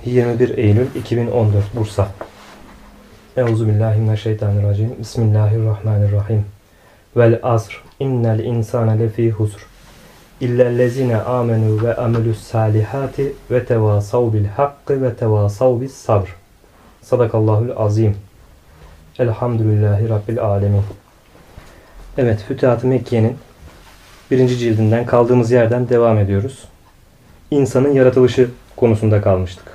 21 Eylül 2014 Bursa. Euzubillahimineşşeytanirracim. Bismillahirrahmanirrahim. Vel asr. İnnel insane lefî husr. İllellezine amenu ve amelus salihati ve tevasav bil hakkı ve tevasav bis sabr. Sadakallahul azim. Elhamdülillahi Rabbil alemin. Evet, Fütuhat-ı Mekke'nin 1. cildinden kaldığımız yerden devam ediyoruz. İnsanın yaratılışı konusunda kalmıştık.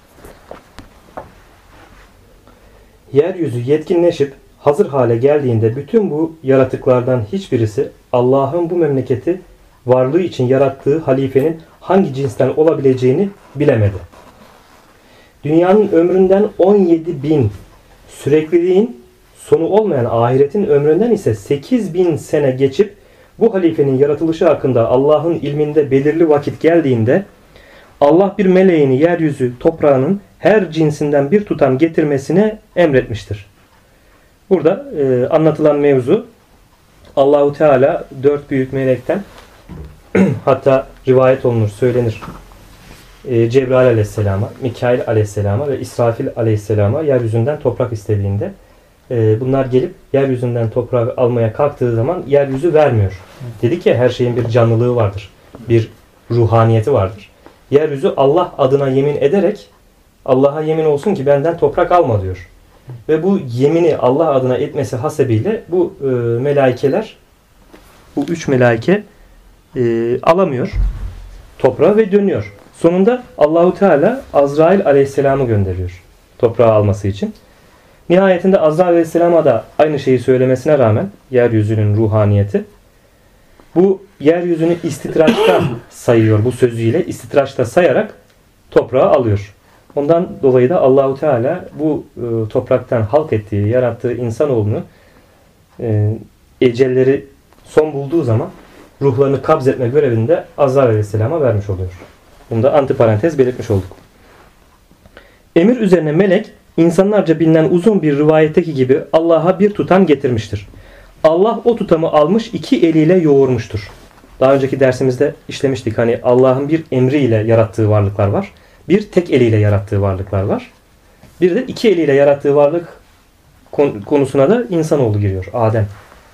Yeryüzü yetkinleşip hazır hale geldiğinde bütün bu yaratıklardan hiçbirisi Allah'ın bu memleketi varlığı için yarattığı halifenin hangi cinsten olabileceğini bilemedi. Dünyanın ömründen 17.000, sürekliliğin sonu olmayan ahiretin ömründen ise 8.000 sene geçip bu halifenin yaratılışı hakkında Allah'ın ilminde belirli vakit geldiğinde Allah bir meleğini yeryüzü toprağının her cinsinden bir tutam getirmesine emretmiştir. Burada anlatılan mevzu Allahu Teala 4 büyük melekten hatta rivayet olunur, söylenir. Cebrail Aleyhisselam'a, Mikail Aleyhisselam'a ve İsrafil Aleyhisselam'a yeryüzünden toprak istediğinde bunlar gelip yeryüzünden toprak almaya kalktığı zaman yeryüzü vermiyor. Dedi ki her şeyin bir canlılığı vardır. Bir ruhaniyeti vardır. Yeryüzü Allah adına yemin ederek Allah'a yemin olsun ki benden toprak alma diyor. Ve bu yemini Allah adına etmesi hasebiyle bu melaikeler, bu 3 melaike alamıyor toprağı ve dönüyor. Sonunda Allahu Teala Azrail Aleyhisselam'ı gönderiyor toprağı alması için. Nihayetinde Azrail Aleyhisselam'a da aynı şeyi söylemesine rağmen yeryüzünün ruhaniyeti bu yeryüzünü istitraçta sayıyor, bu sözüyle istitraçta sayarak toprağı alıyor. Ondan dolayı da Allahu Teala bu topraktan halk ettiği, yarattığı insanoğlunu ecelleri son bulduğu zaman ruhlarını kabzetme görevini de Azrail Aleyhisselam'a vermiş oluyor. Bunu da antiparantez belirtmiş olduk. Emir üzerine melek insanlarca bilinen uzun bir rivayetteki gibi Allah'a bir tutam getirmiştir. Allah o tutamı almış 2 eliyle yoğurmuştur. Daha önceki dersimizde işlemiştik. Hani Allah'ın bir emriyle yarattığı varlıklar var. Bir tek eliyle yarattığı varlıklar var. Bir de 2 eliyle yarattığı varlık konusuna da insanoğlu giriyor. Adem.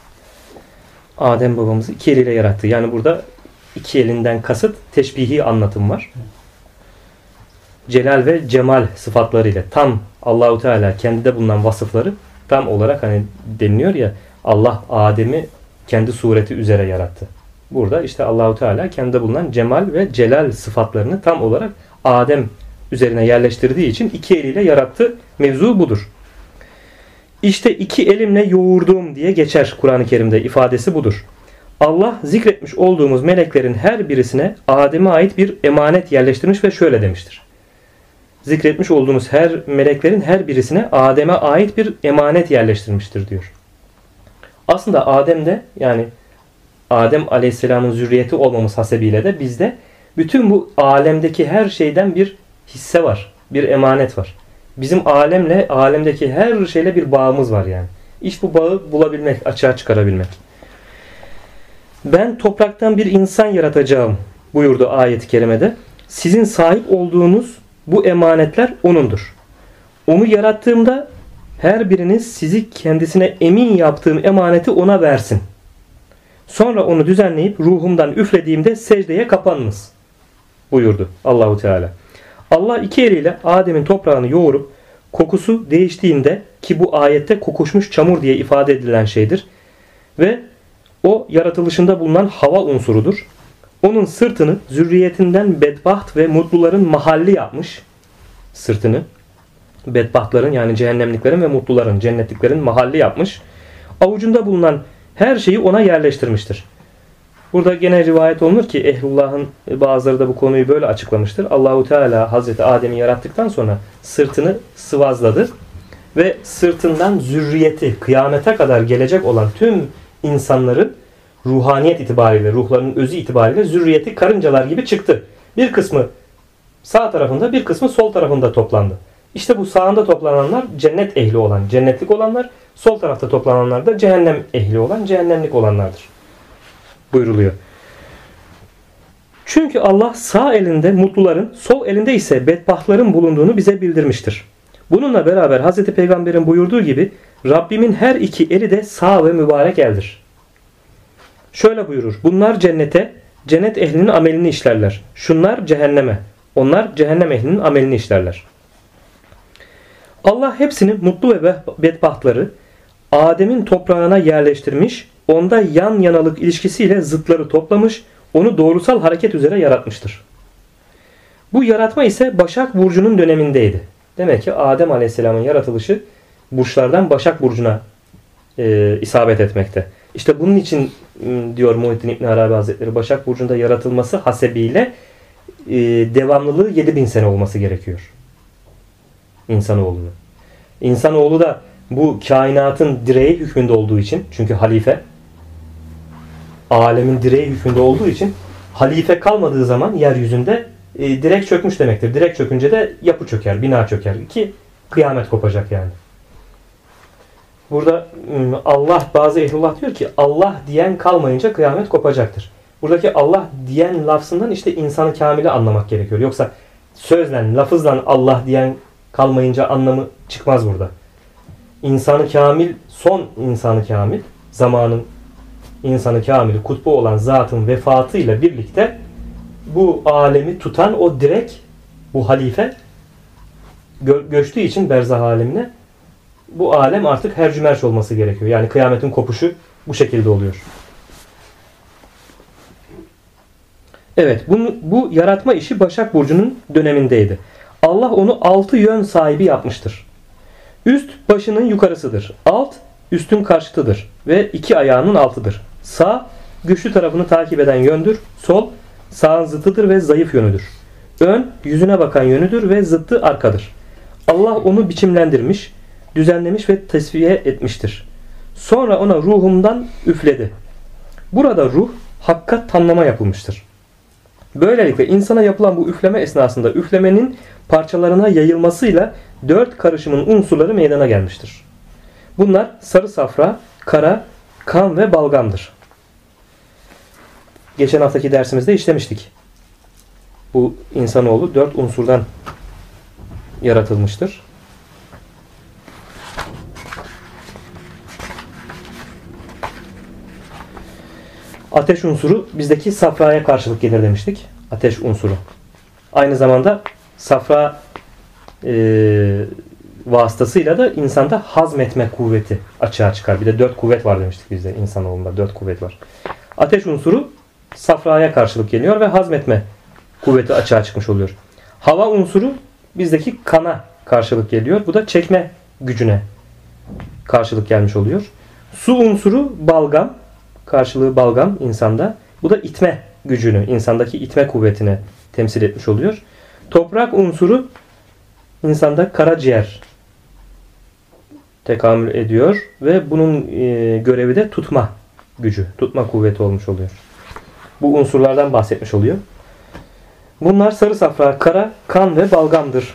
Adem babamızı 2 eliyle yarattı. Yani burada 2 elinden kasıt teşbihi anlatım var. Celal ve cemal sıfatlarıyla tam Allahu Teala kendinde bulunan vasıfları tam olarak hani deniliyor ya Allah Adem'i kendi sureti üzere yarattı. Burada işte Allahu Teala kendinde bulunan cemal ve celal sıfatlarını tam olarak Adem üzerine yerleştirdiği için 2 eliyle yarattı. Mevzu budur. İşte 2 elimle yoğurdum diye geçer Kur'an-ı Kerim'de, ifadesi budur. Allah zikretmiş olduğumuz meleklerin her birisine Adem'e ait bir emanet yerleştirmiş ve şöyle demiştir. Zikretmiş olduğumuz meleklerin her birisine Adem'e ait bir emanet yerleştirmiştir diyor. Aslında Adem'de, yani Adem Aleyhisselam'ın zürriyeti olmamız hasebiyle de bizde bütün bu alemdeki her şeyden bir hisse var. Bir emanet var. Bizim alemle, alemdeki her şeyle bir bağımız var yani. İş bu bağı bulabilmek, açığa çıkarabilmek. Ben topraktan bir insan yaratacağım buyurdu ayet-i kerimede. Sizin sahip olduğunuz bu emanetler O'nundur. Onu yarattığımda her biriniz sizi kendisine emin yaptığım emaneti O'na versin. Sonra onu düzenleyip ruhumdan üflediğimde secdeye kapanınız buyurdu Allahu Teala. Allah 2 eliyle Adem'in toprağını yoğurup kokusu değiştiğinde, ki bu ayette kokuşmuş çamur diye ifade edilen şeydir ve o yaratılışında bulunan hava unsurudur. Onun sırtını zürriyetinden bedbaht ve mutluların mahalli yapmış. Sırtını bedbahtların, yani cehennemliklerin ve mutluların, cennetliklerin mahalli yapmış. Avucunda bulunan her şeyi ona yerleştirmiştir. Burada gene rivayet olunur ki ehlullah'ın bazıları da bu konuyu böyle açıklamıştır. Allahu Teala Hazreti Adem'i yarattıktan sonra sırtını sıvazladı ve sırtından zürriyeti, kıyamete kadar gelecek olan tüm insanların ruhaniyet itibariyle, ruhlarının özü itibariyle zürriyeti karıncalar gibi çıktı. Bir kısmı sağ tarafında, bir kısmı sol tarafında toplandı. İşte bu sağında toplananlar cennet ehli olan, cennetlik olanlar, sol tarafta toplananlar da cehennem ehli olan, cehennemlik olanlardır buyuruluyor. Çünkü Allah sağ elinde mutluların, sol elinde ise bedbahtların bulunduğunu bize bildirmiştir. Bununla beraber Hz. Peygamber'in buyurduğu gibi Rabbimin her iki eli de sağ ve mübarek eldir. Şöyle buyurur: bunlar cennete, cennet ehlinin amelini işlerler. Şunlar cehenneme, onlar cehennem ehlinin amelini işlerler. Allah hepsini mutlu ve bedbahtları Adem'in toprağına yerleştirmiş, onda yan yanalık ilişkisiyle zıtları toplamış, onu doğrusal hareket üzere yaratmıştır. Bu yaratma ise Başak Burcu'nun dönemindeydi. Demek ki Adem Aleyhisselam'ın yaratılışı burçlardan Başak Burcu'na isabet etmekte. İşte bunun için diyor Muhittin İbn Arabi Hazretleri, Başak Burcu'nda yaratılması hasebiyle devamlılığı 7000 sene olması gerekiyor. İnsanoğlunun. İnsanoğlu da bu kainatın direği hükmünde olduğu için, çünkü halife, alemin direği hükmünde olduğu için halife kalmadığı zaman yeryüzünde direk çökmüş demektir. Direk çökünce de yapı çöker, bina çöker ki kıyamet kopacak yani. Burada Allah, bazı ehlullah diyor ki Allah diyen kalmayınca kıyamet kopacaktır. Buradaki Allah diyen lafzından işte insanı kamili anlamak gerekiyor. Yoksa sözle, lafızla Allah diyen kalmayınca anlamı çıkmaz burada. İnsanı kamil, son insanı kamil, zamanın insanı kamili, kutbu olan zatın vefatıyla birlikte bu alemi tutan o direk, bu halife göçtüğü için berzah alemine, bu alem artık hercümerç olması gerekiyor. Yani kıyametin kopuşu bu şekilde oluyor. Evet, bu yaratma işi Başak Burcu'nun dönemindeydi. Allah onu 6 yön sahibi yapmıştır. Üst başının yukarısıdır. Alt üstün karşıtıdır ve 2 ayağının altıdır. Sağ güçlü tarafını takip eden yöndür. Sol sağın zıttıdır ve zayıf yönüdür. Ön yüzüne bakan yönüdür ve zıttı arkadır. Allah onu biçimlendirmiş, düzenlemiş ve tesviye etmiştir. Sonra ona ruhumdan üfledi. Burada ruh hakka tamlama yapılmıştır. Böylelikle insana yapılan bu üfleme esnasında üflemenin parçalarına yayılmasıyla 4 karışımın unsurları meydana gelmiştir. Bunlar sarı safra, kara, kan ve balgamdır. Geçen haftaki dersimizde işlemiştik. Bu insanoğlu 4 unsurdan yaratılmıştır. Ateş unsuru bizdeki safraya karşılık gelir demiştik. Ateş unsuru. Aynı zamanda safra vasıtasıyla da insanda hazmetme kuvveti açığa çıkar. Bir de 4 kuvvet var demiştik bizde insanoğlunda. 4 kuvvet var. Ateş unsuru safraya karşılık geliyor ve hazmetme kuvveti açığa çıkmış oluyor. Hava unsuru bizdeki kana karşılık geliyor. Bu da çekme gücüne karşılık gelmiş oluyor. Su unsuru balgam. Karşılığı balgam insanda. Bu da itme gücünü, insandaki itme kuvvetini temsil etmiş oluyor. Toprak unsuru insanda karaciğer tekamül ediyor ve bunun görevi de tutma gücü, tutma kuvveti olmuş oluyor. Bu unsurlardan bahsetmiş oluyor. Bunlar sarı safra, kara, kan ve balgamdır.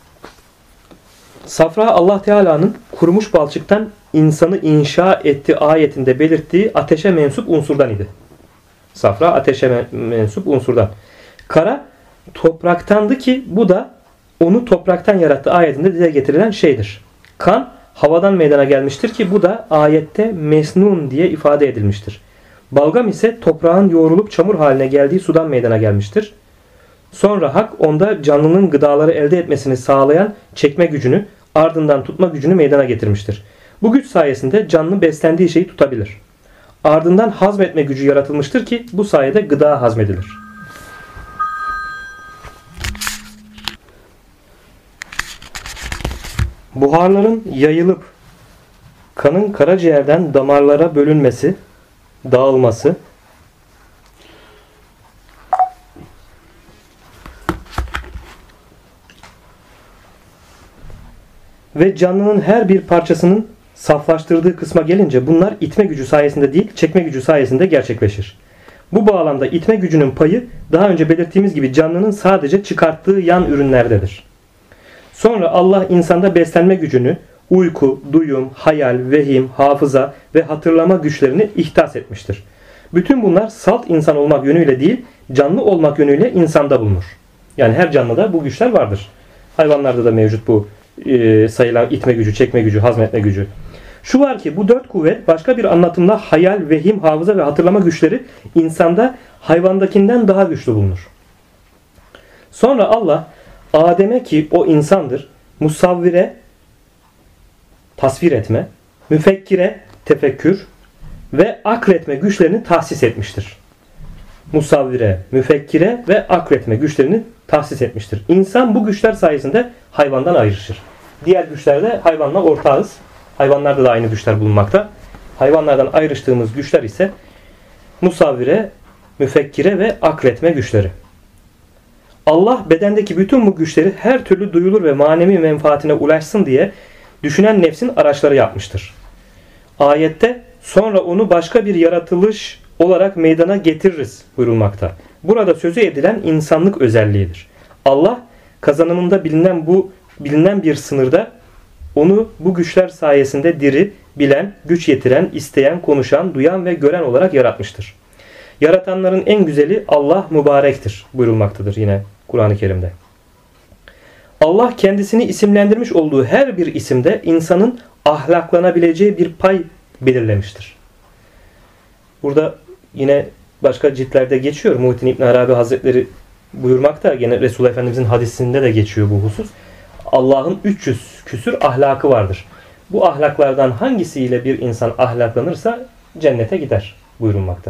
Safra Allah Teala'nın kurumuş balçıktan insanı inşa etti ayetinde belirttiği ateşe mensup unsurdan idi. Safra ateşe mensup unsurdan. Kara topraktandı ki bu da onu topraktan yarattığı ayetinde dile getirilen şeydir. Kan havadan meydana gelmiştir ki bu da ayette mesnun diye ifade edilmiştir. Balgam ise toprağın yoğrulup çamur haline geldiği sudan meydana gelmiştir. Sonra Hak onda canlının gıdaları elde etmesini sağlayan çekme gücünü, ardından tutma gücünü meydana getirmiştir. Bu güç sayesinde canlı beslendiği şeyi tutabilir. Ardından hazmetme gücü yaratılmıştır ki bu sayede gıda hazmedilir. Buharların yayılıp kanın karaciğerden damarlara bölünmesi, dağılması, ve canlının her bir parçasının saflaştırdığı kısma gelince bunlar itme gücü sayesinde değil, çekme gücü sayesinde gerçekleşir. Bu bağlamda itme gücünün payı daha önce belirttiğimiz gibi canlının sadece çıkarttığı yan ürünlerdedir. Sonra Allah insanda beslenme gücünü, uyku, duyum, hayal, vehim, hafıza ve hatırlama güçlerini ihdas etmiştir. Bütün bunlar salt insan olmak yönüyle değil, canlı olmak yönüyle insanda bulunur. Yani her canlıda bu güçler vardır. Hayvanlarda da mevcut bu sayılan itme gücü, çekme gücü, hazmetme gücü. Şu var ki bu dört kuvvet başka bir anlatımla hayal, vehim, hafıza ve hatırlama güçleri insanda hayvandakinden daha güçlü bulunur. Sonra Allah Adem'e, ki o insandır, musavvire, tasvir etme, müfekkire, tefekkür ve akletme güçlerini tahsis etmiştir. Musavvire, müfekkire ve akletme güçlerini tahsis etmiştir. İnsan bu güçler sayesinde hayvandan ayrışır. Diğer güçlerde hayvanla ortağız. Hayvanlarda da aynı güçler bulunmakta. Hayvanlardan ayrıştığımız güçler ise musavvire, müfekkire ve akletme güçleri. Allah bedendeki bütün bu güçleri her türlü duyulur ve manevi menfaatine ulaşsın diye düşünen nefsin araçları yapmıştır. Ayette sonra onu başka bir yaratılış olarak meydana getiririz buyurulmakta. Burada sözü edilen insanlık özelliğidir. Allah kazanımında bilinen bir sınırda onu bu güçler sayesinde diri, bilen, güç yetiren, isteyen, konuşan, duyan ve gören olarak yaratmıştır. Yaratanların en güzeli Allah mübarektir buyurulmaktadır yine Kur'an-ı Kerim'de. Allah kendisini isimlendirmiş olduğu her bir isimde insanın ahlaklanabileceği bir pay belirlemiştir. Burada yine başka ciltlerde geçiyor. Muhittin İbn Arabi Hazretleri buyurmakta. Yine Resulullah Efendimizin hadisinde de geçiyor bu husus. Allah'ın 300 küsür ahlakı vardır. Bu ahlaklardan hangisiyle bir insan ahlaklanırsa cennete gider buyurulmakta.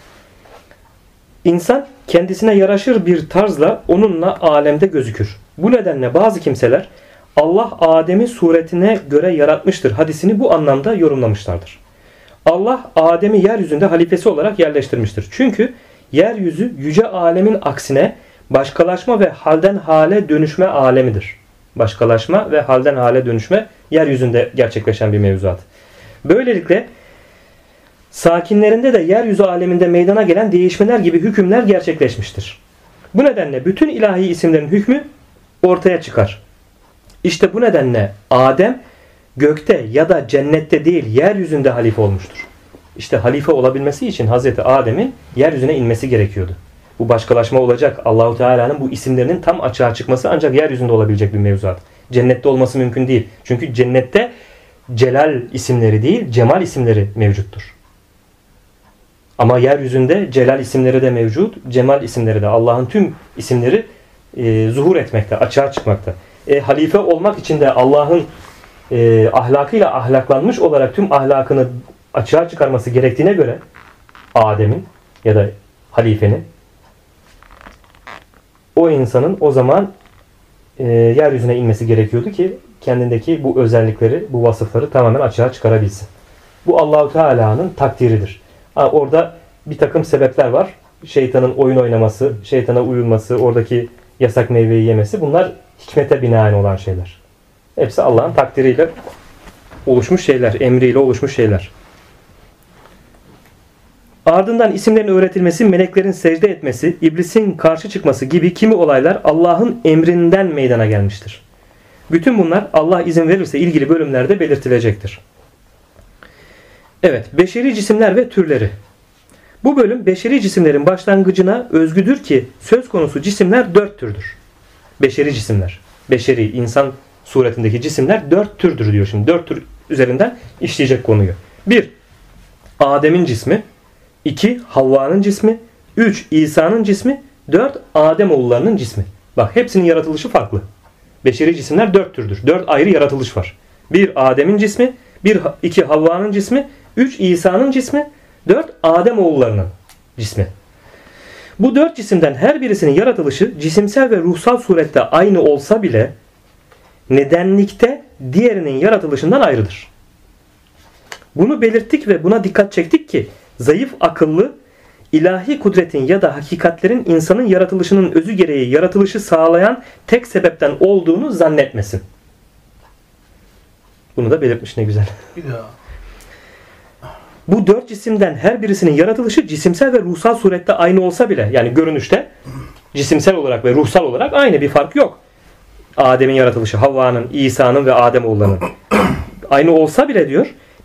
İnsan kendisine yaraşır bir tarzla onunla alemde gözükür. Bu nedenle bazı kimseler Allah Adem'i suretine göre yaratmıştır hadisini bu anlamda yorumlamışlardır. Allah Adem'i yeryüzünde halifesi olarak yerleştirmiştir. Çünkü yeryüzü yüce alemin aksine başkalaşma ve halden hale dönüşme alemidir. Başkalaşma ve halden hale dönüşme yeryüzünde gerçekleşen bir mevzuat. Böylelikle sakinlerinde de yeryüzü aleminde meydana gelen değişmeler gibi hükümler gerçekleşmiştir. Bu nedenle bütün ilahi isimlerin hükmü ortaya çıkar. İşte bu nedenle Adem gökte ya da cennette değil yeryüzünde halife olmuştur. İşte halife olabilmesi için Hazreti Adem'in yeryüzüne inmesi gerekiyordu. Bu başkalaşma olacak. Allahu Teala'nın bu isimlerinin tam açığa çıkması ancak yeryüzünde olabilecek bir mevzuat. Cennette olması mümkün değil. Çünkü cennette Celal isimleri değil, Cemal isimleri mevcuttur. Ama yeryüzünde Celal isimleri de mevcut, Cemal isimleri de, Allah'ın tüm isimleri zuhur etmekte, açığa çıkmakta. Halife olmak için de Allah'ın ahlakıyla ahlaklanmış olarak tüm ahlakını açığa çıkarması gerektiğine göre Adem'in ya da halifenin, o insanın o zaman yeryüzüne inmesi gerekiyordu ki kendindeki bu özellikleri, bu vasıfları tamamen açığa çıkarabilsin. Bu Allahu Teala'nın takdiridir. Orada bir takım sebepler var. Şeytanın oyun oynaması, şeytana uyulması, oradaki yasak meyveyi yemesi, bunlar hikmete binaen olan şeyler. Hepsi Allah'ın takdiriyle oluşmuş şeyler, emriyle oluşmuş şeyler. Ardından isimlerin öğretilmesi, meleklerin secde etmesi, iblisin karşı çıkması gibi kimi olaylar Allah'ın emrinden meydana gelmiştir. Bütün bunlar Allah izin verirse ilgili bölümlerde belirtilecektir. Evet, beşeri cisimler ve türleri. Bu bölüm beşeri cisimlerin başlangıcına özgüdür ki söz konusu cisimler 4 türdür. Beşeri cisimler. Beşeri, insan suretindeki cisimler 4 türdür diyor şimdi. 4 tür üzerinden işleyecek konuyu. 1. Adem'in cismi. 2. Havva'nın cismi. 3. İsa'nın cismi. 4. Ademoğullarının cismi. Bak, hepsinin yaratılışı farklı. Beşeri cisimler 4 türdür. 4 ayrı yaratılış var. 1. Adem'in cismi. 2. Havva'nın cismi. 3. İsa'nın cismi. 4. Ademoğullarının cismi. Bu 4 cisimden her birisinin yaratılışı cisimsel ve ruhsal surette aynı olsa bile nedenlikte diğerinin yaratılışından ayrıdır. Bunu belirttik ve buna dikkat çektik ki zayıf akıllı, ilahi kudretin ya da hakikatlerin insanın yaratılışının özü gereği yaratılışı sağlayan tek sebepten olduğunu zannetmesin. Bunu da belirtmiş, ne güzel. Bir daha. Bu 4 cisimden her birisinin yaratılışı cisimsel ve ruhsal surette aynı olsa bile, yani görünüşte cisimsel olarak ve ruhsal olarak aynı, bir fark yok. Adem'in yaratılışı, Havva'nın, İsa'nın ve Ademoğullarının aynı olsa bile diyor,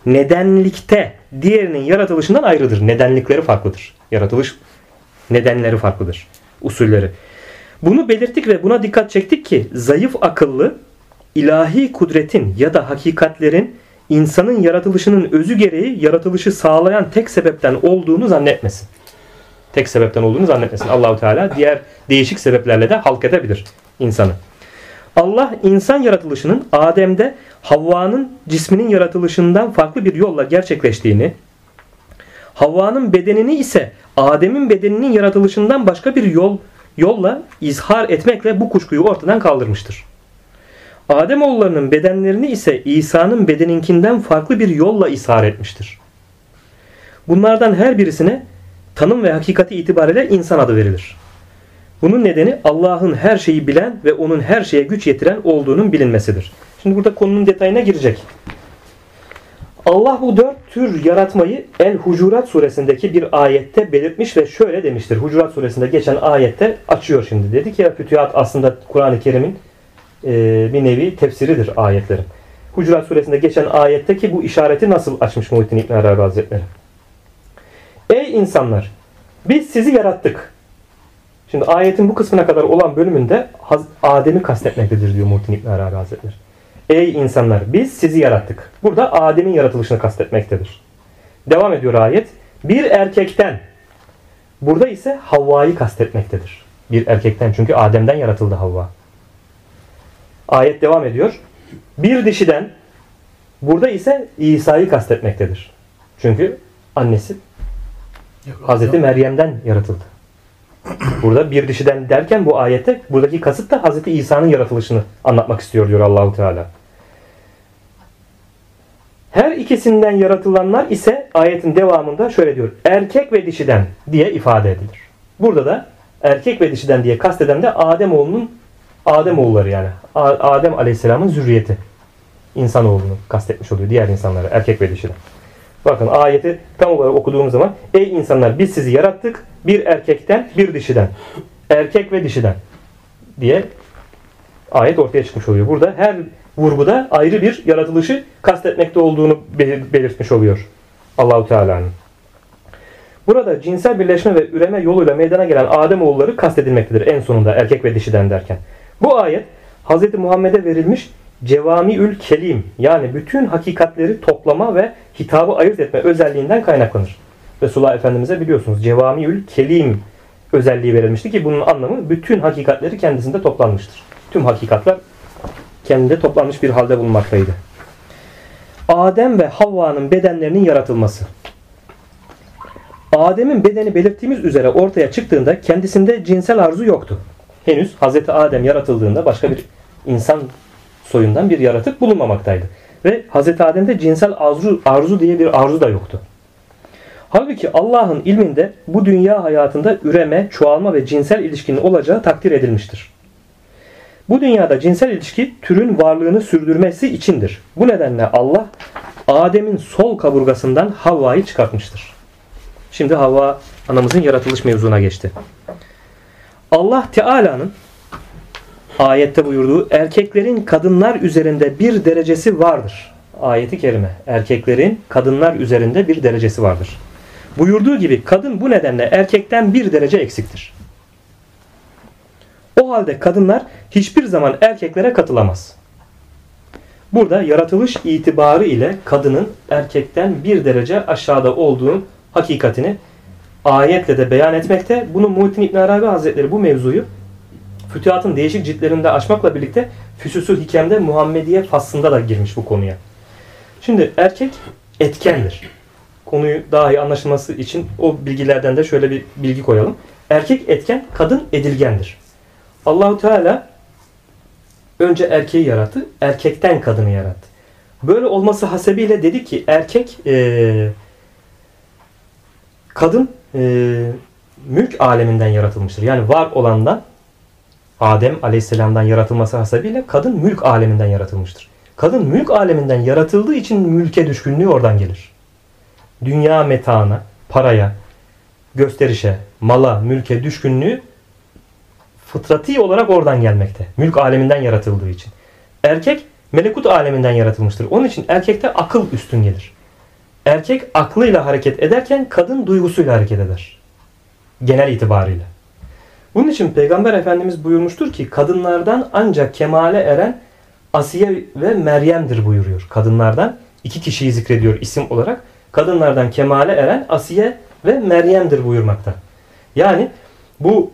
nedenlikte diğerinin yaratılışından ayrıdır. Nedenlikleri farklıdır. Yaratılış nedenleri farklıdır. Usulleri. Bunu belirttik ve buna dikkat çektik ki zayıf akıllı ilahi kudretin ya da hakikatlerin insanın yaratılışının özü gereği yaratılışı sağlayan tek sebepten olduğunu zannetmesin. Tek sebepten olduğunu zannetmesin. Allahu Teala diğer değişik sebeplerle de halk edebilir insanı. Allah insan yaratılışının Adem'de Havva'nın cisminin yaratılışından farklı bir yolla gerçekleştiğini, Havva'nın bedenini ise Adem'in bedeninin yaratılışından başka bir yolla izhar etmekle bu kuşkuyu ortadan kaldırmıştır. Ademoğullarının bedenlerini ise İsa'nın bedeninkinden farklı bir yolla izhar etmiştir. Bunlardan her birisine tanım ve hakikati itibariyle insan adı verilir. Bunun nedeni Allah'ın her şeyi bilen ve onun her şeye güç yetiren olduğunun bilinmesidir. Şimdi burada konunun detayına girecek. Allah bu 4 tür yaratmayı El-Hucurat suresindeki bir ayette belirtmiş ve şöyle demiştir. Hucurat suresinde geçen ayette açıyor şimdi. Dedik ya Fütühat aslında Kur'an-ı Kerim'in bir nevi tefsiridir ayetlerin. Hucurat suresinde geçen ayetteki bu işareti nasıl açmış Muhittin İbn Arabi Hazretleri? Ey insanlar! Biz sizi yarattık. Şimdi ayetin bu kısmına kadar olan bölümünde Adem'i kastetmektedir diyor Muhittin İbn Arabi Hazretleri. Ey insanlar! Biz sizi yarattık. Burada Adem'in yaratılışını kastetmektedir. Devam ediyor ayet. Bir erkekten. Burada ise Havva'yı kastetmektedir. Bir erkekten çünkü Adem'den yaratıldı Havva. Ayet devam ediyor. Bir dişiden. Burada ise İsa'yı kastetmektedir. Çünkü annesi Hazreti Meryem'den yaratıldı. Burada bir dişiden derken bu ayette buradaki kasıt da Hazreti İsa'nın yaratılışını anlatmak istiyor diyor Allahu Teala. Her ikisinden yaratılanlar ise ayetin devamında şöyle diyor. Erkek ve dişiden diye ifade edilir. Burada da erkek ve dişiden diye kasteden de Ademoğulları yani. Adem Aleyhisselam'ın zürriyeti. İnsanoğlunu kastetmiş oluyor. Diğer insanları erkek ve dişiden. Bakın ayeti tam olarak okuduğumuz zaman ey insanlar biz sizi yarattık bir erkekten bir dişiden. Erkek ve dişiden diye ayet ortaya çıkmış oluyor. Burada her vurguda ayrı bir yaratılışı kastetmekte olduğunu belirtmiş oluyor Allahu Teala'nın. Burada cinsel birleşme ve üreme yoluyla meydana gelen Ademoğulları kastedilmektedir en sonunda erkek ve dişiden derken. Bu ayet Hz. Muhammed'e verilmiş Cevamiül Kelim yani bütün hakikatleri toplama ve hitabı ayırt etme özelliğinden kaynaklanır. Resulullah Efendimiz'e biliyorsunuz Cevamiül Kelim özelliği verilmişti ki bunun anlamı bütün hakikatleri kendisinde toplanmıştır. Tüm hakikatler kendinde toplanmış bir halde bulunmaktaydı. Adem ve Havva'nın bedenlerinin yaratılması. Adem'in bedeni belirttiğimiz üzere ortaya çıktığında kendisinde cinsel arzu yoktu. Henüz Hazreti Adem yaratıldığında başka bir insan soyundan bir yaratık bulunmamaktaydı. Ve Hazreti Adem'de cinsel arzu diye bir arzu da yoktu. Halbuki Allah'ın ilminde bu dünya hayatında üreme, çoğalma ve cinsel ilişkinin olacağı takdir edilmiştir. Bu dünyada cinsel ilişki türün varlığını sürdürmesi içindir. Bu nedenle Allah Adem'in sol kaburgasından Havva'yı çıkartmıştır. Şimdi Havva anamızın yaratılış mevzuna geçti. Allah Teala'nın ayette buyurduğu erkeklerin kadınlar üzerinde bir derecesi vardır. Ayeti kerime. Erkeklerin kadınlar üzerinde bir derecesi vardır. Buyurduğu gibi kadın bu nedenle erkekten bir derece eksiktir. O halde kadınlar hiçbir zaman erkeklere katılamaz. Burada yaratılış itibarı ile kadının erkekten bir derece aşağıda olduğu hakikatini ayetle de beyan etmekte. Bunu Muhittin İbn Arabi Hazretleri bu mevzuyu Fütühat'ın değişik ciltlerinde açmakla birlikte Füsusül Hikem'de Muhammediye faslında da girmiş bu konuya. Şimdi erkek etkendir. Konuyu daha iyi anlaşılması için o bilgilerden de şöyle bir bilgi koyalım. Erkek etken, kadın edilgendir. Allahu Teala önce erkeği yarattı, erkekten kadını yarattı. Böyle olması hasebiyle dedi ki kadın mülk aleminden yaratılmıştır. Yani var olandan Adem Aleyhisselam'dan yaratılması hasebiyle kadın mülk aleminden yaratılmıştır. Kadın mülk aleminden yaratıldığı için mülke düşkünlüğü oradan gelir. Dünya metaına, paraya, gösterişe, mala, mülke düşkünlüğü fıtrati olarak oradan gelmekte. Mülk aleminden yaratıldığı için. Erkek melekut aleminden yaratılmıştır. Onun için erkekte akıl üstün gelir. Erkek aklıyla hareket ederken kadın duygusuyla hareket eder. Genel itibariyle. Bunun için Peygamber Efendimiz buyurmuştur ki kadınlardan ancak kemale eren Asiye ve Meryem'dir buyuruyor. Kadınlardan iki kişiyi zikrediyor isim olarak. Kadınlardan kemale eren Asiye ve Meryem'dir buyurmakta. Yani bu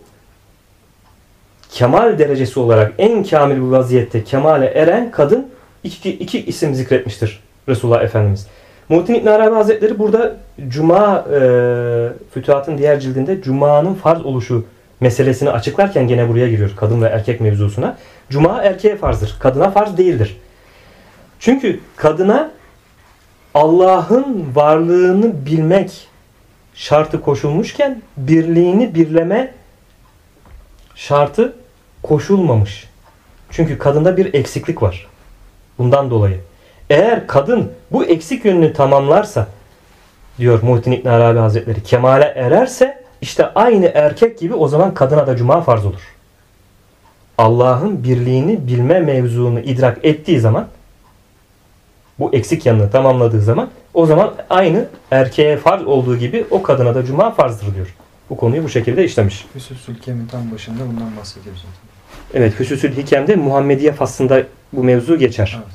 kemal derecesi olarak en kamil bir vaziyette kemale eren kadın iki isim zikretmiştir Resulullah Efendimiz. Muhittin İbn Arabi Hazretleri burada Cuma Fütuhat'ın diğer cildinde Cuma'nın farz oluşu meselesini açıklarken gene buraya giriyor kadın ve erkek mevzusuna. Cuma erkeğe farzdır. Kadına farz değildir. Çünkü kadına Allah'ın varlığını bilmek şartı koşulmuşken birliğini birleme şartı koşulmamış. Çünkü kadında bir eksiklik var. Bundan dolayı. Eğer kadın bu eksik yönünü tamamlarsa diyor Muhittin İbn Arabi Hazretleri kemale ererse işte aynı erkek gibi o zaman kadına da cuma farz olur. Allah'ın birliğini bilme mevzunu idrak ettiği zaman bu eksik yanını tamamladığı zaman o zaman aynı erkeğe farz olduğu gibi o kadına da cuma farzdır diyor. Bu konuyu bu şekilde işlemiş. Hüsüsül Hikem'in tam başında bundan bahsediyor zaten. Evet, Hüsüsül Hikem'de Muhammediye faslında bu mevzu geçer. Evet.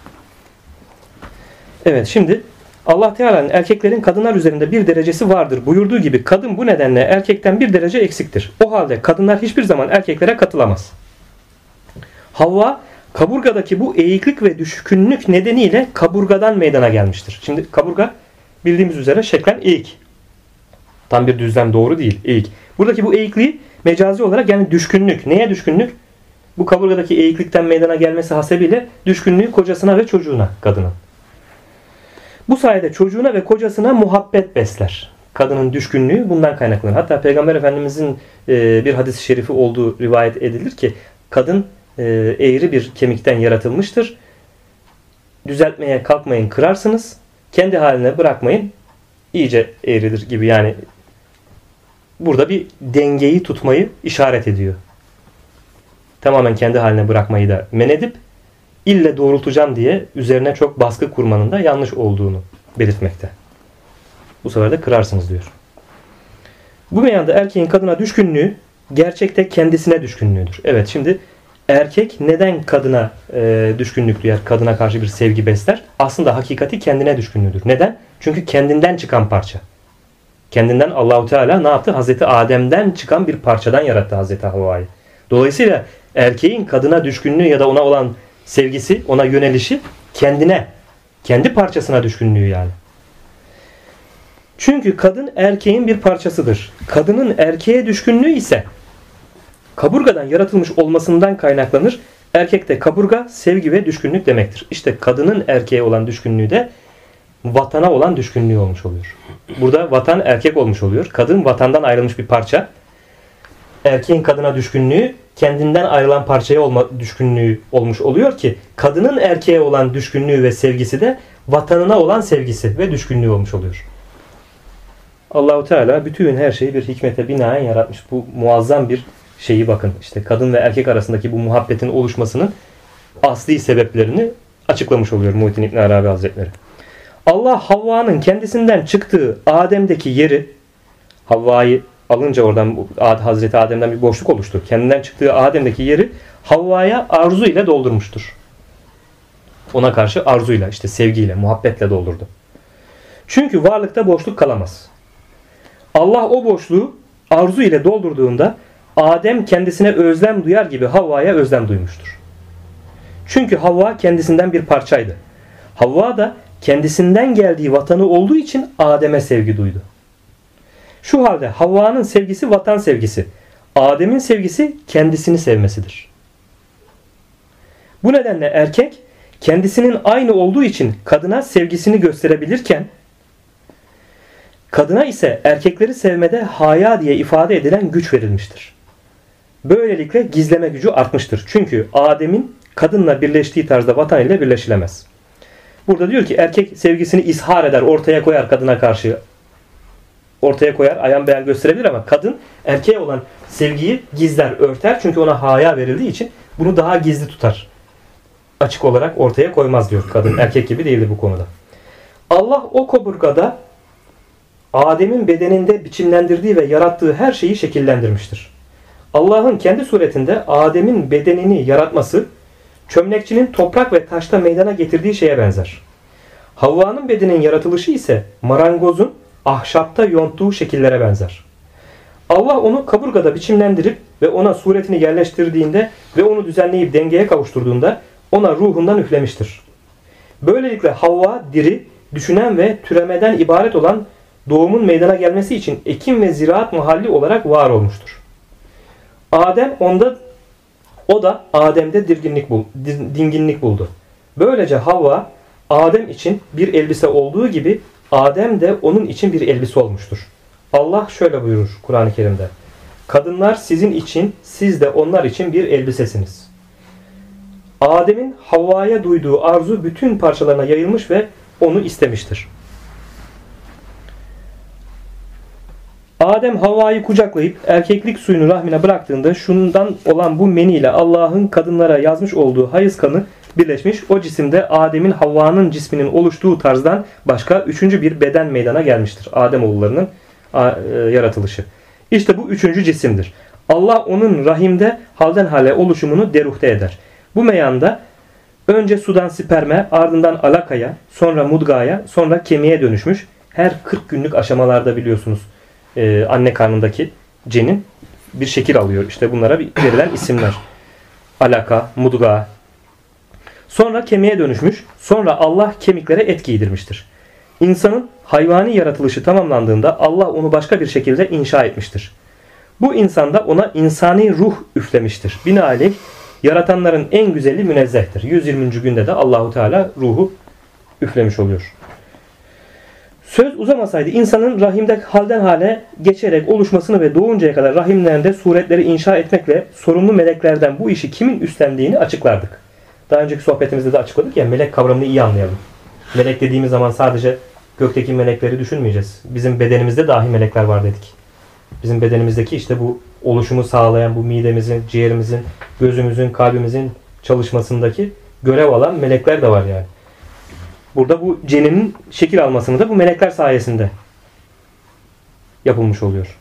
Evet, şimdi Allah Teala'nın erkeklerin kadınlar üzerinde bir derecesi vardır buyurduğu gibi kadın bu nedenle erkekten bir derece eksiktir. O halde kadınlar hiçbir zaman erkeklere katılamaz. Havva kaburgadaki bu eğiklik ve düşkünlük nedeniyle kaburgadan meydana gelmiştir. Şimdi kaburga bildiğimiz üzere şeklen eğik. Tam bir düzlem doğru değil, eğik. Buradaki bu eğikliği mecazi olarak yani düşkünlük. Neye düşkünlük? Bu kaburgadaki eğiklikten meydana gelmesi hasebiyle düşkünlüğü kocasına ve çocuğuna kadının. Bu sayede çocuğuna ve kocasına muhabbet besler. Kadının düşkünlüğü bundan kaynaklanır. Hatta Peygamber Efendimizin bir hadis-i şerifi olduğu rivayet edilir ki kadın eğri bir kemikten yaratılmıştır. Düzeltmeye kalkmayın, kırarsınız. Kendi haline bırakmayın. İyice eğridir gibi yani. Burada bir dengeyi tutmayı işaret ediyor. Tamamen kendi haline bırakmayı da men edip ille doğrultacağım diye üzerine çok baskı kurmanın da yanlış olduğunu belirtmekte. Bu sefer de kırarsınız diyor. Bu meyanda erkeğin kadına düşkünlüğü gerçekte kendisine düşkünlüğüdür. Evet, şimdi erkek neden kadına düşkünlük duyar, kadına karşı bir sevgi besler? Aslında hakikati kendine düşkünlüğüdür. Neden? Çünkü kendinden çıkan parça. Kendinden Allahu Teala ne yaptı? Hazreti Adem'den çıkan bir parçadan yarattı Hazreti Havva'yı. Dolayısıyla erkeğin kadına düşkünlüğü ya da ona olan sevgisi, ona yönelişi kendine, kendi parçasına düşkünlüğü yani. Çünkü kadın erkeğin bir parçasıdır. Kadının erkeğe düşkünlüğü ise kaburgadan yaratılmış olmasından kaynaklanır. Erkekte kaburga, sevgi ve düşkünlük demektir. İşte kadının erkeğe olan düşkünlüğü de vatana olan düşkünlüğü olmuş oluyor. Burada vatan erkek olmuş oluyor. Kadın vatandan ayrılmış bir parça. Erkeğin kadına düşkünlüğü kendinden ayrılan parçaya düşkünlüğü olmuş oluyor ki kadının erkeğe olan düşkünlüğü ve sevgisi de vatanına olan sevgisi ve düşkünlüğü olmuş oluyor. Allahu Teala bütün her şeyi bir hikmete binaen yaratmış. Bu muazzam bir şeyi bakın. İşte kadın ve erkek arasındaki bu muhabbetin oluşmasının asli sebeplerini açıklamış oluyor Muhittin İbn Arabi Hazretleri. Allah Havva'nın kendisinden çıktığı Adem'deki yeri, Havva'yı alınca oradan Hazreti Adem'den bir boşluk oluştu. Kendinden çıktığı Adem'deki yeri Havva'ya arzu ile doldurmuştur. Ona karşı arzuyla, işte sevgiyle, muhabbetle doldurdu. Çünkü varlıkta boşluk kalamaz. Allah o boşluğu arzu ile doldurduğunda Adem kendisine özlem duyar gibi Havva'ya özlem duymuştur. Çünkü Havva kendisinden bir parçaydı. Havva da kendisinden geldiği vatanı olduğu için Adem'e sevgi duydu. Şu halde Havva'nın sevgisi vatan sevgisi, Adem'in sevgisi kendisini sevmesidir. Bu nedenle erkek kendisinin aynı olduğu için kadına sevgisini gösterebilirken, kadına ise erkekleri sevmede haya diye ifade edilen güç verilmiştir. Böylelikle gizleme gücü artmıştır. Çünkü Adem'in kadınla birleştiği tarzda vatan ile birleşilemez. Burada diyor ki erkek sevgisini izhar eder, ortaya koyar kadına karşı. Ortaya koyar, ayan beyan gösterebilir ama kadın erkeğe olan sevgiyi gizler, örter. Çünkü ona haya verildiği için bunu daha gizli tutar. Açık olarak ortaya koymaz diyor kadın. Erkek gibi değildir bu konuda. Allah o kaburgada Adem'in bedeninde biçimlendirdiği ve yarattığı her şeyi şekillendirmiştir. Allah'ın kendi suretinde Adem'in bedenini yaratması, çömlekçinin toprak ve taşta meydana getirdiği şeye benzer. Havva'nın bedeninin yaratılışı ise marangozun ahşapta yonttuğu şekillere benzer. Allah onu kaburgada biçimlendirip ve ona suretini yerleştirdiğinde ve onu düzenleyip dengeye kavuşturduğunda ona ruhundan üflemiştir. Böylelikle Havva diri, düşünen ve türemeden ibaret olan doğumun meydana gelmesi için ekim ve ziraat mahalli olarak var olmuştur. O da Adem'de dinginlik buldu. Böylece Havva Adem için bir elbise olduğu gibi Adem de onun için bir elbise olmuştur. Allah şöyle buyurur Kur'an-ı Kerim'de: kadınlar sizin için, siz de onlar için bir elbisesiniz. Adem'in Havva'ya duyduğu arzu bütün parçalarına yayılmış ve onu istemiştir. Adem Havva'yı kucaklayıp erkeklik suyunu rahmine bıraktığında şundan olan bu meni ile Allah'ın kadınlara yazmış olduğu hayız kanı birleşmiş. O cisimde Adem'in Havva'nın cisminin oluştuğu tarzdan başka üçüncü bir beden meydana gelmiştir. Ademoğullarının yaratılışı. İşte bu üçüncü cisimdir. Allah onun rahimde halden hale oluşumunu deruhte eder. Bu meyanda önce sudan sperme, ardından alakaya, sonra mudgaya, sonra kemiğe dönüşmüş. Her 40 günlük aşamalarda biliyorsunuz anne karnındaki cenin bir şekil alıyor. İşte bunlara verilen isimler. Alaka, mudga. Sonra kemiğe dönüşmüş. Sonra Allah kemiklere et giydirmiştir. İnsanın hayvani yaratılışı tamamlandığında Allah onu başka bir şekilde inşa etmiştir. Bu insanda ona insani ruh üflemiştir. Binaenaleyh yaratanların en güzeli münezzehtir. 120. günde de Allahu Teala ruhu üflemiş oluyor. Söz uzamasaydı insanın rahimde halden hale geçerek oluşmasını ve doğuncaya kadar rahimlerinde suretleri inşa etmekle sorumlu meleklerden bu işi kimin üstlendiğini açıklardık. Daha önceki sohbetimizde de açıkladık ya, melek kavramını iyi anlayalım. Melek dediğimiz zaman sadece gökteki melekleri düşünmeyeceğiz. Bizim bedenimizde dahi melekler var dedik. Bizim bedenimizdeki işte bu oluşumu sağlayan, bu midemizin, ciğerimizin, gözümüzün, kalbimizin çalışmasındaki görev alan melekler de var yani. Burada bu ceninin şekil almasını da bu melekler sayesinde yapılmış oluyor.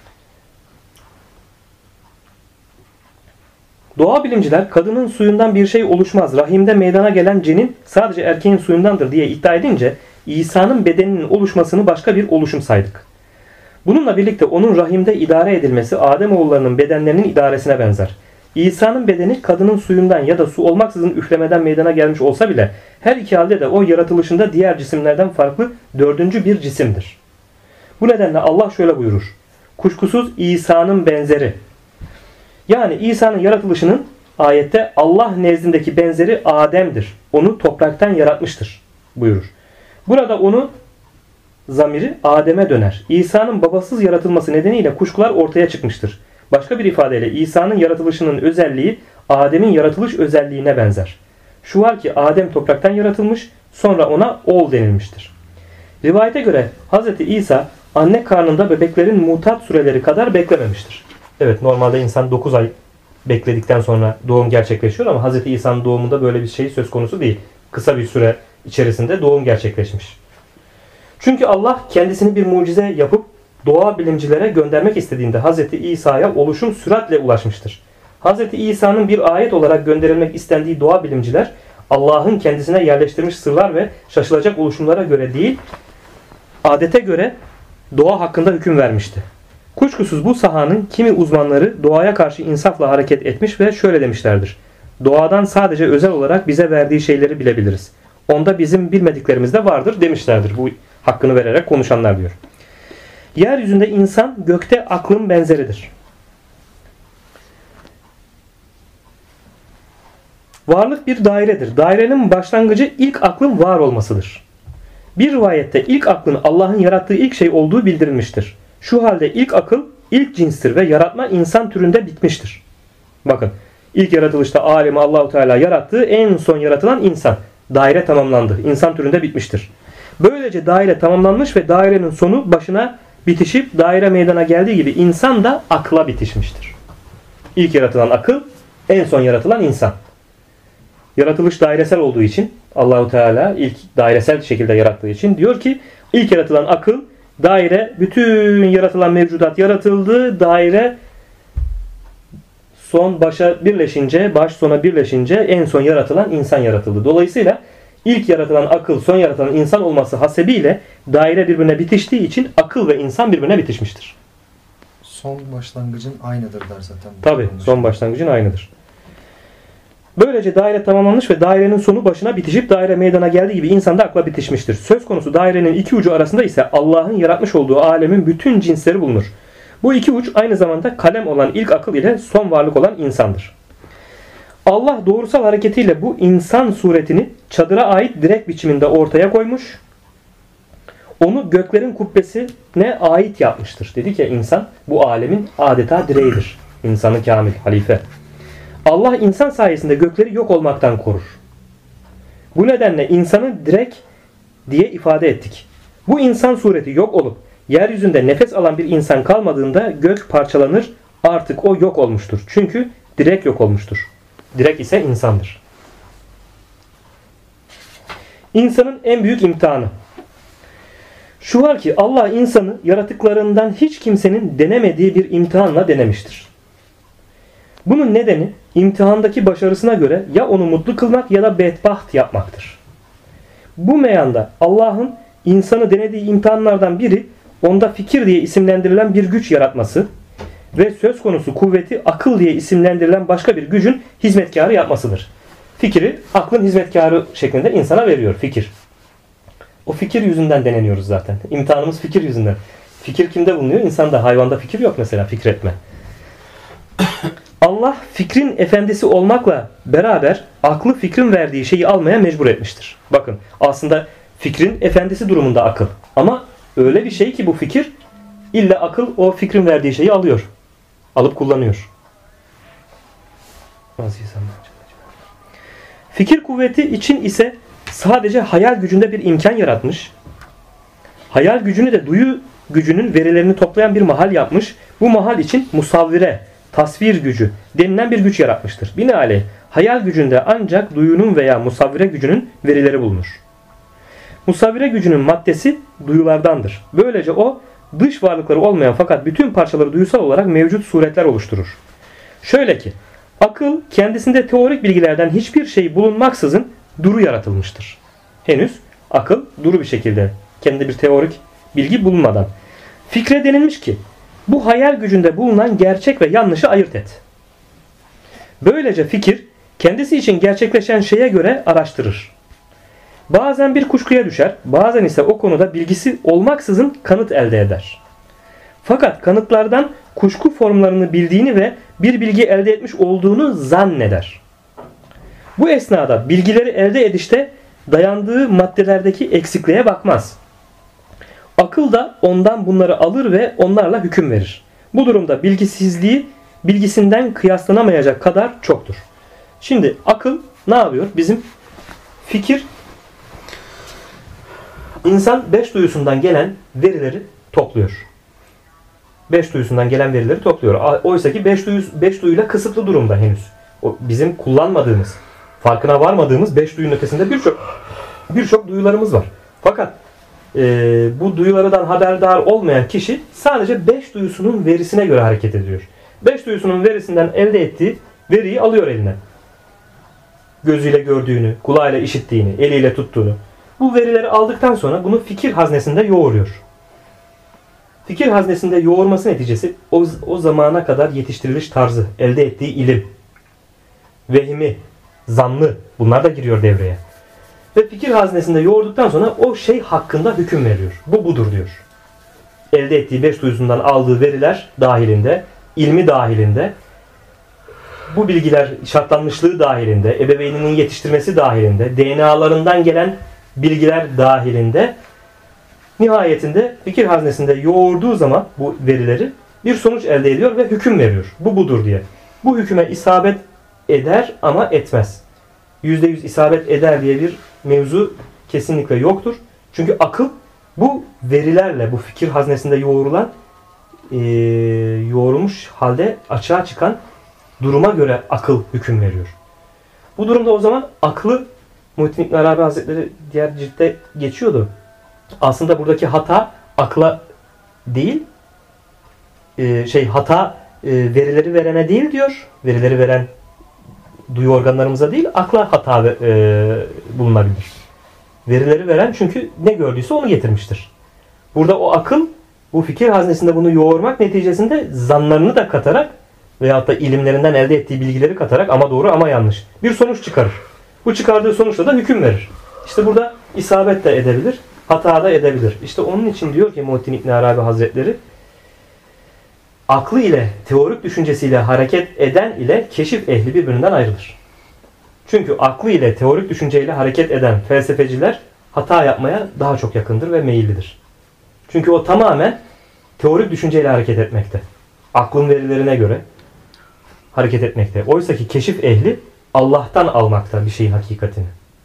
Doğa bilimciler kadının suyundan bir şey oluşmaz, rahimde meydana gelen cenin sadece erkeğin suyundandır diye iddia edince İsa'nın bedeninin oluşmasını başka bir oluşum saydık. Bununla birlikte onun rahimde idare edilmesi Ademoğullarının bedenlerinin idaresine benzer. İsa'nın bedeni kadının suyundan ya da su olmaksızın üflemeden meydana gelmiş olsa bile her iki halde de o yaratılışında diğer cisimlerden farklı dördüncü bir cisimdir. Bu nedenle Allah şöyle buyurur: kuşkusuz İsa'nın benzeri. Yani İsa'nın yaratılışının ayette Allah nezdindeki benzeri Adem'dir. Onu topraktan yaratmıştır buyurur. Burada onu zamiri Adem'e döner. İsa'nın babasız yaratılması nedeniyle kuşkular ortaya çıkmıştır. Başka bir ifadeyle İsa'nın yaratılışının özelliği Adem'in yaratılış özelliğine benzer. Şu var ki Adem topraktan yaratılmış, sonra ona oğul denilmiştir. Rivayete göre Hz. İsa anne karnında bebeklerin mutat süreleri kadar beklememiştir. Evet, normalde insan 9 ay bekledikten sonra doğum gerçekleşiyor ama Hz. İsa'nın doğumunda böyle bir şey söz konusu değil. Kısa bir süre içerisinde doğum gerçekleşmiş. Çünkü Allah kendisini bir mucize yapıp doğa bilimcilere göndermek istediğinde Hz. İsa'ya oluşum süratle ulaşmıştır. Hz. İsa'nın bir ayet olarak gönderilmek istendiği doğa bilimciler Allah'ın kendisine yerleştirmiş sırlar ve şaşılacak oluşumlara göre değil, adete göre doğa hakkında hüküm vermişti. Kuşkusuz bu sahanın kimi uzmanları doğaya karşı insafla hareket etmiş ve şöyle demişlerdir: doğadan sadece özel olarak bize verdiği şeyleri bilebiliriz. Onda bizim bilmediklerimiz de vardır demişlerdir. Bu hakkını vererek konuşanlar diyor. Yeryüzünde insan gökte aklın benzeridir. Varlık bir dairedir. Dairenin başlangıcı ilk aklın var olmasıdır. Bir rivayette ilk aklın Allah'ın yarattığı ilk şey olduğu bildirilmiştir. Şu halde ilk akıl ilk cinstir ve yaratma insan türünde bitmiştir. Bakın, ilk yaratılışta alemi Allahu Teala yarattığı en son yaratılan insan. Daire tamamlandı. İnsan türünde bitmiştir. Böylece daire tamamlanmış ve dairenin sonu başına bitişip daire meydana geldiği gibi insan da akla bitişmiştir. İlk yaratılan akıl, en son yaratılan insan. Yaratılış dairesel olduğu için Allahu Teala ilk dairesel şekilde yarattığı için diyor ki ilk yaratılan akıl, daire, bütün yaratılan mevcudat yaratıldı. Daire son başa birleşince, baş sona birleşince en son yaratılan insan yaratıldı. Dolayısıyla ilk yaratılan akıl, son yaratılan insan olması hasebiyle daire birbirine bitiştiği için akıl ve insan birbirine bitişmiştir. Son başlangıcın aynıdır der zaten. Tabi son başlangıcın aynıdır. Böylece daire tamamlanmış ve dairenin sonu başına bitişip daire meydana geldiği gibi insan da akla bitişmiştir. Söz konusu dairenin iki ucu arasında ise Allah'ın yaratmış olduğu alemin bütün cinsleri bulunur. Bu iki uç aynı zamanda kalem olan ilk akıl ile son varlık olan insandır. Allah doğrusal hareketiyle bu insan suretini çadıra ait direk biçiminde ortaya koymuş. Onu göklerin kubbesine ait yapmıştır. Dedik ya insan bu alemin adeta direğidir. İnsanı kamil, halife. Allah insan sayesinde gökleri yok olmaktan korur. Bu nedenle insanı direk diye ifade ettik. Bu insan sureti yok olup yeryüzünde nefes alan bir insan kalmadığında gök parçalanır, artık o yok olmuştur. Çünkü direk yok olmuştur. Direk ise insandır. İnsanın en büyük imtihanı. Şu var ki Allah insanı yaratıklarından hiç kimsenin denemediği bir imtihanla denemiştir. Bunun nedeni imtihandaki başarısına göre ya onu mutlu kılmak ya da bedbaht yapmaktır. Bu meyanda Allah'ın insanı denediği imtihanlardan biri onda fikir diye isimlendirilen bir güç yaratması ve söz konusu kuvveti akıl diye isimlendirilen başka bir gücün hizmetkarı yapmasıdır. Fikri aklın hizmetkarı şeklinde insana veriyor fikir. O fikir yüzünden deneniyoruz zaten. İmtihanımız fikir yüzünden. Fikir kimde bulunuyor? İnsanda, hayvanda fikir yok mesela, fikretme. Allah fikrin efendisi olmakla beraber aklı fikrin verdiği şeyi almaya mecbur etmiştir. Bakın aslında fikrin efendisi durumunda akıl. Ama öyle bir şey ki bu fikir illa akıl o fikrin verdiği şeyi alıyor. Alıp kullanıyor. Fikir kuvveti için ise sadece hayal gücünde bir imkan yaratmış. Hayal gücünü de duyu gücünün verilerini toplayan bir mahal yapmış. Bu mahal için musavvire, tasvir gücü denilen bir güç yaratmıştır. Binaenaleyh hayal gücünde ancak duyunun veya musavvire gücünün verileri bulunur. Musavvire gücünün maddesi duyulardandır. Böylece o dış varlıkları olmayan fakat bütün parçaları duyusal olarak mevcut suretler oluşturur. Şöyle ki akıl kendisinde teorik bilgilerden hiçbir şey bulunmaksızın duru yaratılmıştır. Henüz akıl duru bir şekilde kendi bir teorik bilgi bulunmadan. Fikre denilmiş ki bu hayal gücünde bulunan gerçek ve yanlışı ayırt et. Böylece fikir kendisi için gerçekleşen şeye göre araştırır. Bazen bir kuşkuya düşer, bazen ise o konuda bilgisi olmaksızın kanıt elde eder. Fakat kanıtlardan kuşku formlarını bildiğini ve bir bilgi elde etmiş olduğunu zanneder. Bu esnada bilgileri elde edişte dayandığı maddelerdeki eksikliğe bakmaz. Akıl da ondan bunları alır ve onlarla hüküm verir. Bu durumda bilgisizliği bilgisinden kıyaslanamayacak kadar çoktur. Şimdi akıl ne yapıyor? Bizim fikir, insan 5 duyusundan gelen verileri topluyor. 5 duyusundan gelen verileri topluyor. Oysa ki 5 duyuyla kısıtlı durumda henüz. O bizim kullanmadığımız, farkına varmadığımız 5 duyunun ötesinde birçok duyularımız var. Fakat bu duyulardan haberdar olmayan kişi sadece 5 duyusunun verisine göre hareket ediyor. 5 duyusunun verisinden elde ettiği veriyi alıyor eline. Gözüyle gördüğünü, kulağıyla işittiğini, eliyle tuttuğunu. Bu verileri aldıktan sonra bunu fikir haznesinde yoğuruyor. Fikir haznesinde yoğurması neticesi o zamana kadar yetiştiriliş tarzı, elde ettiği ilim, vehmi, zannı bunlar da giriyor devreye. Ve fikir haznesinde yoğurduktan sonra o şey hakkında hüküm veriyor. Bu budur diyor. Elde ettiği 5 duyusundan aldığı veriler dahilinde, ilmi dahilinde, bu bilgiler şartlanmışlığı dahilinde, ebeveyninin yetiştirmesi dahilinde, DNA'larından gelen bilgiler dahilinde, nihayetinde fikir haznesinde yoğurduğu zaman bu verileri bir sonuç elde ediyor ve hüküm veriyor. Bu budur diye. Bu hüküme isabet eder ama etmez. %100 isabet eder diye bir mevzu kesinlikle yoktur. Çünkü akıl bu verilerle, bu fikir haznesinde yoğrulan, yoğrulmuş halde açığa çıkan duruma göre akıl hüküm veriyor. Bu durumda o zaman aklı Muhittin İbn Arabi Hazretleri diğer ciltte geçiyordu. Aslında buradaki hata akla değil, hata verileri verene değil diyor. Verileri veren duyu organlarımıza değil, akla hata bulunabilir. Verileri veren çünkü ne gördüyse onu getirmiştir. Burada o akıl, bu fikir haznesinde bunu yoğurmak neticesinde zanlarını da katarak veyahut da ilimlerinden elde ettiği bilgileri katarak ama doğru ama yanlış bir sonuç çıkarır. Bu çıkardığı sonuçla da hüküm verir. İşte burada isabet de edebilir, hata da edebilir. İşte onun için diyor ki Muhittin İbn Arabi Hazretleri, aklı ile teorik düşüncesiyle hareket eden ile keşif ehli birbirinden ayrılır. Çünkü aklı ile teorik düşünceyle hareket eden felsefeciler hata yapmaya daha çok yakındır ve meyillidir. Çünkü o tamamen teorik düşünceyle hareket etmekte. Aklın verilerine göre hareket etmekte. Oysa ki keşif ehli Allah'tan almakta bir şeyin hakikatini.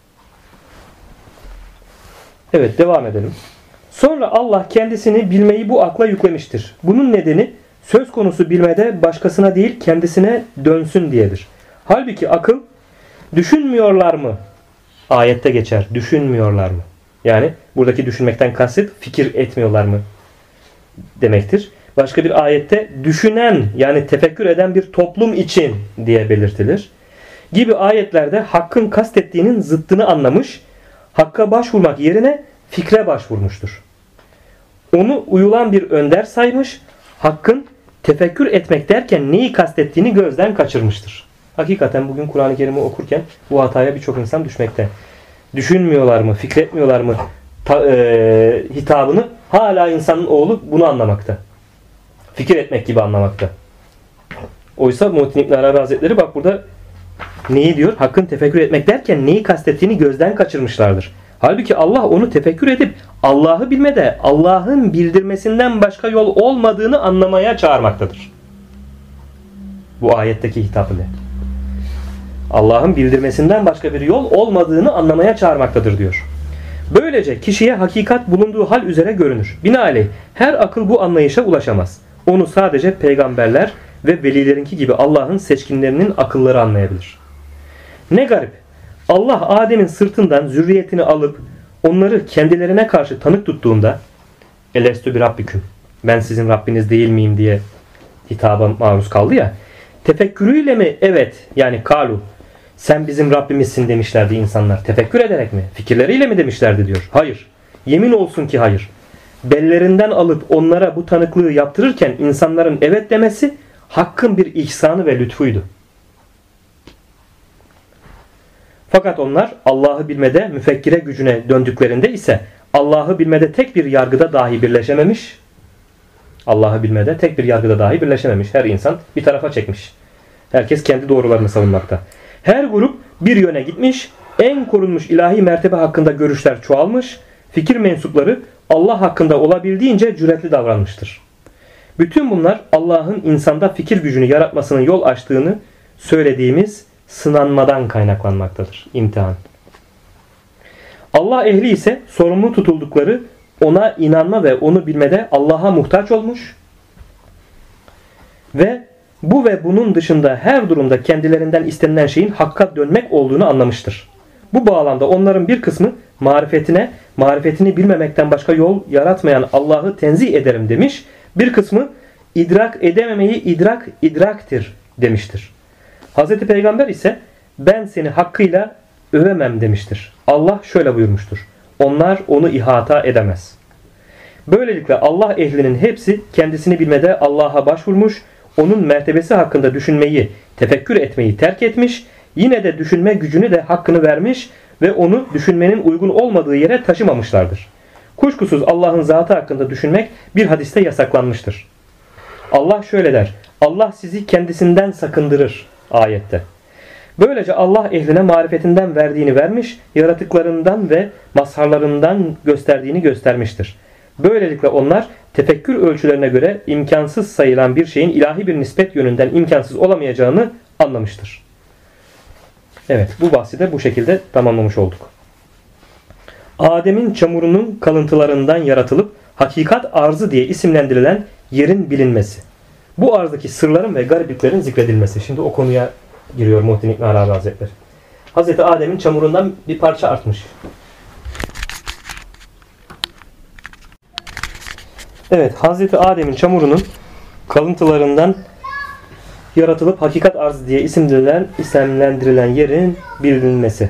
Evet, devam edelim. Sonra Allah kendisini bilmeyi bu akla yüklemiştir. Bunun nedeni söz konusu bilmede başkasına değil kendisine dönsün diyedir. Halbuki akıl düşünmüyorlar mı? Ayette geçer. Düşünmüyorlar mı? Yani buradaki düşünmekten kasıt fikir etmiyorlar mı demektir. Başka bir ayette düşünen yani tefekkür eden bir toplum için diye belirtilir. Gibi ayetlerde hakkın kastettiğinin zıttını anlamış, hakka başvurmak yerine fikre başvurmuştur. Onu uyulan bir önder saymış, hakkın tefekkür etmek derken neyi kastettiğini gözden kaçırmıştır. Hakikaten bugün Kur'an-ı Kerim'i okurken bu hataya birçok insan düşmekte. Düşünmüyorlar mı, fikretmiyorlar mı hitabını hala insanın oğlu bunu anlamakta. Fikir etmek gibi anlamakta. Oysa Muhittin İbn Arabi Hazretleri bak burada neyi diyor? Hakkın tefekkür etmek derken neyi kastettiğini gözden kaçırmışlardır. Halbuki Allah onu tefekkür edip Allah'ı bilmede Allah'ın bildirmesinden başka yol olmadığını anlamaya çağırmaktadır. Bu ayetteki hitap ile. Allah'ın bildirmesinden başka bir yol olmadığını anlamaya çağırmaktadır diyor. Böylece kişiye hakikat bulunduğu hal üzere görünür. Binaenaleyh her akıl bu anlayışa ulaşamaz. Onu sadece peygamberler ve velilerinki gibi Allah'ın seçkinlerinin akılları anlayabilir. Ne garip. Allah Adem'in sırtından zürriyetini alıp onları kendilerine karşı tanık tuttuğunda Elestü bir Rabbiküm, ben sizin Rabbiniz değil miyim diye hitaba maruz kaldı ya, tefekkürüyle mi evet yani kalu sen bizim Rabbimizsin demişlerdi insanlar. Tefekkür ederek mi? Fikirleriyle mi demişlerdi diyor. Hayır. Yemin olsun ki hayır. Bellerinden alıp onlara bu tanıklığı yaptırırken insanların evet demesi hakkın bir ihsanı ve lütfuydu. Fakat onlar Allah'ı bilmede müfekkire gücüne döndüklerinde ise Allah'ı bilmede tek bir yargıda dahi birleşememiş. Allah'ı bilmede tek bir yargıda dahi birleşememiş. Her insan bir tarafa çekmiş. Herkes kendi doğrularını savunmakta. Her grup bir yöne gitmiş. En korunmuş ilahi mertebe hakkında görüşler çoğalmış. Fikir mensupları Allah hakkında olabildiğince cüretli davranmıştır. Bütün bunlar Allah'ın insanda fikir gücünü yaratmasının yol açtığını söylediğimiz sınanmadan kaynaklanmaktadır. İmtihan. Allah ehli ise sorumlu tutuldukları ona inanma ve onu bilmede Allah'a muhtaç olmuş ve bu ve bunun dışında her durumda kendilerinden istenilen şeyin hakka dönmek olduğunu anlamıştır. Bu bağlamda onların bir kısmı marifetini bilmemekten başka yol yaratmayan Allah'ı tenzih ederim demiş. Bir kısmı idrak edememeyi idraktir demiştir. Hz. Peygamber ise ben seni hakkıyla övemem demiştir. Allah şöyle buyurmuştur. Onlar onu ihata edemez. Böylelikle Allah ehlinin hepsi kendisini bilmede Allah'a başvurmuş, onun mertebesi hakkında düşünmeyi, tefekkür etmeyi terk etmiş, yine de düşünme gücünü de hakkını vermiş ve onu düşünmenin uygun olmadığı yere taşımamışlardır. Kuşkusuz Allah'ın zatı hakkında düşünmek bir hadiste yasaklanmıştır. Allah şöyle der, Allah sizi kendisinden sakındırır ayette. Böylece Allah ehline marifetinden verdiğini vermiş, yaratıklarından ve mazharlarından gösterdiğini göstermiştir. Böylelikle onlar tefekkür ölçülerine göre imkansız sayılan bir şeyin ilahi bir nispet yönünden imkansız olamayacağını anlamıştır. Evet, bu bahsi de bu şekilde tamamlamış olduk. Adem'in çamurunun kalıntılarından yaratılıp hakikat arzı diye isimlendirilen yerin bilinmesi. Bu arzdaki sırların ve garipliklerin zikredilmesi. Şimdi o konuya giriyor Muhittin İbn Arabi Hazretleri. Hazreti Adem'in çamurundan bir parça artmış. Evet, Hazreti Adem'in çamurunun kalıntılarından yaratılıp hakikat arzı diye isimlendirilen yerin bilinmesi.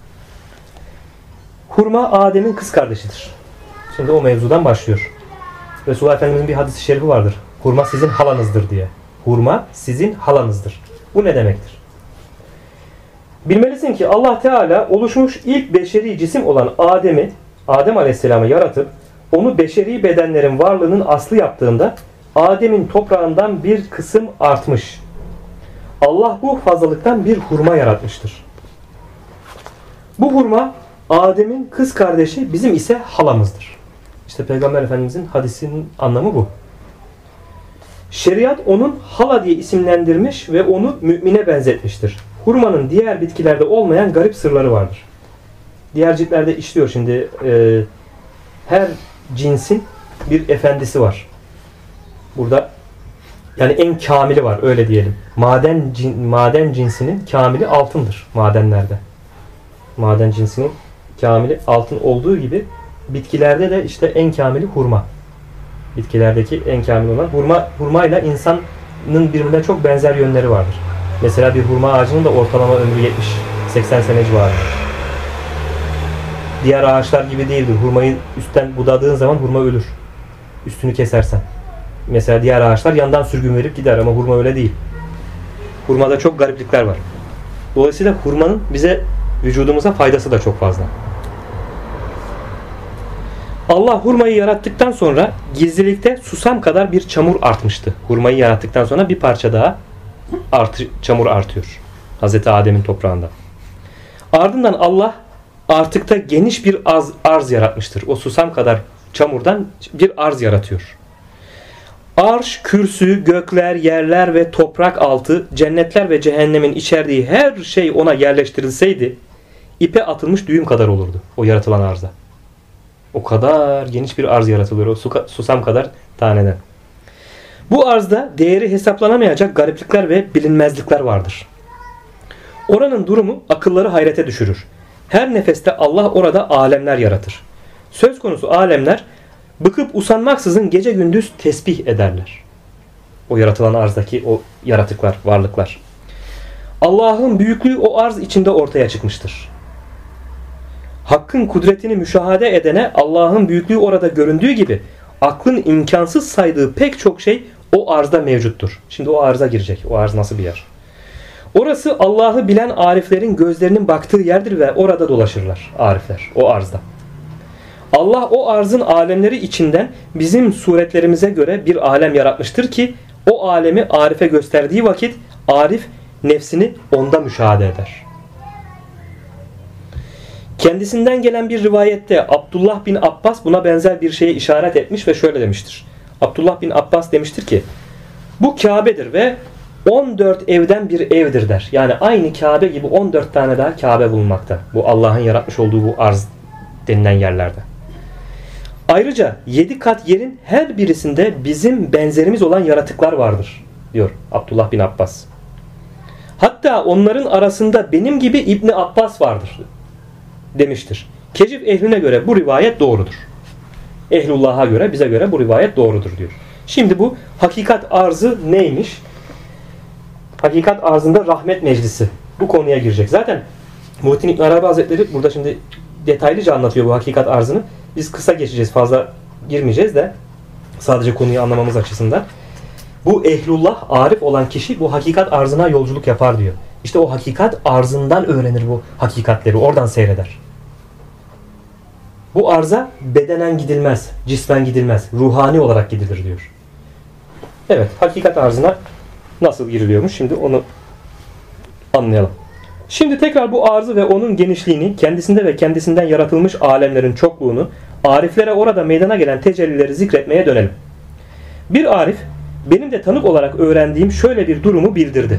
Hurma Adem'in kız kardeşidir. Şimdi o mevzudan başlıyor. Resulullah Efendimiz'in bir hadis-i şerifi vardır. Hurma sizin halanızdır diye. Hurma sizin halanızdır. Bu ne demektir? Bilmelisin ki Allah Teala oluşmuş ilk beşeri cisim olan Adem Aleyhisselam'ı yaratıp onu beşeri bedenlerin varlığının aslı yaptığında Adem'in toprağından bir kısım artmış. Allah bu fazlalıktan bir hurma yaratmıştır. Bu hurma Adem'in kız kardeşi, bizim ise halamızdır. İşte Peygamber Efendimizin hadisinin anlamı bu. Şeriat onun hala diye isimlendirmiş ve onu mümine benzetmiştir. Hurmanın diğer bitkilerde olmayan garip sırları vardır. Diğer ciltlerde işliyor şimdi. Her cinsin bir efendisi var. Burada yani en kamili var, öyle diyelim. Maden cinsinin kamili altındır madenlerde. Maden cinsinin kamili altın olduğu gibi bitkilerde de işte en kamili hurma. Bitkilerdeki en kamil olan hurmayla insanın birbirine çok benzer yönleri vardır. Mesela bir hurma ağacının da ortalama ömrü 70-80 sene civarında. Diğer ağaçlar gibi değildir. Hurmayı üstten budadığın zaman hurma ölür. Üstünü kesersen. Mesela diğer ağaçlar yandan sürgün verip gider ama hurma öyle değil. Hurmada çok gariplikler var. Dolayısıyla hurmanın bize, vücudumuza faydası da çok fazla. Allah hurmayı yarattıktan sonra gizlilikte susam kadar bir çamur artmıştı. Hurmayı yarattıktan sonra bir parça daha çamur artıyor. Hazreti Adem'in toprağında. Ardından Allah artık da geniş bir arz yaratmıştır. O susam kadar çamurdan bir arz yaratıyor. Arş, kürsü, gökler, yerler ve toprak altı, cennetler ve cehennemin içerdiği her şey ona yerleştirilseydi, ipe atılmış düğüm kadar olurdu o yaratılan arza. O kadar geniş bir arz yaratılıyor o susam kadar taneden. Bu arzda değeri hesaplanamayacak gariplikler ve bilinmezlikler vardır. Oranın durumu akılları hayrete düşürür. Her nefeste Allah orada alemler yaratır. Söz konusu alemler bıkıp usanmaksızın gece gündüz tesbih ederler. O yaratılan arzdaki o yaratıklar, varlıklar. Allah'ın büyüklüğü o arz içinde ortaya çıkmıştır. Hakkın kudretini müşahede edene Allah'ın büyüklüğü orada göründüğü gibi aklın imkansız saydığı pek çok şey o arzda mevcuttur. Şimdi o arza girecek. O arz nasıl bir yer? Orası Allah'ı bilen ariflerin gözlerinin baktığı yerdir ve orada dolaşırlar arifler o arzda. Allah o arzın alemleri içinden bizim suretlerimize göre bir alem yaratmıştır ki o alemi arife gösterdiği vakit arif nefsini onda müşahede eder. Kendisinden gelen bir rivayette Abdullah bin Abbas buna benzer bir şeye işaret etmiş ve şöyle demiştir. Abdullah bin Abbas demiştir ki bu Kabe'dir ve 14 evden bir evdir der. Yani aynı Kabe gibi 14 tane daha Kabe bulunmakta. Bu Allah'ın yaratmış olduğu bu arz denilen yerlerde. Ayrıca 7 kat yerin her birisinde bizim benzerimiz olan yaratıklar vardır diyor Abdullah bin Abbas. Hatta onların arasında benim gibi İbni Abbas vardır demiştir. Keşif ehline göre bu rivayet doğrudur. Ehlullah'a göre, bize göre bu rivayet doğrudur diyor. Şimdi bu hakikat arzı neymiş? Hakikat arzında rahmet meclisi. Bu konuya girecek. Zaten Muhittin İbn Arabi Hazretleri burada şimdi detaylıca anlatıyor bu hakikat arzını. Biz kısa geçeceğiz, fazla girmeyeceğiz de sadece konuyu anlamamız açısından. Bu ehlullah, arif olan kişi bu hakikat arzına yolculuk yapar diyor. İşte o hakikat arzından öğrenir bu hakikatleri, oradan seyreder. Bu arza bedenen gidilmez, cismen gidilmez, ruhani olarak gidilir diyor. Evet, hakikat arzına nasıl giriliyormuş? Şimdi onu anlayalım. Şimdi tekrar bu arzı ve onun genişliğini, kendisinde ve kendisinden yaratılmış alemlerin çokluğunu, ariflere orada meydana gelen tecellileri zikretmeye dönelim. Bir arif, benim de tanık olarak öğrendiğim şöyle bir durumu bildirdi.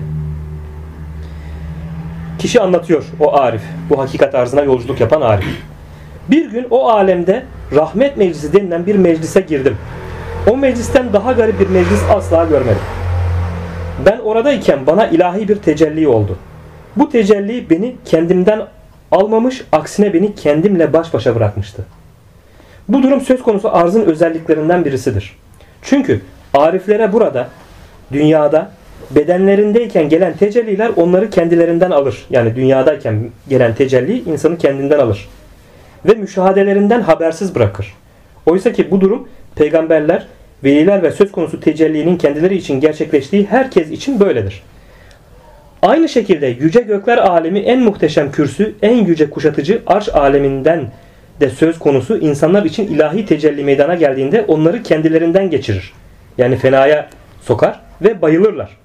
Kişi anlatıyor, o arif, bu hakikat arzına yolculuk yapan arif. Bir gün o alemde rahmet meclisi denilen bir meclise girdim. O meclisten daha garip bir meclis asla görmedim. Ben oradayken bana ilahi bir tecelli oldu. Bu tecelli beni kendimden almamış, aksine beni kendimle baş başa bırakmıştı. Bu durum söz konusu arzın özelliklerinden birisidir. Çünkü ariflere burada, dünyada, bedenlerindeyken gelen tecelliler onları kendilerinden alır. Yani dünyadayken gelen tecelli insanı kendinden alır. Ve müşahadelerinden habersiz bırakır. Oysa ki bu durum peygamberler, veliler ve söz konusu tecellinin kendileri için gerçekleştiği herkes için böyledir. Aynı şekilde yüce gökler alemi en muhteşem kürsü, en yüce kuşatıcı arş aleminden de söz konusu insanlar için ilahi tecelli meydana geldiğinde onları kendilerinden geçirir. Yani fenaya sokar ve bayılırlar.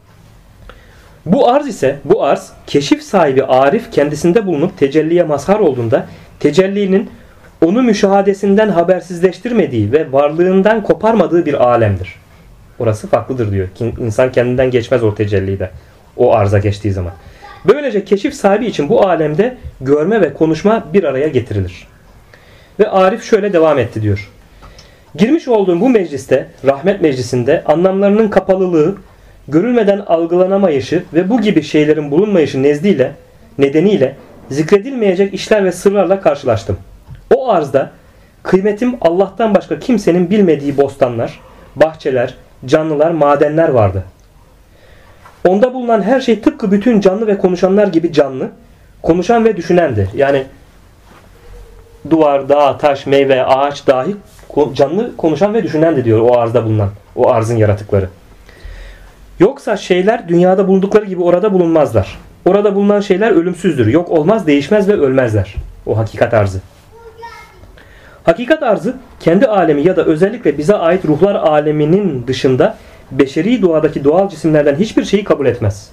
Bu arz keşif sahibi arif kendisinde bulunup tecelliye mazhar olduğunda tecellinin onu müşahadesinden habersizleştirmediği ve varlığından koparmadığı bir alemdir. Orası farklıdır diyor. İnsan kendinden geçmez o tecellide. O arza geçtiği zaman. Böylece keşif sahibi için bu alemde görme ve konuşma bir araya getirilir. Ve Arif şöyle devam etti diyor. Girmiş olduğum bu mecliste, rahmet meclisinde anlamlarının kapalılığı, görülmeden algılanamayışı ve bu gibi şeylerin bulunmayışı nedeniyle zikredilmeyecek işler ve sırlarla karşılaştım. O arzda kıymetim Allah'tan başka kimsenin bilmediği bostanlar, bahçeler, canlılar, madenler vardı. Onda bulunan her şey tıpkı bütün canlı ve konuşanlar gibi canlı, konuşan ve düşünendi. Yani duvar, dağ, taş, meyve, ağaç dahi canlı, konuşan ve düşünendi diyor o arzda bulunan, o arzın yaratıkları. Yoksa şeyler dünyada bulundukları gibi orada bulunmazlar. Orada bulunan şeyler ölümsüzdür. Yok olmaz, değişmez ve ölmezler. O hakikat arzı. Hakikat arzı kendi alemi ya da özellikle bize ait ruhlar aleminin dışında beşeri doğadaki doğal cisimlerden hiçbir şeyi kabul etmez.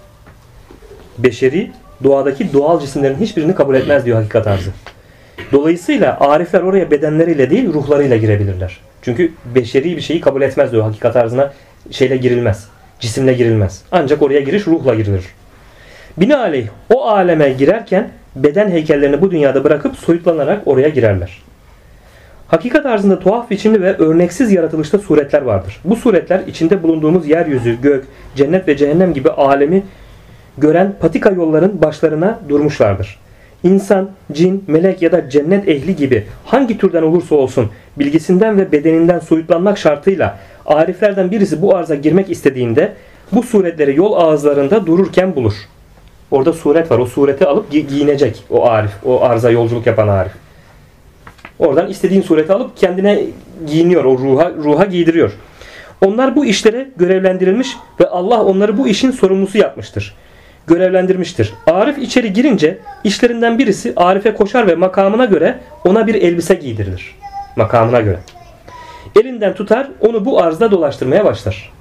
Beşeri doğadaki doğal cisimlerin hiçbirini kabul etmez diyor hakikat arzı. Dolayısıyla arifler oraya bedenleriyle değil ruhlarıyla girebilirler. Çünkü beşeri bir şeyi kabul etmez diyor hakikat arzına, şeyle girilmez. Cisimle girilmez. Ancak oraya giriş ruhla girilir. Binaenaleyh o aleme girerken beden heykellerini bu dünyada bırakıp soyutlanarak oraya girerler. Hakikat arzında tuhaf biçimli ve örneksiz yaratılışta suretler vardır. Bu suretler içinde bulunduğumuz yeryüzü, gök, cennet ve cehennem gibi alemi gören patika yolların başlarına durmuşlardır. İnsan, cin, melek ya da cennet ehli gibi hangi türden olursa olsun bilgisinden ve bedeninden soyutlanmak şartıyla ariflerden birisi bu arza girmek istediğinde bu suretleri yol ağızlarında dururken bulur. Orada suret var. O sureti alıp giyinecek o arif. O arza yolculuk yapan arif. Oradan istediğin sureti alıp kendine giyiniyor. O ruha giydiriyor. Onlar bu işlere görevlendirilmiş ve Allah onları bu işin sorumlusu yapmıştır. Görevlendirmiştir. Arif içeri girince işlerinden birisi Arif'e koşar ve makamına göre ona bir elbise giydirilir. Makamına göre. Elinden tutar, onu bu arzda dolaştırmaya başlar.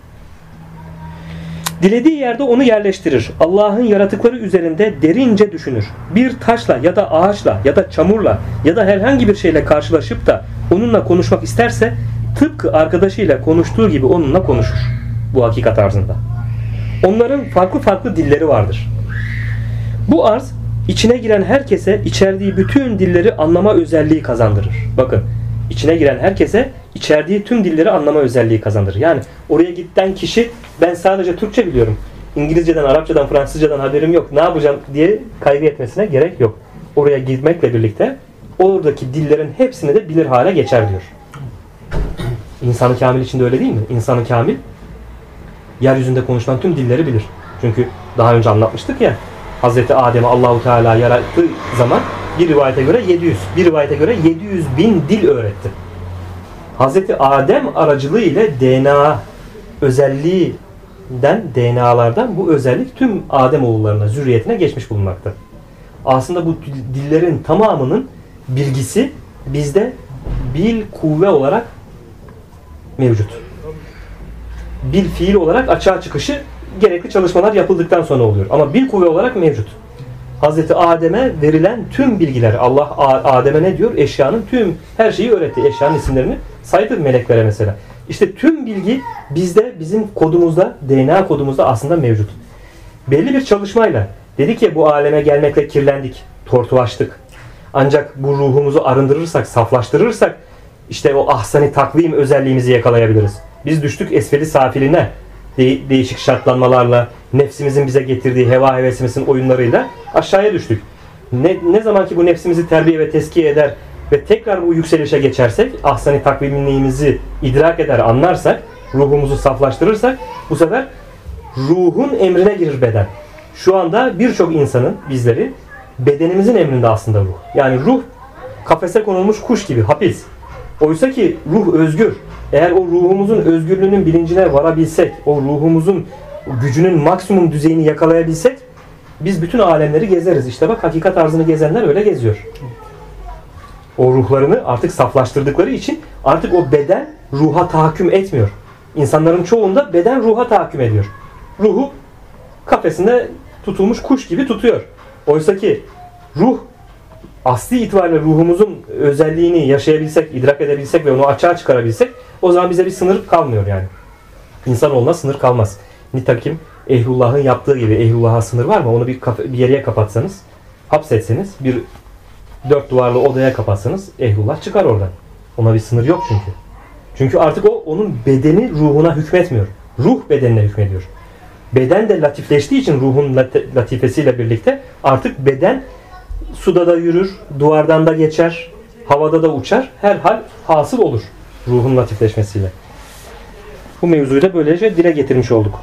Dilediği yerde onu yerleştirir. Allah'ın yaratıkları üzerinde derince düşünür. Bir taşla ya da ağaçla ya da çamurla ya da herhangi bir şeyle karşılaşıp da onunla konuşmak isterse tıpkı arkadaşıyla konuştuğu gibi onunla konuşur. Bu hakikat arzında. Onların farklı farklı dilleri vardır. Bu arz içine giren herkese içerdiği bütün dilleri anlama özelliği kazandırır. Bakın, içine giren herkese içerdiği tüm dilleri anlama özelliği kazandırır. Yani oraya giden kişi ben sadece Türkçe biliyorum, İngilizceden, Arapçadan, Fransızcadan haberim yok, ne yapacağım diye kaygı etmesine gerek yok. Oraya gitmekle birlikte oradaki dillerin hepsini de bilir hale geçer diyor. İnsan-ı Kamil için de öyle değil mi? İnsan-ı Kamil yeryüzünde konuşulan tüm dilleri bilir. Çünkü daha önce anlatmıştık ya, Hazreti Adem'e Allahu Teala yarattığı zaman bir rivayete göre 700, bir rivayete göre 700.000 dil öğretti. Hazreti Adem aracılığı ile DNA özelliğinden, DNA'lardan bu özellik tüm Adem oğullarına, zürriyetine geçmiş bulunmakta. Aslında bu dillerin tamamının bilgisi bizde bil kuvve olarak mevcut. Bil fiil olarak açığa çıkışı gerekli çalışmalar yapıldıktan sonra oluyor. Ama bil kuvve olarak mevcut. Hazreti Adem'e verilen tüm bilgiler, Allah Adem'e ne diyor? Eşyanın tüm her şeyi öğretti. Eşyanın isimlerini saydı meleklere mesela. İşte tüm bilgi bizde, bizim kodumuzda, DNA kodumuzda aslında mevcut. Belli bir çalışmayla dedik ya, bu aleme gelmekle kirlendik, tortulaştık. Ancak bu ruhumuzu arındırırsak, saflaştırırsak işte o ahsani takvim özelliğimizi yakalayabiliriz. Biz düştük esfeli safiline. değişik şartlanmalarla, nefsimizin bize getirdiği heva hevesimizin oyunlarıyla aşağıya düştük. Ne zaman ki bu nefsimizi terbiye ve teskiye eder ve tekrar bu yükselişe geçersek, ahsen-i takvimliğimizi idrak eder, anlarsak, ruhumuzu saflaştırırsak, bu sefer ruhun emrine girir beden. Şu anda birçok insanın, bizleri, bedenimizin emrinde aslında ruh. Yani ruh kafese konulmuş kuş gibi, hapis. Oysa ki ruh özgür. Eğer o ruhumuzun özgürlüğünün bilincine varabilsek, o ruhumuzun gücünün maksimum düzeyini yakalayabilsek, biz bütün alemleri gezeriz. İşte bak, hakikat arzını gezenler öyle geziyor. O ruhlarını artık saflaştırdıkları için artık o beden ruha tahakküm etmiyor. İnsanların çoğunda beden ruha tahakküm ediyor. Ruhu kafesinde tutulmuş kuş gibi tutuyor. Oysa ki ruh, asli itibariyle ruhumuzun özelliğini yaşayabilsek, idrak edebilsek ve onu açığa çıkarabilsek, o zaman bize bir sınır kalmıyor yani. İnsanoğluna sınır kalmaz. Nitekim Ehlullah'ın yaptığı gibi, Ehlullah'a sınır var mı? Onu bir yere kapatsanız, hapsetseniz, bir 4 duvarlı odaya kapatsanız, Ehlullah çıkar oradan. Ona bir sınır yok çünkü. Çünkü artık onun bedeni ruhuna hükmetmiyor. Ruh bedenine hükmediyor. Beden de latifleştiği için ruhun latifesiyle birlikte artık beden suda da yürür, duvardan da geçer, havada da uçar. Her hal hasıl olur ruhun latifleşmesiyle. Bu mevzuyu da böylece dile getirmiş olduk.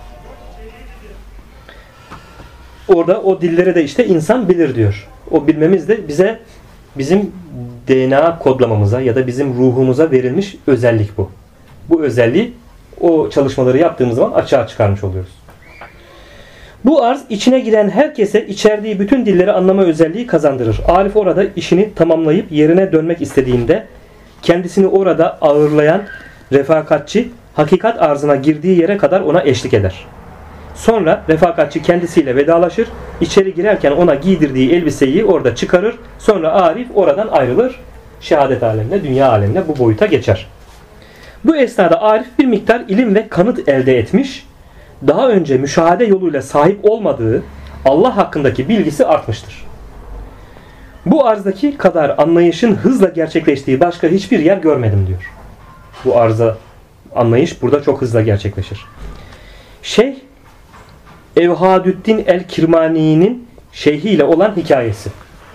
Orada o dilleri de işte insan bilir diyor. O bilmemiz de bize, bizim DNA kodlamamıza ya da bizim ruhumuza verilmiş özellik bu. Bu özelliği o çalışmaları yaptığımız zaman açığa çıkarmış oluyoruz. Bu arz içine giren herkese içerdiği bütün dilleri anlama özelliği kazandırır. Arif orada işini tamamlayıp yerine dönmek istediğinde kendisini orada ağırlayan refakatçi hakikat arzına girdiği yere kadar ona eşlik eder. Sonra refakatçi kendisiyle vedalaşır, içeri girerken ona giydirdiği elbiseyi orada çıkarır. Sonra Arif oradan ayrılır, şehadet alemine, dünya alemine, bu boyuta geçer. Bu esnada Arif bir miktar ilim ve kanıt elde etmiş, daha önce müşahede yoluyla sahip olmadığı Allah hakkındaki bilgisi artmıştır. Bu arzdaki kadar anlayışın hızla gerçekleştiği başka hiçbir yer görmedim diyor. Bu arza anlayış burada çok hızla gerçekleşir. Şeyh Evhadüddin el-Kirmani'nin şeyhiyle olan hikayesi.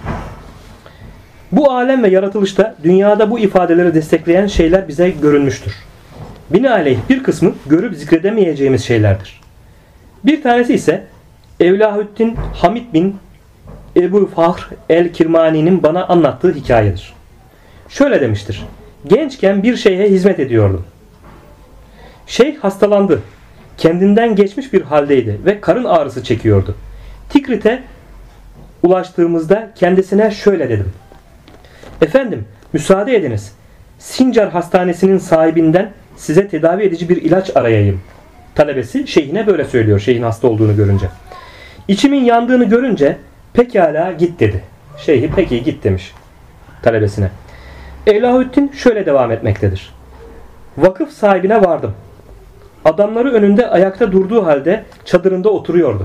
Bu alem ve yaratılışta dünyada bu ifadeleri destekleyen şeyler bize görünmüştür. Binaenaleyh bir kısmı görüp zikredemeyeceğimiz şeylerdir. Bir tanesi ise Evlahüddin Hamid bin Ebu Fahr el-Kirmani'nin bana anlattığı hikayedir. Şöyle demiştir. Gençken bir şeyhe hizmet ediyordum. Şeyh hastalandı. Kendinden geçmiş bir haldeydi ve karın ağrısı çekiyordu. Tikrit'e ulaştığımızda kendisine şöyle dedim. Efendim, müsaade ediniz. Sincar Hastanesi'nin sahibinden size tedavi edici bir ilaç arayayım. Talebesi şeyhine böyle söylüyor, şeyhin hasta olduğunu görünce. İçimin yandığını görünce pekala git dedi. Şeyhi peki git demiş talebesine. Evlahüddin şöyle devam etmektedir. Vakıf sahibine vardım. Adamları önünde ayakta durduğu halde çadırında oturuyordu.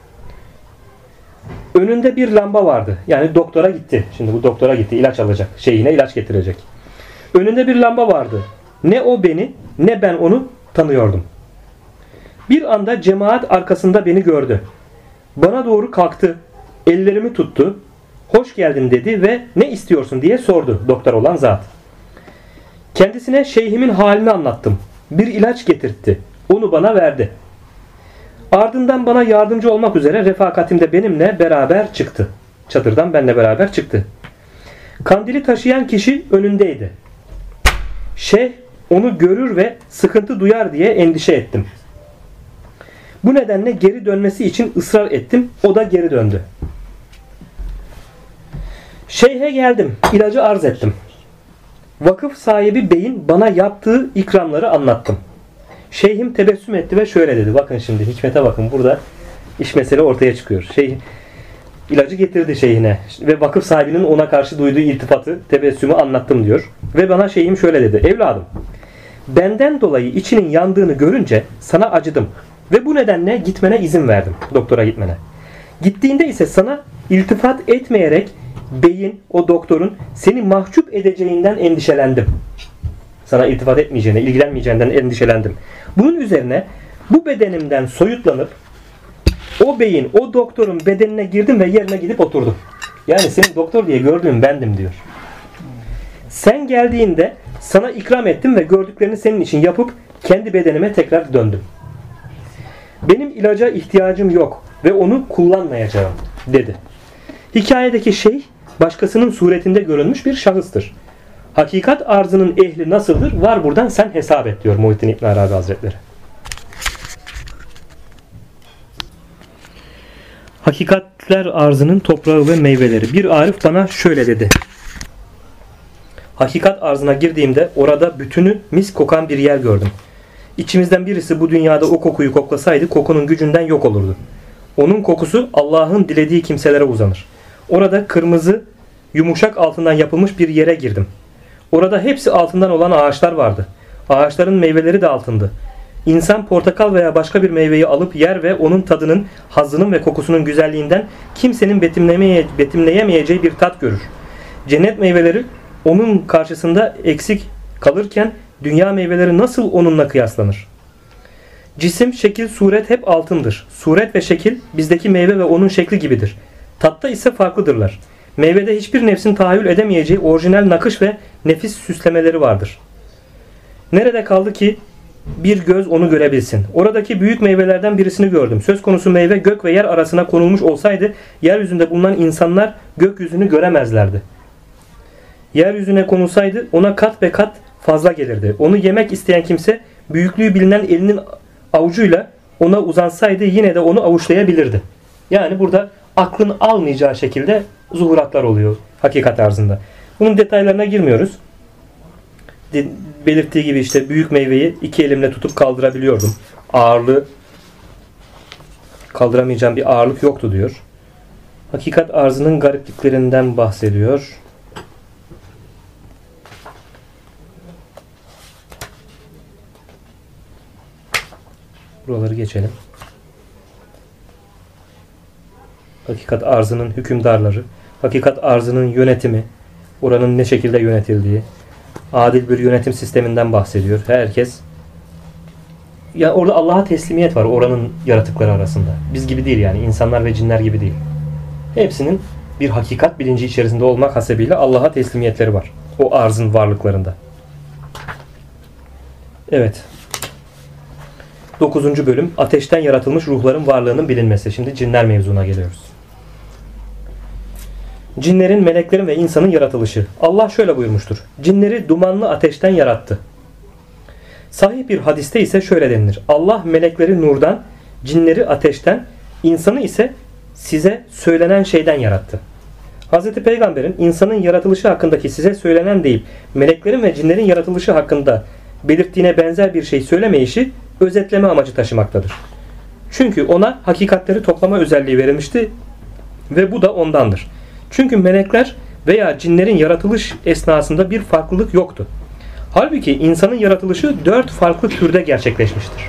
Önünde bir lamba vardı. Yani doktora gitti. Şimdi bu doktora gitti. İlaç alacak. Şeyhine ilaç getirecek. Önünde bir lamba vardı. Ne o beni ne ben onu tanıyordum. Bir anda cemaat arkasında beni gördü. Bana doğru kalktı. Ellerimi tuttu. Hoş geldin dedi ve ne istiyorsun diye sordu doktor olan zat. Kendisine şeyhimin halini anlattım. Bir ilaç getirtti. Onu bana verdi. Ardından bana yardımcı olmak üzere refakatim de benimle beraber çıktı. Çadırdan benimle beraber çıktı. Kandili taşıyan kişi önündeydi. Şeyh onu görür ve sıkıntı duyar diye endişe ettim. Bu nedenle geri dönmesi için ısrar ettim. O da geri döndü. Şeyhe geldim. İlacı arz ettim. Vakıf sahibi beyin bana yaptığı ikramları anlattım. Şeyhim tebessüm etti ve şöyle dedi. Bakın şimdi hikmete bakın. Burada iş mesele ortaya çıkıyor. Şeyh ilacı getirdi şeyhine ve vakıf sahibinin ona karşı duyduğu iltifatı, tebessümü anlattım diyor. Ve bana şeyhim şöyle dedi. Evladım, benden dolayı içinin yandığını görünce sana acıdım ve bu nedenle gitmene izin verdim. Doktora gitmene. Gittiğinde ise sana iltifat etmeyerek beyin, o doktorun seni mahcup edeceğinden endişelendim. Sana iltifat etmeyeceğine, ilgilenmeyeceğinden endişelendim. Bunun üzerine Bu bedenimden soyutlanıp o beyin, o doktorun bedenine girdim ve yerine gidip oturdum. Yani senin doktor diye gördüğüm bendim diyor. Sen geldiğinde sana ikram ettim ve gördüklerini senin için yapıp kendi bedenime tekrar döndüm. Benim ilaca ihtiyacım yok ve onu kullanmayacağım dedi. Hikayedeki şeyh başkasının suretinde görünmüş bir şahıstır. Hakikat arzının ehli nasıldır? Var buradan sen hesap et diyor Muhittin İbn Arabi Hazretleri. Hakikatler arzının toprağı ve meyveleri. Bir arif bana şöyle dedi. Hakikat arzına girdiğimde orada bütünü mis kokan bir yer gördüm. İçimizden birisi bu dünyada o kokuyu koklasaydı kokunun gücünden yok olurdu. Onun kokusu Allah'ın dilediği kimselere uzanır. Orada kırmızı, yumuşak altından yapılmış bir yere girdim. Orada hepsi altından olan ağaçlar vardı. Ağaçların meyveleri de altındı. İnsan portakal veya başka bir meyveyi alıp yer ve onun tadının, hazzının ve kokusunun güzelliğinden kimsenin betimleyemeyeceği bir tat görür. Cennet meyveleri onun karşısında eksik kalırken dünya meyveleri nasıl onunla kıyaslanır? Cisim, şekil, suret hep altındır. Suret ve şekil bizdeki meyve ve onun şekli gibidir. Tatta ise farklıdırlar. Meyvede hiçbir nefsin tahayyül edemeyeceği orijinal nakış ve nefis süslemeleri vardır. Nerede kaldı ki bir göz onu görebilsin? Oradaki büyük meyvelerden birisini gördüm. Söz konusu meyve gök ve yer arasına konulmuş olsaydı yeryüzünde bulunan insanlar gökyüzünü göremezlerdi. Yeryüzüne konulsaydı ona kat ve kat fazla gelirdi. Onu yemek isteyen kimse büyüklüğü bilinen elinin avucuyla ona uzansaydı yine de onu avuçlayabilirdi. Yani burada aklın almayacağı şekilde zuhuratlar oluyor hakikat arzında. Bunun detaylarına girmiyoruz. Belirttiği gibi işte büyük meyveyi iki elimle tutup kaldırabiliyordum. Ağırlığı kaldıramayacağım bir ağırlık yoktu diyor. Hakikat arzının garipliklerinden bahsediyor. Buraları geçelim. Hakikat arzının hükümdarları, hakikat arzının yönetimi, oranın ne şekilde yönetildiği, adil bir yönetim sisteminden bahsediyor. Herkes, ya orada Allah'a teslimiyet var oranın yaratıkları arasında. Biz gibi değil yani, insanlar ve cinler gibi değil. Hepsinin bir hakikat bilinci içerisinde olmak hasebiyle Allah'a teslimiyetleri var. O arzın varlıklarında. Evet. 9. bölüm. Ateşten yaratılmış ruhların varlığının bilinmesi. Şimdi cinler mevzuna geliyoruz. Cinlerin, meleklerin ve insanın yaratılışı. Allah şöyle buyurmuştur. Cinleri dumanlı ateşten yarattı. Sahih bir hadiste ise şöyle denilir. Allah melekleri nurdan, cinleri ateşten, insanı ise size söylenen şeyden yarattı. Hz. Peygamber'in insanın yaratılışı hakkındaki size söylenen deyip meleklerin ve cinlerin yaratılışı hakkında belirttiğine benzer bir şey söylemeyişi özetleme amacı taşımaktadır. Çünkü ona hakikatleri toplama özelliği verilmişti ve bu da ondandır. Çünkü melekler veya cinlerin yaratılış esnasında bir farklılık yoktu. Halbuki insanın yaratılışı 4 farklı türde gerçekleşmiştir.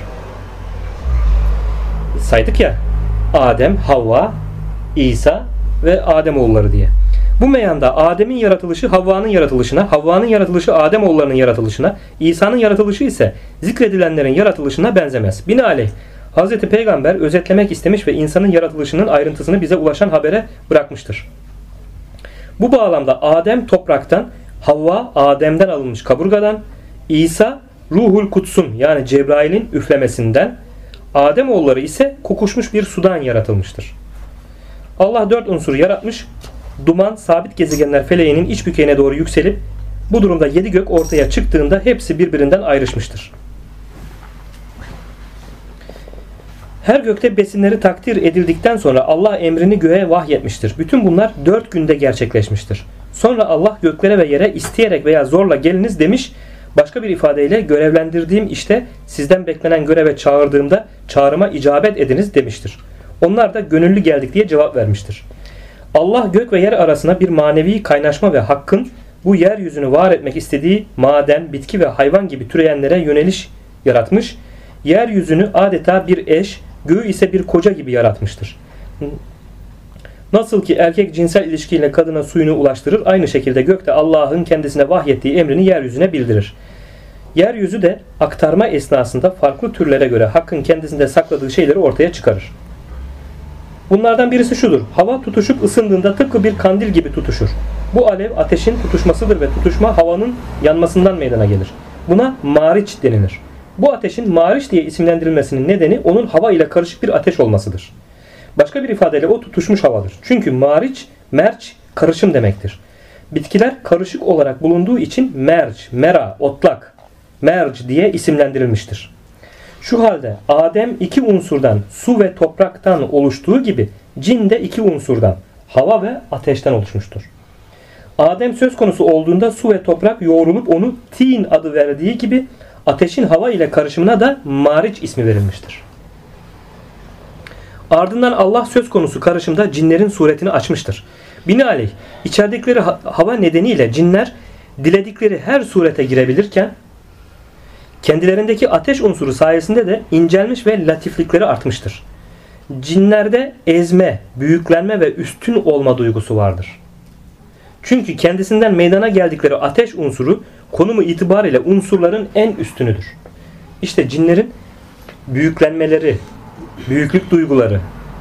Saydık ya, Adem, Havva, İsa ve Ademoğulları diye. Bu meyanda Adem'in yaratılışı Havva'nın yaratılışına, Havva'nın yaratılışı Ademoğullarının yaratılışına, İsa'nın yaratılışı ise zikredilenlerin yaratılışına benzemez. Binaenaleyh Hz. Peygamber özetlemek istemiş ve insanın yaratılışının ayrıntısını bize ulaşan habere bırakmıştır. Bu bağlamda Adem topraktan, Havva Adem'den alınmış kaburgadan, İsa Ruhul Kuts'un yani Cebrail'in üflemesinden, Ademoğulları ise kokuşmuş bir sudan yaratılmıştır. Allah 4 unsur yaratmış. Duman sabit gezegenler feleğinin iç bükeyine doğru yükselip bu durumda 7 gök ortaya çıktığında hepsi birbirinden ayrışmıştır. Her gökte besinleri takdir edildikten sonra Allah emrini göğe vahyetmiştir. Bütün bunlar 4 günde gerçekleşmiştir. Sonra Allah göklere ve yere isteyerek veya zorla geliniz demiş. Başka bir ifadeyle görevlendirdiğim işte sizden beklenen göreve çağırdığımda çağrıma icabet ediniz demiştir. Onlar da gönüllü geldik diye cevap vermiştir. Allah gök ve yer arasına bir manevi kaynaşma ve hakkın bu yeryüzünü var etmek istediği maden, bitki ve hayvan gibi türeyenlere yöneliş yaratmış. Yeryüzünü adeta bir eş, göğü ise bir koca gibi yaratmıştır. Nasıl ki erkek cinsel ilişkiyle kadına suyunu ulaştırır, aynı şekilde gökte Allah'ın kendisine vahyettiği emrini yeryüzüne bildirir. Yeryüzü de aktarma esnasında farklı türlere göre Hakk'ın kendisinde sakladığı şeyleri ortaya çıkarır. Bunlardan birisi şudur. Hava tutuşup ısındığında tıpkı bir kandil gibi tutuşur. Bu alev ateşin tutuşmasıdır ve tutuşma havanın yanmasından meydana gelir. Buna mariç denilir. Bu ateşin mariç diye isimlendirilmesinin nedeni onun hava ile karışık bir ateş olmasıdır. Başka bir ifadeyle o tutuşmuş havadır. Çünkü mariç, merç, karışım demektir. Bitkiler karışık olarak bulunduğu için merç, mera, otlak, merc diye isimlendirilmiştir. Şu halde Adem iki unsurdan, su ve topraktan oluştuğu gibi cin de iki unsurdan, hava ve ateşten oluşmuştur. Adem söz konusu olduğunda su ve toprak yoğrulup onu tin adı verdiği gibi ateşin hava ile karışımına da mariç ismi verilmiştir. Ardından Allah söz konusu karışımda cinlerin suretini açmıştır. Binaenaleyh içerdikleri hava nedeniyle cinler diledikleri her surete girebilirken kendilerindeki ateş unsuru sayesinde de incelmiş ve latiflikleri artmıştır. Cinlerde ezme, büyüklenme ve üstün olma duygusu vardır. Çünkü kendisinden meydana geldikleri ateş unsuru konumu itibariyle unsurların en üstünüdür. İşte cinlerin büyüklenmeleri, büyüklük duyguları,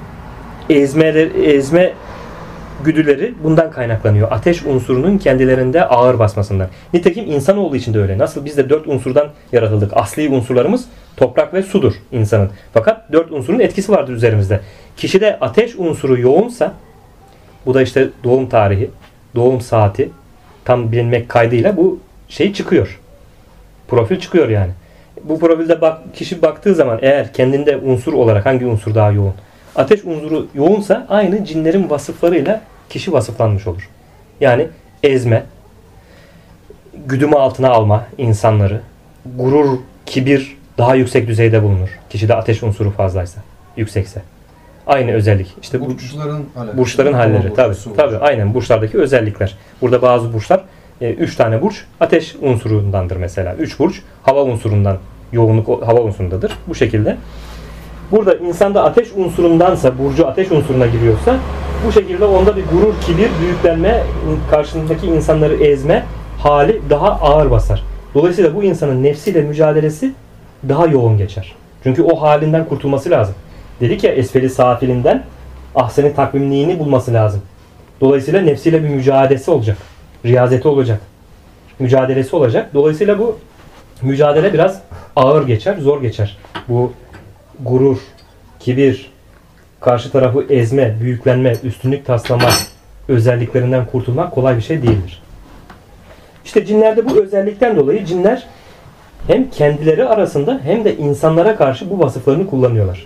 ezme güdüleri bundan kaynaklanıyor. Ateş unsurunun kendilerinde ağır basmasından. Nitekim insanoğlu için de öyle. Nasıl biz de 4 unsurdan yaratıldık. Asli unsurlarımız toprak ve sudur insanın. Fakat 4 unsurun etkisi vardır üzerimizde. Kişide ateş unsuru yoğunsa, bu da işte doğum tarihi, doğum saati tam bilinmek kaydıyla bu şey çıkıyor. Profil çıkıyor yani. Bu profilde kişi baktığı zaman eğer kendinde unsur olarak hangi unsur daha yoğun? Ateş unsuru yoğunsa aynı cinlerin vasıflarıyla kişi vasıflanmış olur. Yani ezme, güdümü altına alma insanları, gurur, kibir daha yüksek düzeyde bulunur. Kişide ateş unsuru fazlaysa, yüksekse. Aynı özellik. İşte burçların halleri. Tabii, aynen burçlardaki özellikler. Burada bazı burçlar 3 tane burç ateş unsurundandır mesela. 3 burç hava unsurundan, yoğunluk hava unsurundadır. Bu şekilde. Burada insanda ateş unsurundansa, burcu ateş unsuruna giriyorsa bu şekilde onda bir gurur, kibir, büyüklenme, karşısındaki insanları ezme hali daha ağır basar. Dolayısıyla bu insanın nefsiyle mücadelesi daha yoğun geçer. Çünkü o halinden kurtulması lazım. Dedik ya esfeli safilinden ahseni takvimliğini bulması lazım. Dolayısıyla nefsiyle bir mücadelesi olacak. Riyazeti olacak. Mücadelesi olacak. Dolayısıyla bu mücadele biraz ağır geçer, zor geçer. Bu gurur, kibir, karşı tarafı ezme, büyüklenme, üstünlük taslama özelliklerinden kurtulmak kolay bir şey değildir. İşte cinlerde bu özellikten dolayı cinler hem kendileri arasında hem de insanlara karşı bu vasıflarını kullanıyorlar.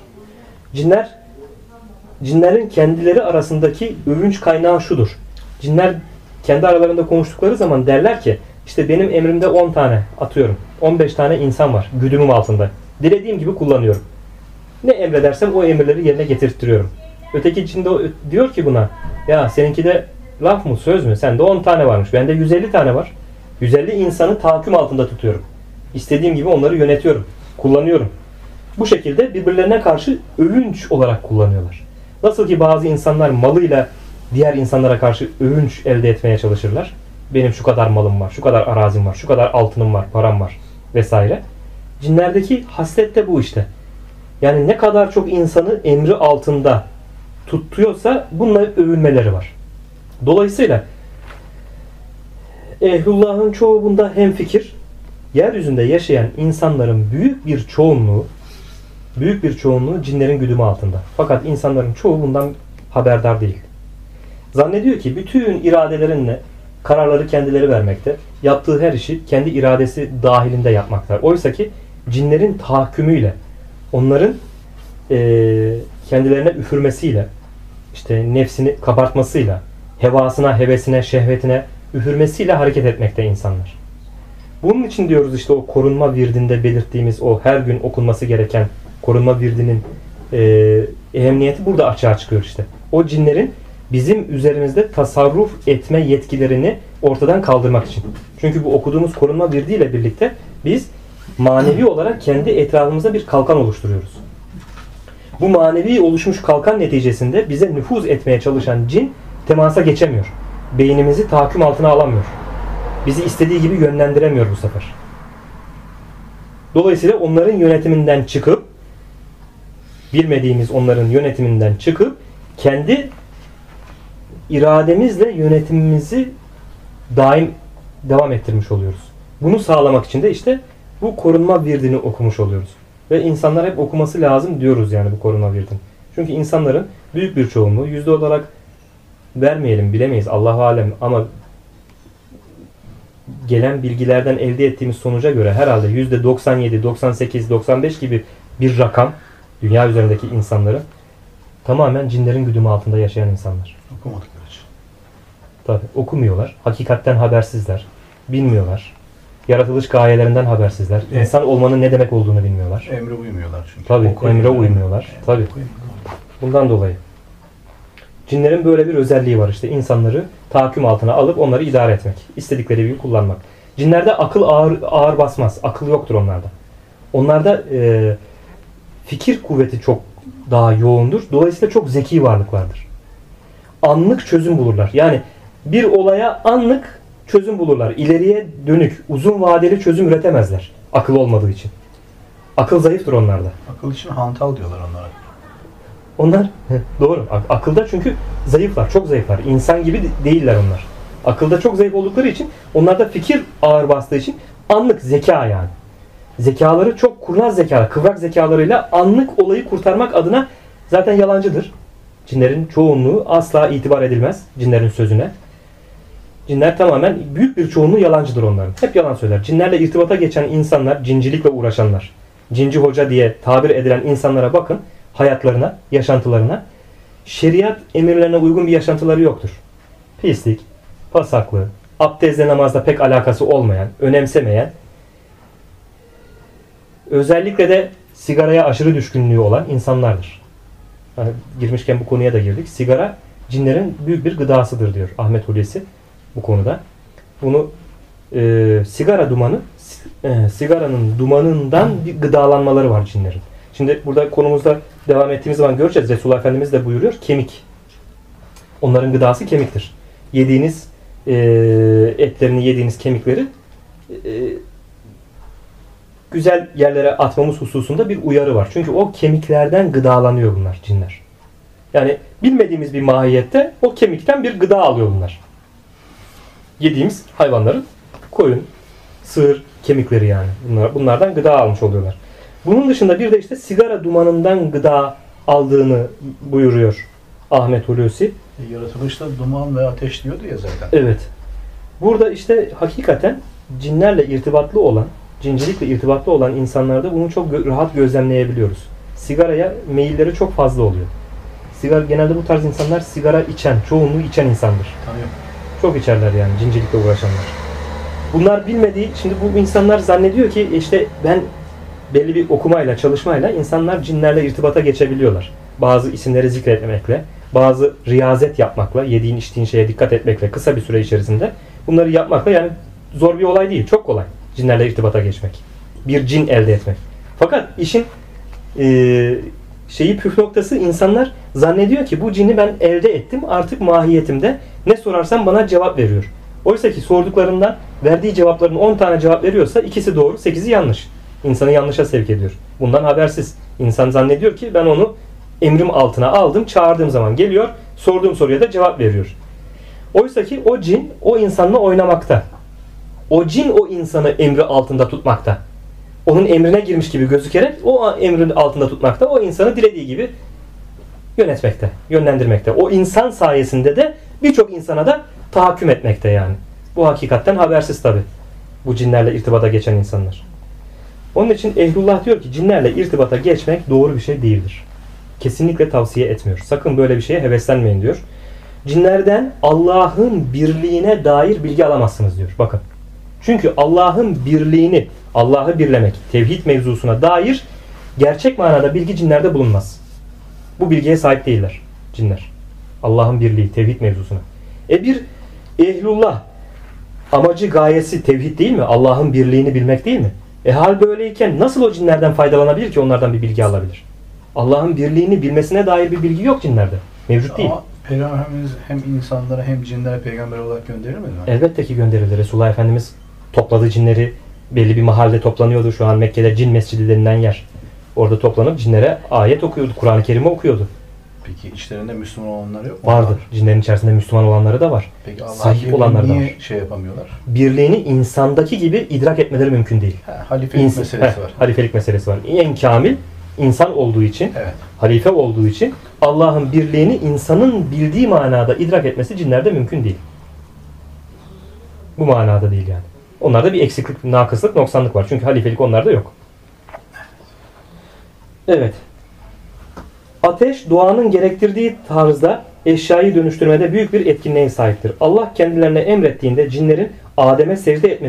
Cinlerin kendileri arasındaki övünç kaynağı şudur. Cinler kendi aralarında konuştukları zaman derler ki işte benim emrimde 10 tane atıyorum. 15 tane insan var güdümüm altında. Dilediğim gibi kullanıyorum. Ne emredersem o emirleri yerine getirtiyorum. Öteki cin de diyor ki buna ya seninki de laf mı söz mü? Sende 10 tane varmış. Bende 150 tane var. 150 insanı tahakküm altında tutuyorum. İstediğim gibi onları yönetiyorum. Kullanıyorum. Bu şekilde birbirlerine karşı övünç olarak kullanıyorlar. Nasıl ki bazı insanlar malıyla diğer insanlara karşı övünç elde etmeye çalışırlar. Benim şu kadar malım var, şu kadar arazim var, şu kadar altınım var, param var vesaire. Cinlerdeki haslet de bu işte. Yani ne kadar çok insanı emri altında tutuyorsa bununla övünmeleri var. Dolayısıyla ehlullah'ın çoğu bunda hemfikir. Yeryüzünde yaşayan insanların büyük bir çoğunluğu cinlerin güdümü altında. Fakat insanların çoğu bundan haberdar değil. Zannediyor ki bütün iradelerinle kararları kendileri vermekte, yaptığı her işi kendi iradesi dahilinde yapmaktadır. Oysa ki cinlerin tahakkümüyle, onların kendilerine üfürmesiyle, işte nefsini kabartmasıyla, hevasına, hevesine, şehvetine üfürmesiyle hareket etmekte insanlar. Bunun için diyoruz işte o korunma virdinde belirttiğimiz o her gün okunması gereken korunma virdinin ehemmiyeti burada açığa çıkıyor işte. O cinlerin bizim üzerimizde tasarruf etme yetkilerini ortadan kaldırmak için. Çünkü bu okuduğumuz korunma virdiyle birlikte biz manevi olarak kendi etrafımızda bir kalkan oluşturuyoruz. Bu manevi oluşmuş kalkan neticesinde bize nüfuz etmeye çalışan cin temasa geçemiyor. Beynimizi tahakküm altına alamıyor. Bizi istediği gibi yönlendiremiyor bu sefer. Dolayısıyla onların yönetiminden çıkıp, bilmediğimiz onların yönetiminden çıkıp kendi irademizle yönetimimizi devam ettirmiş oluyoruz. Bunu sağlamak için de işte bu korunma virdini okumuş oluyoruz. Ve insanlar hep okuması lazım diyoruz yani bu korunma virdini. Çünkü insanların büyük bir çoğunluğu, yüzde olarak vermeyelim, bilemeyiz, Allah-u alem, ama gelen bilgilerden elde ettiğimiz sonuca göre herhalde yüzde 97, 98, 95 gibi bir rakam, dünya üzerindeki insanların tamamen cinlerin güdümü altında yaşayan insanlar. Okumadıkları için. Tabii okumuyorlar, hakikatten habersizler, bilmiyorlar, yaratılış gayelerinden habersizler, insan olmanın ne demek olduğunu bilmiyorlar. Emre uymuyorlar çünkü. Tabii emre uymuyorlar. Tabii. Bundan dolayı. Cinlerin böyle bir özelliği var işte, insanları tahakküm altına alıp onları idare etmek, istedikleri gibi kullanmak. Cinlerde akıl ağır basmaz, akıl yoktur onlarda. Onlarda fikir kuvveti çok daha yoğundur. Dolayısıyla çok zeki varlıklardır. Anlık çözüm bulurlar. Yani bir olaya anlık çözüm bulurlar. İleriye dönük, uzun vadeli çözüm üretemezler. Akıl olmadığı için. Akıl zayıftır onlarda. Akıl için hantal diyorlar onlara. Onlar doğru. Akılda çünkü zayıflar, çok zayıflar. İnsan gibi değiller onlar. Akılda çok zayıf oldukları için, onlarda fikir ağır bastığı için anlık zeka yani. Zekaları çok kurnaz zekalar, kıvrak zekalarıyla anlık olayı kurtarmak adına zaten yalancıdır. Cinlerin çoğunluğu asla itibar edilmez cinlerin sözüne. Cinler tamamen, büyük bir çoğunluğu yalancıdır onların. Hep yalan söyler. Cinlerle irtibata geçen insanlar, cincilikle uğraşanlar, cinci hoca diye tabir edilen insanlara bakın, hayatlarına, yaşantılarına. Şeriat emirlerine uygun bir yaşantıları yoktur. Pislik, pasaklı, abdestle namazla pek alakası olmayan, önemsemeyen, özellikle de sigaraya aşırı düşkünlüğü olan insanlardır. Yani girmişken bu konuya da girdik. Sigara cinlerin büyük bir gıdasıdır diyor Ahmet Hulusi bu konuda. Bunu sigara dumanı, sigaranın dumanından bir gıdalanmaları var cinlerin. Şimdi burada konumuzda devam ettiğimiz zaman göreceğiz. Resulullah Efendimiz de buyuruyor. Kemik. Onların gıdası kemiktir. Yediğiniz etlerini, yediğiniz kemikleri güzel yerlere atmamız hususunda bir uyarı var. Çünkü o kemiklerden gıdalanıyor bunlar, cinler. Yani bilmediğimiz bir mahiyette o kemikten bir gıda alıyor bunlar. Yediğimiz hayvanların, koyun, sığır kemikleri yani. Bunlardan gıda almış oluyorlar. Bunun dışında bir de işte sigara dumanından gıda aldığını buyuruyor Ahmet Hulusi. Yaratılışta duman ve ateş diyordu ya zaten. Evet. Burada işte hakikaten cinlerle irtibatlı olan, cincilikle irtibatlı olan insanlarda bunu çok rahat gözlemleyebiliyoruz. Sigaraya meyilleri çok fazla oluyor. Genelde bu tarz insanlar sigara içen, çoğunluğu içen insandır. Tanıyorum. Çok içerler yani, cincilikle uğraşanlar. Bunlar bilmediği, şimdi bu insanlar zannediyor ki işte ben belli bir okumayla, çalışmayla insanlar cinlerle irtibata geçebiliyorlar. Bazı isimleri zikretmekle, bazı riyazet yapmakla, yediğin içtiğin şeye dikkat etmekle kısa bir süre içerisinde bunları yapmakla, yani zor bir olay değil, çok kolay cinlerle irtibata geçmek. Bir cin elde etmek. Fakat işin püf noktası, insanlar zannediyor ki bu cini ben elde ettim, artık mahiyetimde ne sorarsam bana cevap veriyor. Oysa ki sorduklarından verdiği cevapların 10 tane cevap veriyorsa ikisi doğru, 8'i yanlış. İnsanı yanlışa sevk ediyor. Bundan habersiz. İnsan zannediyor ki ben onu emrim altına aldım, çağırdığım zaman geliyor, sorduğum soruya da cevap veriyor. Oysa ki o cin o insanla oynamakta. O cin o insanı emri altında tutmakta. Onun emrine girmiş gibi gözükerek o emrin altında tutmakta. O insanı dilediği gibi yönetmekte, yönlendirmekte. O insan sayesinde de birçok insana da tahakküm etmekte yani. Bu hakikatten habersiz tabi. Bu cinlerle irtibata geçen insanlar. Onun için Ehlullah diyor ki cinlerle irtibata geçmek doğru bir şey değildir. Kesinlikle tavsiye etmiyor. Sakın böyle bir şeye heveslenmeyin diyor. Cinlerden Allah'ın birliğine dair bilgi alamazsınız diyor. Bakın. Çünkü Allah'ın birliğini, Allah'ı birlemek, tevhid mevzusuna dair gerçek manada bilgi cinlerde bulunmaz. Bu bilgiye sahip değiller cinler. Allah'ın birliği, tevhid mevzusuna. Bir ehlullah amacı, gayesi tevhid değil mi? Allah'ın birliğini bilmek değil mi? Hal böyleyken nasıl o cinlerden faydalanabilir ki, onlardan bir bilgi alabilir? Allah'ın birliğini bilmesine dair bir bilgi yok cinlerde. Mevcut değil. Ama Peygamberimiz hem insanlara hem cinlere peygamber olarak gönderilmedi mi? Elbette ki gönderildi. Resulullah Efendimiz topladı cinleri, Belli bir mahallede toplanıyordu. Şu an Mekke'de cin mescidi denilen yer. Orada toplanıp cinlere ayet okuyordu. Kur'an-ı Kerim'i okuyordu. Peki içlerinde Müslüman olanlar yok mu? Vardı. Cinlerin içerisinde Müslüman olanları da var. Peki Allah'ın Sahip birliğini olanları da niye var. şey yapamıyorlar? Birliğini insandaki gibi idrak etmeleri mümkün değil. Halifelik meselesi var. Halifelik meselesi var. En kamil insan olduğu için, Evet. halife olduğu için Allah'ın birliğini insanın bildiği manada idrak etmesi cinlerde mümkün değil. Bu manada değil yani. Onlarda bir eksiklik, nakıslık, noksanlık var. Çünkü halifelik onlarda yok. Evet. Ateş doğanın gerektirdiği tarzda eşyayı dönüştürmede büyük bir etkinliğe sahiptir. Allah kendilerine emrettiğinde cinlerin Adem'e secde etmek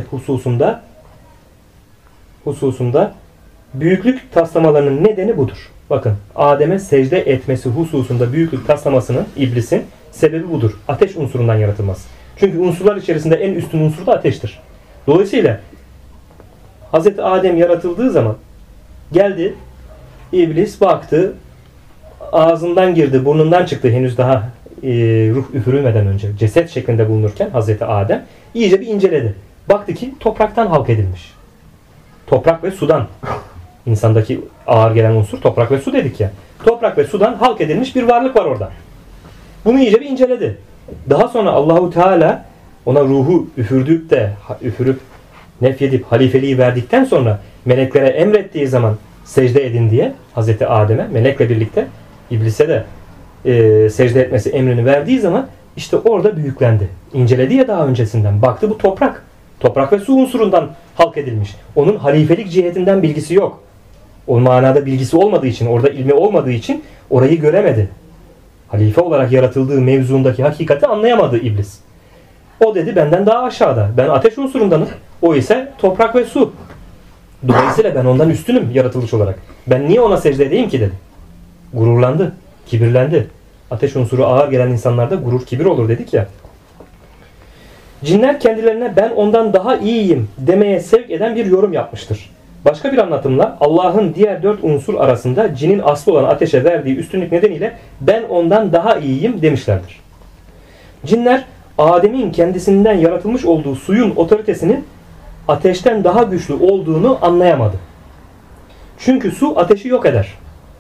hususunda büyüklük taslamalarının nedeni budur. Bakın, Adem'e secde etmesi hususunda büyüklük taslamasının iblisin sebebi budur. Ateş unsurundan yaratılması. Çünkü unsurlar içerisinde en üstün unsur da ateştir. Dolayısıyla Hz. Adem yaratıldığı zaman geldi, iblis baktı, ağzından girdi, burnundan çıktı henüz daha ruh üfürülmeden önce. Ceset şeklinde bulunurken Hz. Adem iyice bir inceledi. Baktı ki topraktan halk edilmiş. Toprak ve sudan. İnsandaki ağır gelen unsur toprak ve su dedik ya. Toprak ve sudan halk edilmiş bir varlık var orada. Bunu iyice bir inceledi. Daha sonra Allahu Teala ona ruhu üfürüp nefyedip halifeliği verdikten sonra meleklere emrettiği zaman secde edin diye Hazreti Adem'e melekle birlikte iblise de secde etmesi emrini verdiği zaman işte orada büyüklendi. İnceledi ya daha öncesinden. Baktı bu toprak. Toprak ve su unsurundan halk edilmiş. Onun halifelik cihetinden bilgisi yok. O manada bilgisi olmadığı için, orada ilmi olmadığı için orayı göremedi. Halife olarak yaratıldığı mevzuundaki hakikati anlayamadı iblis. O dedi benden daha aşağıda. Ben ateş unsurundanım. O ise toprak ve su. Dolayısıyla ben ondan üstünüm yaratılış olarak. Ben niye ona secde edeyim ki dedi. Gururlandı, kibirlendi. Ateş unsuru ağır gelen insanlarda gurur, kibir olur dedik ya. Cinler kendilerine ben ondan daha iyiyim demeye sevk eden bir yorum yapmıştır. Başka bir anlatımla Allah'ın diğer 4 unsur arasında cinin aslı olan ateşe verdiği üstünlük nedeniyle ben ondan daha iyiyim demişlerdir. Cinler Adem'in kendisinden yaratılmış olduğu suyun otoritesinin ateşten daha güçlü olduğunu anlayamadı. Çünkü su ateşi yok eder.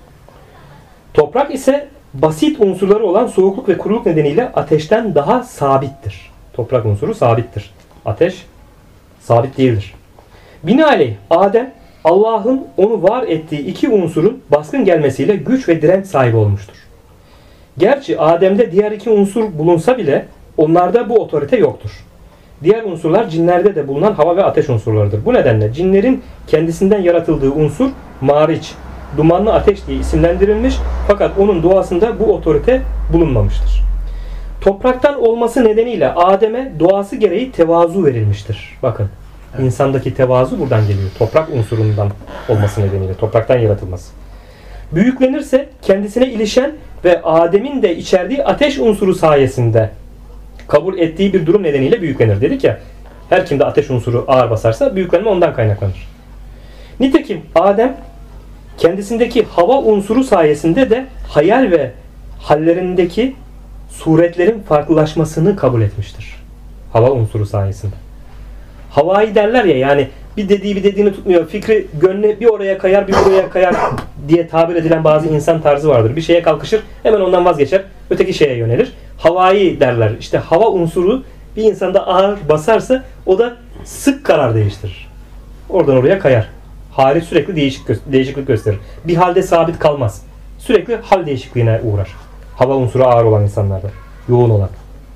Toprak ise basit unsurları olan soğukluk ve kuruluk nedeniyle ateşten daha sabittir. Toprak unsuru sabittir. Ateş sabit değildir. Binaenaleyh Adem Allah'ın onu var ettiği 2 unsurun baskın gelmesiyle güç ve direnç sahibi olmuştur. Gerçi Adem'de diğer 2 unsur bulunsa bile onlarda bu otorite yoktur. Diğer unsurlar cinlerde de bulunan hava ve ateş unsurlarıdır. Bu nedenle cinlerin kendisinden yaratıldığı unsur mariç, dumanlı ateş diye isimlendirilmiş fakat onun doğasında bu otorite bulunmamıştır. Topraktan olması nedeniyle Adem'e doğası gereği tevazu verilmiştir. Bakın, insandaki tevazu buradan geliyor. Toprak unsurundan olması nedeniyle, topraktan yaratılması. Büyüklenirse kendisine ilişen ve Adem'in de içerdiği ateş unsuru sayesinde kabul ettiği bir durum nedeniyle büyüklenir. Dedik ya, her kimde ateş unsuru ağır basarsa büyüklenme ondan kaynaklanır. Nitekim Adem kendisindeki hava unsuru sayesinde de hayal ve hallerindeki suretlerin farklılaşmasını kabul etmiştir. Hava unsuru sayesinde. Havai derler ya, yani bir dediği bir dediğini tutmuyor. Fikri gönlü bir oraya kayar bir buraya kayar diye tabir edilen bazı insan tarzı vardır. Bir şeye kalkışır hemen ondan vazgeçer. Öteki şeye yönelir. Havai derler. İşte hava unsuru bir insanda ağır basarsa o da sık karar değiştirir. Oradan oraya kayar. Hali sürekli değişiklik gösterir. Bir halde sabit kalmaz. Sürekli hal değişikliğine uğrar. Hava unsuru ağır olan insanlarda. Yoğun olan.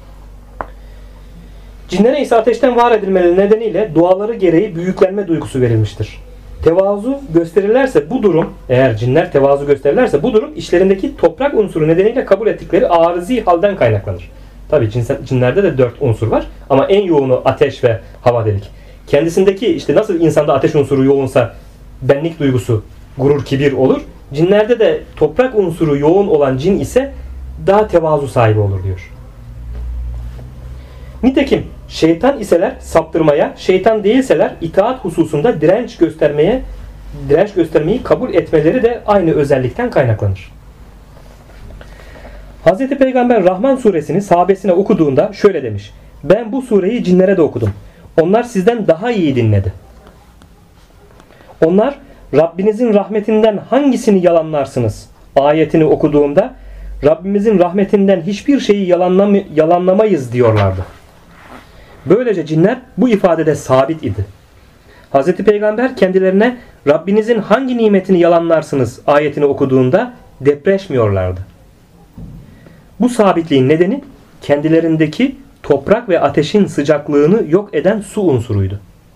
Cinlere ise ateşten var edilmeleri nedeniyle doğaları gereği büyüklenme duygusu verilmiştir. Tevazu gösterirlerse bu durum, eğer cinler tevazu gösterirlerse bu durum işlerindeki toprak unsuru nedeniyle kabul ettikleri arızi halden kaynaklanır. Tabi cinlerde de 4 unsur var ama en yoğunu ateş ve hava dedik. Kendisindeki işte nasıl insanda ateş unsuru yoğunsa benlik duygusu, gurur, kibir olur. Cinlerde de toprak unsuru yoğun olan cin ise daha tevazu sahibi olur diyor. Nitekim şeytan iseler saptırmaya, şeytan değilseler itaat hususunda direnç göstermeyi kabul etmeleri de aynı özellikten kaynaklanır. Hz. Peygamber Rahman suresini sahabesine okuduğunda şöyle demiş: ben bu sureyi cinlere de okudum. Onlar sizden daha iyi dinledi. Onlar Rabbinizin rahmetinden hangisini yalanlarsınız ayetini okuduğumda Rabbimizin rahmetinden hiçbir şeyi yalanlamayız diyorlardı. Böylece cinler bu ifadede sabit idi. Hz. Peygamber kendilerine Rabbinizin hangi nimetini yalanlarsınız ayetini okuduğunda depreşmiyorlardı. Bu sabitliğin nedeni kendilerindeki toprak ve ateşin sıcaklığını yok eden su unsuruydu.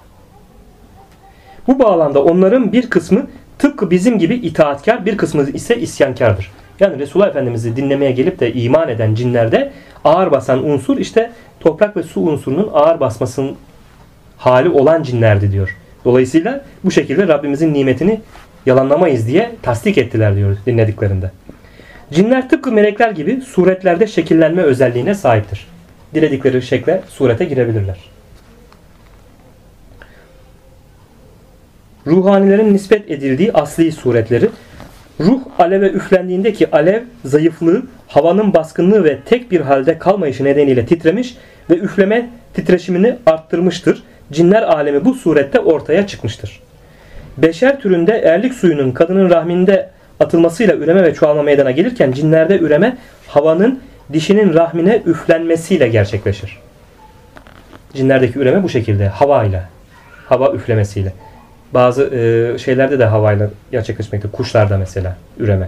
Bu bağlamda onların bir kısmı tıpkı bizim gibi itaatkar, bir kısmı ise isyankardır. Yani Resulullah Efendimiz'i dinlemeye gelip de iman eden cinlerde ağır basan unsur işte toprak ve su unsurunun ağır basmasının hali olan cinlerdi diyor. Dolayısıyla bu şekilde Rabbimizin nimetini yalanlamayız diye tasdik ettiler diyor dinlediklerinde. Cinler tıpkı melekler gibi suretlerde şekillenme özelliğine sahiptir. Diledikleri şekle, surete girebilirler. Ruhanilerin nispet edildiği asli suretleri, ruh aleve üflendiğindeki alev zayıflığı, havanın baskınlığı ve tek bir halde kalmayışı nedeniyle titremiş ve üfleme titreşimini arttırmıştır. Cinler alemi bu surette ortaya çıkmıştır. Beşer türünde erlik suyunun kadının rahminde atılmasıyla üreme ve çoğalma meydana gelirken cinlerde üreme havanın dişinin rahmine üflenmesiyle gerçekleşir. Cinlerdeki üreme bu şekilde havayla, hava üflemesiyle. Bazı şeylerde de havayla gerçekleşmekte. Kuşlarda mesela üreme.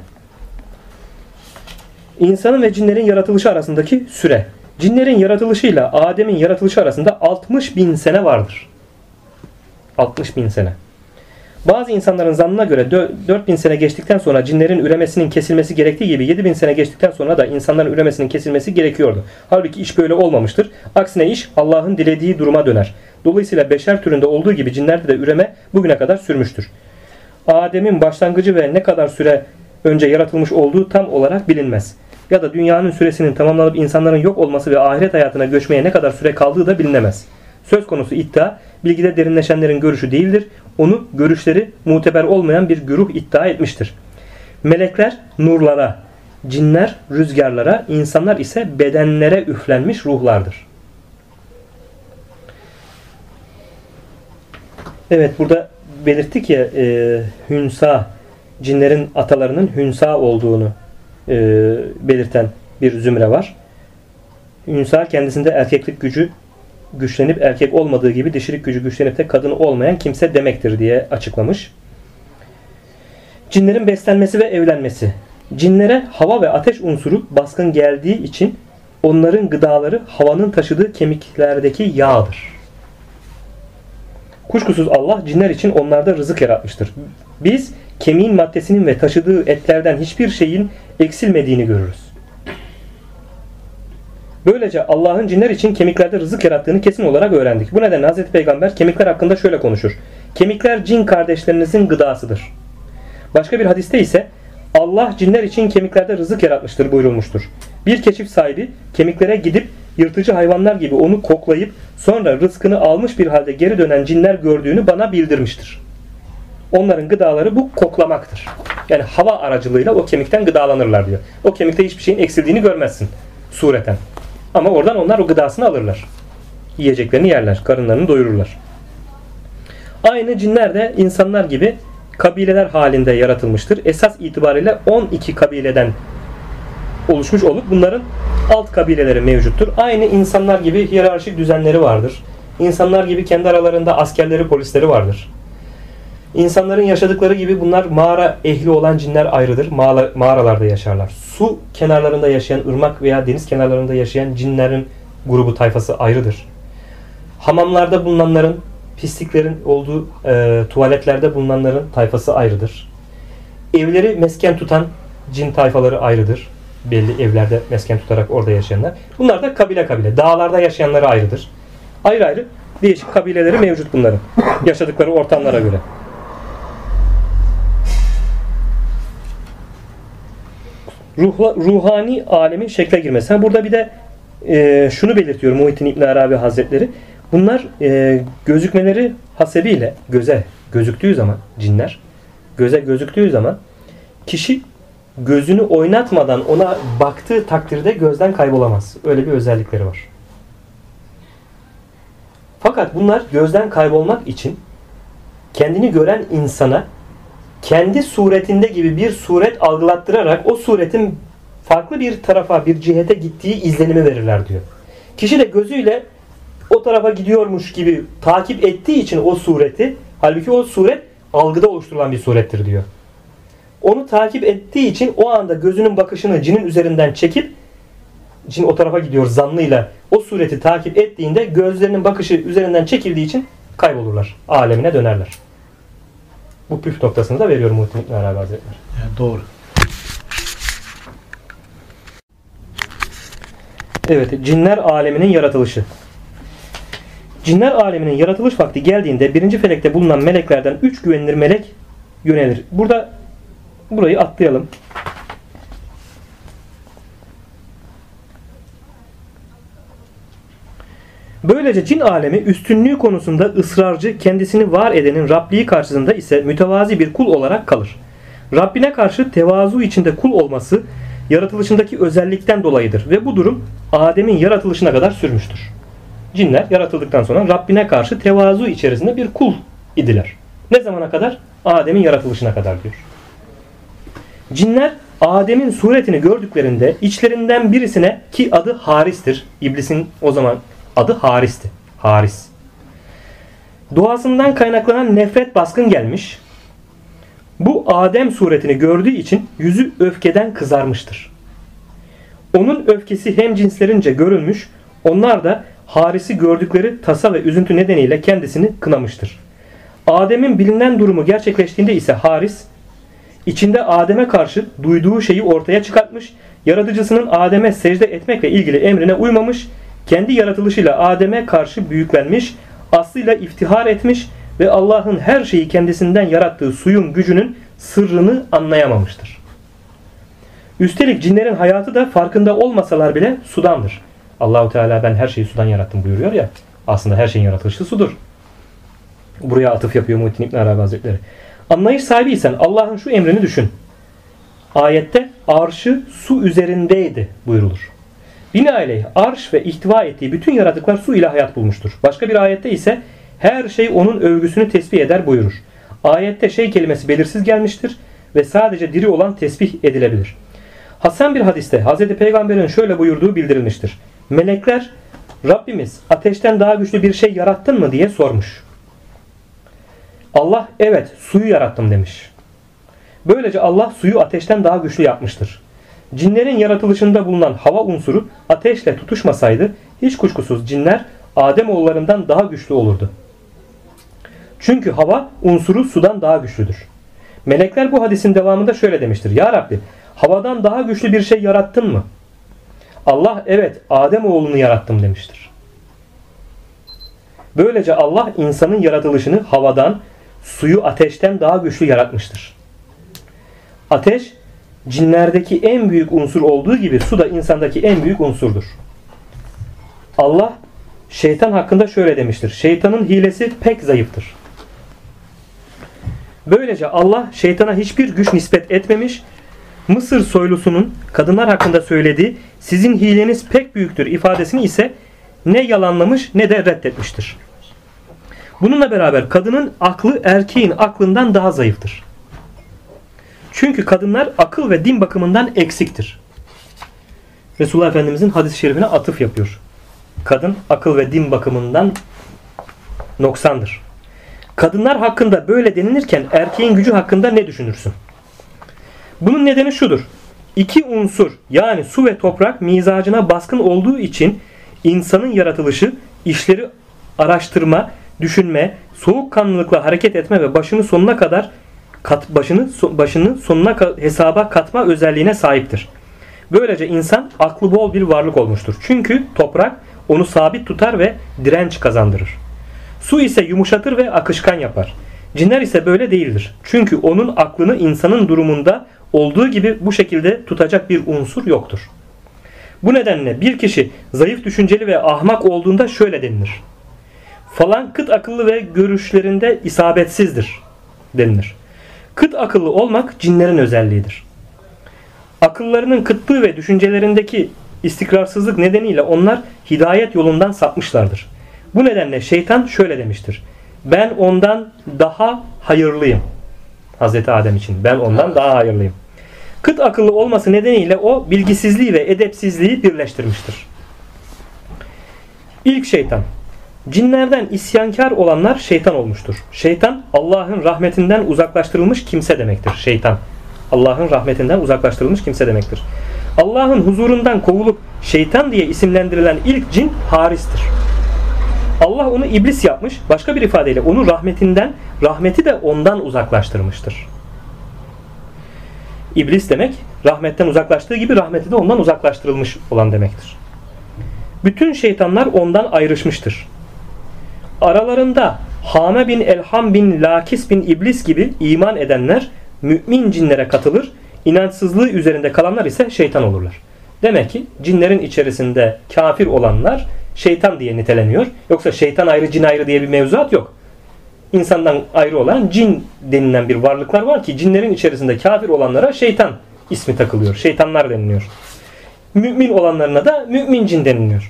İnsanın ve cinlerin yaratılışı arasındaki süre. Cinlerin yaratılışıyla Adem'in yaratılışı arasında 60.000 sene vardır. 60.000 sene. Bazı insanların zannına göre 4.000 sene geçtikten sonra cinlerin üremesinin kesilmesi gerektiği gibi 7.000 sene geçtikten sonra da insanların üremesinin kesilmesi gerekiyordu. Halbuki iş böyle olmamıştır. Aksine iş Allah'ın dilediği duruma döner. Dolayısıyla beşer türünde olduğu gibi cinlerde de üreme bugüne kadar sürmüştür. Adem'in başlangıcı ve ne kadar süre önce yaratılmış olduğu tam olarak bilinmez. Ya da dünyanın süresinin tamamlanıp insanların yok olması ve ahiret hayatına göçmeye ne kadar süre kaldığı da bilinemez. Söz konusu iddia, bilgide derinleşenlerin görüşü değildir. Onu görüşleri muteber olmayan bir güruh iddia etmiştir. Melekler nurlara, cinler rüzgarlara, insanlar ise bedenlere üflenmiş ruhlardır. Evet, burada belirttik ya hünsa, cinlerin atalarının hünsa olduğunu belirten bir zümre var. Hünsa kendisinde erkeklik gücü güçlenip erkek olmadığı gibi dişilik gücü güçlenip de kadın olmayan kimse demektir diye açıklamış. Cinlerin beslenmesi ve evlenmesi. Cinlere hava ve ateş unsuru baskın geldiği için onların gıdaları havanın taşıdığı kemiklerdeki yağdır. Kuşkusuz Allah cinler için onlarda rızık yaratmıştır. Biz kemiğin maddesinin ve taşıdığı etlerden hiçbir şeyin eksilmediğini görürüz. Böylece Allah'ın cinler için kemiklerde rızık yarattığını kesin olarak öğrendik. Bu nedenle Hz. Peygamber kemikler hakkında şöyle konuşur. Kemikler cin kardeşlerinizin gıdasıdır. Başka bir hadiste ise Allah cinler için kemiklerde rızık yaratmıştır buyurulmuştur. Bir keşif sahibi kemiklere gidip yırtıcı hayvanlar gibi onu koklayıp sonra rızkını almış bir halde geri dönen cinler gördüğünü bana bildirmiştir. Onların gıdaları bu koklamaktır. Yani hava aracılığıyla o kemikten gıdalanırlar diyor. O kemikte hiçbir şeyin eksildiğini görmezsin sureten. Ama oradan onlar o gıdasını alırlar. Yiyeceklerini yerler, karınlarını doyururlar. Aynı cinler de insanlar gibi kabileler halinde yaratılmıştır. Esas itibariyle 12 kabileden oluşmuş olup bunların alt kabileleri mevcuttur. Aynı insanlar gibi hiyerarşik düzenleri vardır. İnsanlar gibi kendi aralarında askerleri, polisleri vardır. İnsanların yaşadıkları gibi bunlar mağara ehli olan cinler ayrıdır. Mağaralarda yaşarlar. Su kenarlarında yaşayan, ırmak veya deniz kenarlarında yaşayan cinlerin grubu, tayfası ayrıdır. Hamamlarda bulunanların, pisliklerin olduğu tuvaletlerde bulunanların tayfası ayrıdır. Evleri mesken tutan cin tayfaları ayrıdır. Belli evlerde mesken tutarak orada yaşayanlar. Bunlar da kabile kabile. Dağlarda yaşayanları ayrıdır. Ayrı ayrı değişik kabileleri mevcut bunların. Yaşadıkları ortamlara göre. Ruhani alemin şekle girmesi. Burada bir de şunu belirtiyor Muhittin İbn Arabi Hazretleri. Bunlar gözükmeleri hasebiyle göze gözüktüğü zaman cinler göze gözüktüğü zaman kişi gözünü oynatmadan ona baktığı takdirde gözden kaybolamaz. Öyle bir özellikleri var. Fakat bunlar gözden kaybolmak için kendini gören insana kendi suretinde gibi bir suret algılattırarak o suretin farklı bir tarafa, bir cihete gittiği izlenimi verirler diyor. Kişi de gözüyle o tarafa gidiyormuş gibi takip ettiği için o sureti, halbuki o suret algıda oluşturulan bir surettir diyor. Onu takip ettiği için o anda gözünün bakışını cinin üzerinden çekip, cin o tarafa gidiyor zannıyla o sureti takip ettiğinde gözlerinin bakışı üzerinden çekildiği için kaybolurlar. Alemine dönerler. Bu püf noktasını da veriyor Muhittin İbn Arabi Hazretleri. Yani doğru. Evet, cinler aleminin yaratılışı. Cinler aleminin yaratılış vakti geldiğinde birinci felekte bulunan meleklerden 3 güvenilir melek yönelir. Burayı atlayalım. Böylece cin alemi üstünlüğü konusunda ısrarcı, kendisini var edenin Rabliği karşısında ise mütevazi bir kul olarak kalır. Rabbine karşı tevazu içinde kul olması yaratılışındaki özellikten dolayıdır ve bu durum Adem'in yaratılışına kadar sürmüştür. Cinler yaratıldıktan sonra Rabbine karşı tevazu içerisinde bir kul idiler. Ne zamana kadar? Adem'in yaratılışına kadar diyor. Cinler Adem'in suretini gördüklerinde içlerinden birisine, ki adı Haris'tir. İblisin o zaman adı Haris'ti. Haris. Doğasından kaynaklanan nefret baskın gelmiş. Bu Adem suretini gördüğü için yüzü öfkeden kızarmıştır. Onun öfkesi hem cinslerince görülmüş, onlar da Haris'i gördükleri tasa ve üzüntü nedeniyle kendisini kınamıştır. Adem'in bilinen durumu gerçekleştiğinde ise Haris, içinde Adem'e karşı duyduğu şeyi ortaya çıkartmış, yaratıcısının Adem'e secde etmekle ilgili emrine uymamış, kendi yaratılışıyla Adem'e karşı büyüklenmiş, aslıyla iftihar etmiş ve Allah'ın her şeyi kendisinden yarattığı suyun gücünün sırrını anlayamamıştır. Üstelik cinlerin hayatı da farkında olmasalar bile sudandır. Allahu Teala ben her şeyi sudan yarattım buyuruyor ya. Aslında her şeyin yaratılışı sudur. Buraya atıf yapıyor Muhittin İbn Arabi Hazretleri. Anlayış sahibiysen Allah'ın şu emrini düşün. Ayette arşı su üzerindeydi buyurulur. Binaenaleyh arş ve ihtiva ettiği bütün yaratıklar su ile hayat bulmuştur. Başka bir ayette ise her şey onun övgüsünü tesbih eder buyurur. Ayette şey kelimesi belirsiz gelmiştir ve sadece diri olan tesbih edilebilir. Hasan bir hadiste Hz. Peygamber'in şöyle buyurduğu bildirilmiştir. Melekler Rabbimiz ateşten daha güçlü bir şey yarattın mı diye sormuş. Allah evet suyu yarattım demiş. Böylece Allah suyu ateşten daha güçlü yapmıştır. Cinlerin yaratılışında bulunan hava unsuru ateşle tutuşmasaydı hiç kuşkusuz cinler Ademoğullarından daha güçlü olurdu. Çünkü hava unsuru sudan daha güçlüdür. Melekler bu hadisin devamında şöyle demiştir. Ya Rabbi havadan daha güçlü bir şey yarattın mı? Allah evet Ademoğlunu yarattım demiştir. Böylece Allah insanın yaratılışını havadan, suyu ateşten daha güçlü yaratmıştır. Ateş cinlerdeki en büyük unsur olduğu gibi su da insandaki en büyük unsurdur. Allah şeytan hakkında şöyle demiştir. Şeytanın hilesi pek zayıftır. Böylece Allah şeytana hiçbir güç nispet etmemiş, Mısır soylusunun kadınlar hakkında söylediği sizin hileniz pek büyüktür ifadesini ise ne yalanlamış ne de reddetmiştir. Bununla beraber kadının aklı erkeğin aklından daha zayıftır. Çünkü kadınlar akıl ve din bakımından eksiktir. Resulullah Efendimizin hadis-i şerifine atıf yapıyor. Kadın akıl ve din bakımından noksandır. Kadınlar hakkında böyle denilirken erkeğin gücü hakkında ne düşünürsün? Bunun nedeni şudur. İki unsur yani su ve toprak mizacına baskın olduğu için insanın yaratılışı işleri araştırma, düşünme, soğukkanlılıkla hareket etme ve başını sonuna hesaba katma özelliğine sahiptir. Böylece insan aklı bol bir varlık olmuştur. Çünkü toprak onu sabit tutar ve direnç kazandırır. Su ise yumuşatır ve akışkan yapar. Cinler ise böyle değildir. Çünkü onun aklını insanın durumunda olduğu gibi bu şekilde tutacak bir unsur yoktur. Bu nedenle bir kişi zayıf düşünceli ve ahmak olduğunda şöyle denilir. Falan kıt akıllı ve görüşlerinde isabetsizdir denilir. Kıt akıllı olmak cinlerin özelliğidir. Akıllarının kıtlığı ve düşüncelerindeki istikrarsızlık nedeniyle onlar hidayet yolundan sapmışlardır. Bu nedenle şeytan şöyle demiştir. ben ondan daha hayırlıyım. Hazreti Adem için ben ondan daha hayırlıyım. Kıt akıllı olması nedeniyle o bilgisizliği ve edepsizliği birleştirmiştir. İlk şeytan. Cinlerden isyankar olanlar şeytan olmuştur. Şeytan Allah'ın rahmetinden uzaklaştırılmış kimse demektir. Şeytan Allah'ın rahmetinden uzaklaştırılmış kimse demektir. Allah'ın huzurundan kovulup şeytan diye isimlendirilen ilk cin Haris'tir. Allah onu iblis yapmış. Başka bir ifadeyle onu rahmetinden, rahmeti de ondan uzaklaştırmıştır. İblis demek rahmetten uzaklaştığı gibi rahmeti de ondan uzaklaştırılmış olan demektir. Bütün şeytanlar ondan ayrışmıştır. Aralarında Hame bin Elham bin Lakis bin İblis gibi iman edenler mümin cinlere katılır, inançsızlığı üzerinde kalanlar ise şeytan olurlar. Demek ki cinlerin içerisinde kafir olanlar şeytan diye niteleniyor. Yoksa şeytan ayrı, cin ayrı diye bir mevzuat yok. İnsandan ayrı olan cin denilen bir varlıklar var ki cinlerin içerisinde kafir olanlara şeytan ismi takılıyor. Şeytanlar deniliyor. Mümin olanlarına da mümin cin deniliyor.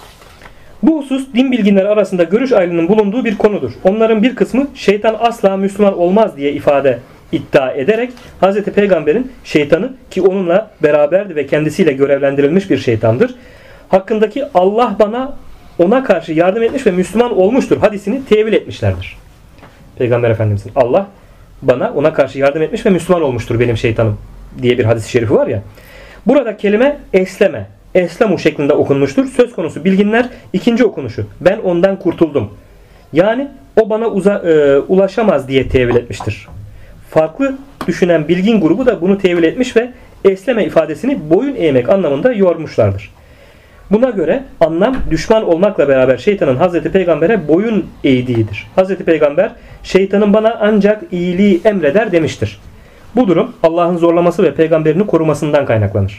Bu husus din bilginleri arasında görüş ayrılığının bulunduğu bir konudur. Onların bir kısmı şeytan asla Müslüman olmaz diye iddia ederek Hz. Peygamber'in şeytanı, ki onunla beraberdi ve kendisiyle görevlendirilmiş bir şeytandır, hakkındaki Allah bana ona karşı yardım etmiş ve Müslüman olmuştur hadisini tevil etmişlerdir. Peygamber Efendimizin Allah bana ona karşı yardım etmiş ve Müslüman olmuştur benim şeytanım diye bir hadis-i şerifi var ya. Burada kelime esleme, eslemu şeklinde okunmuştur. Söz konusu bilginler ikinci okunuşu. Ben ondan kurtuldum. Yani o bana ulaşamaz diye tevil etmiştir. Farklı düşünen bilgin grubu da bunu tevil etmiş ve esleme ifadesini boyun eğmek anlamında yormuşlardır. Buna göre anlam düşman olmakla beraber şeytanın Hazreti Peygamber'e boyun eğdiğidir. Hazreti Peygamber şeytanın bana ancak iyiliği emreder demiştir. Bu durum Allah'ın zorlaması ve peygamberini korumasından kaynaklanır.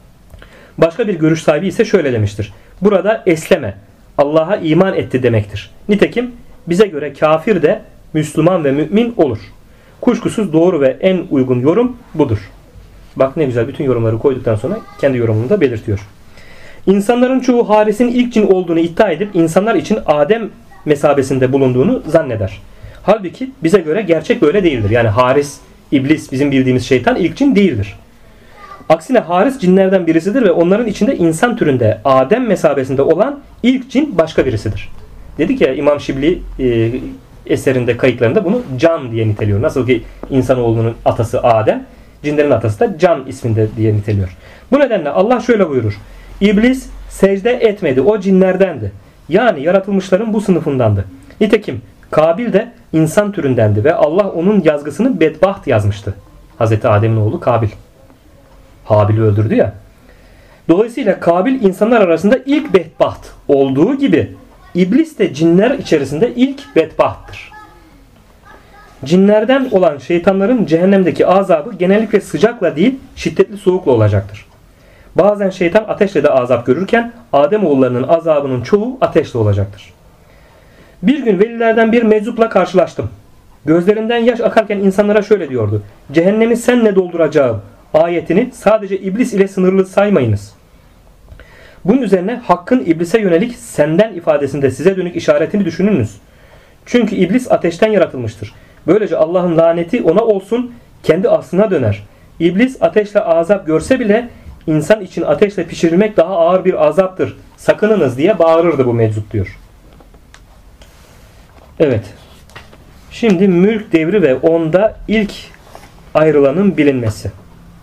Başka bir görüş sahibi ise şöyle demiştir. Burada esleme, Allah'a iman etti demektir. Nitekim bize göre kafir de Müslüman ve mümin olur. Kuşkusuz doğru ve en uygun yorum budur. Bak ne güzel, bütün yorumları koyduktan sonra kendi yorumunu da belirtiyor. İnsanların çoğu Haris'in ilk cin olduğunu iddia edip insanlar için Adem mesabesinde bulunduğunu zanneder. Halbuki bize göre gerçek böyle değildir. Yani Haris, İblis, bizim bildiğimiz şeytan ilk cin değildir. Aksine Haris cinlerden birisidir ve onların içinde insan türünde Adem mesabesinde olan ilk cin başka birisidir. Dedik ya, İmam Şibli eserinde, kayıtlarında bunu Can diye niteliyor. Nasıl ki insanoğlunun atası Adem, cinlerin atası da Can isminde diye niteliyor. Bu nedenle Allah şöyle buyurur. İblis secde etmedi, o cinlerdendi. Yani yaratılmışların bu sınıfındandı. Nitekim Kabil de insan türündendi ve Allah onun yazgısını bedbaht yazmıştı. Hazreti Adem'in oğlu Kabil. Habil'i öldürdü ya. Dolayısıyla Kabil insanlar arasında ilk bedbaht olduğu gibi İblis de cinler içerisinde ilk bedbahttır. Cinlerden olan şeytanların cehennemdeki azabı genellikle sıcakla değil şiddetli soğukla olacaktır. Bazen şeytan ateşle de azap görürken Ademoğullarının azabının çoğu ateşle olacaktır. Bir gün velilerden bir meczupla karşılaştım. Gözlerinden yaş akarken insanlara şöyle diyordu. Cehennemi senle dolduracağım ayetini sadece iblis ile sınırlı saymayınız. Bunun üzerine Hakk'ın iblise yönelik senden ifadesinde size dönük işaretini düşününüz. Çünkü iblis ateşten yaratılmıştır. Böylece Allah'ın laneti ona olsun, kendi aslına döner. İblis ateşle azap görse bile insan için ateşle pişirilmek daha ağır bir azaptır. Sakınınız diye bağırırdı bu meczup diyor. Evet. Şimdi mülk devri ve onda ilk ayrılanın bilinmesi.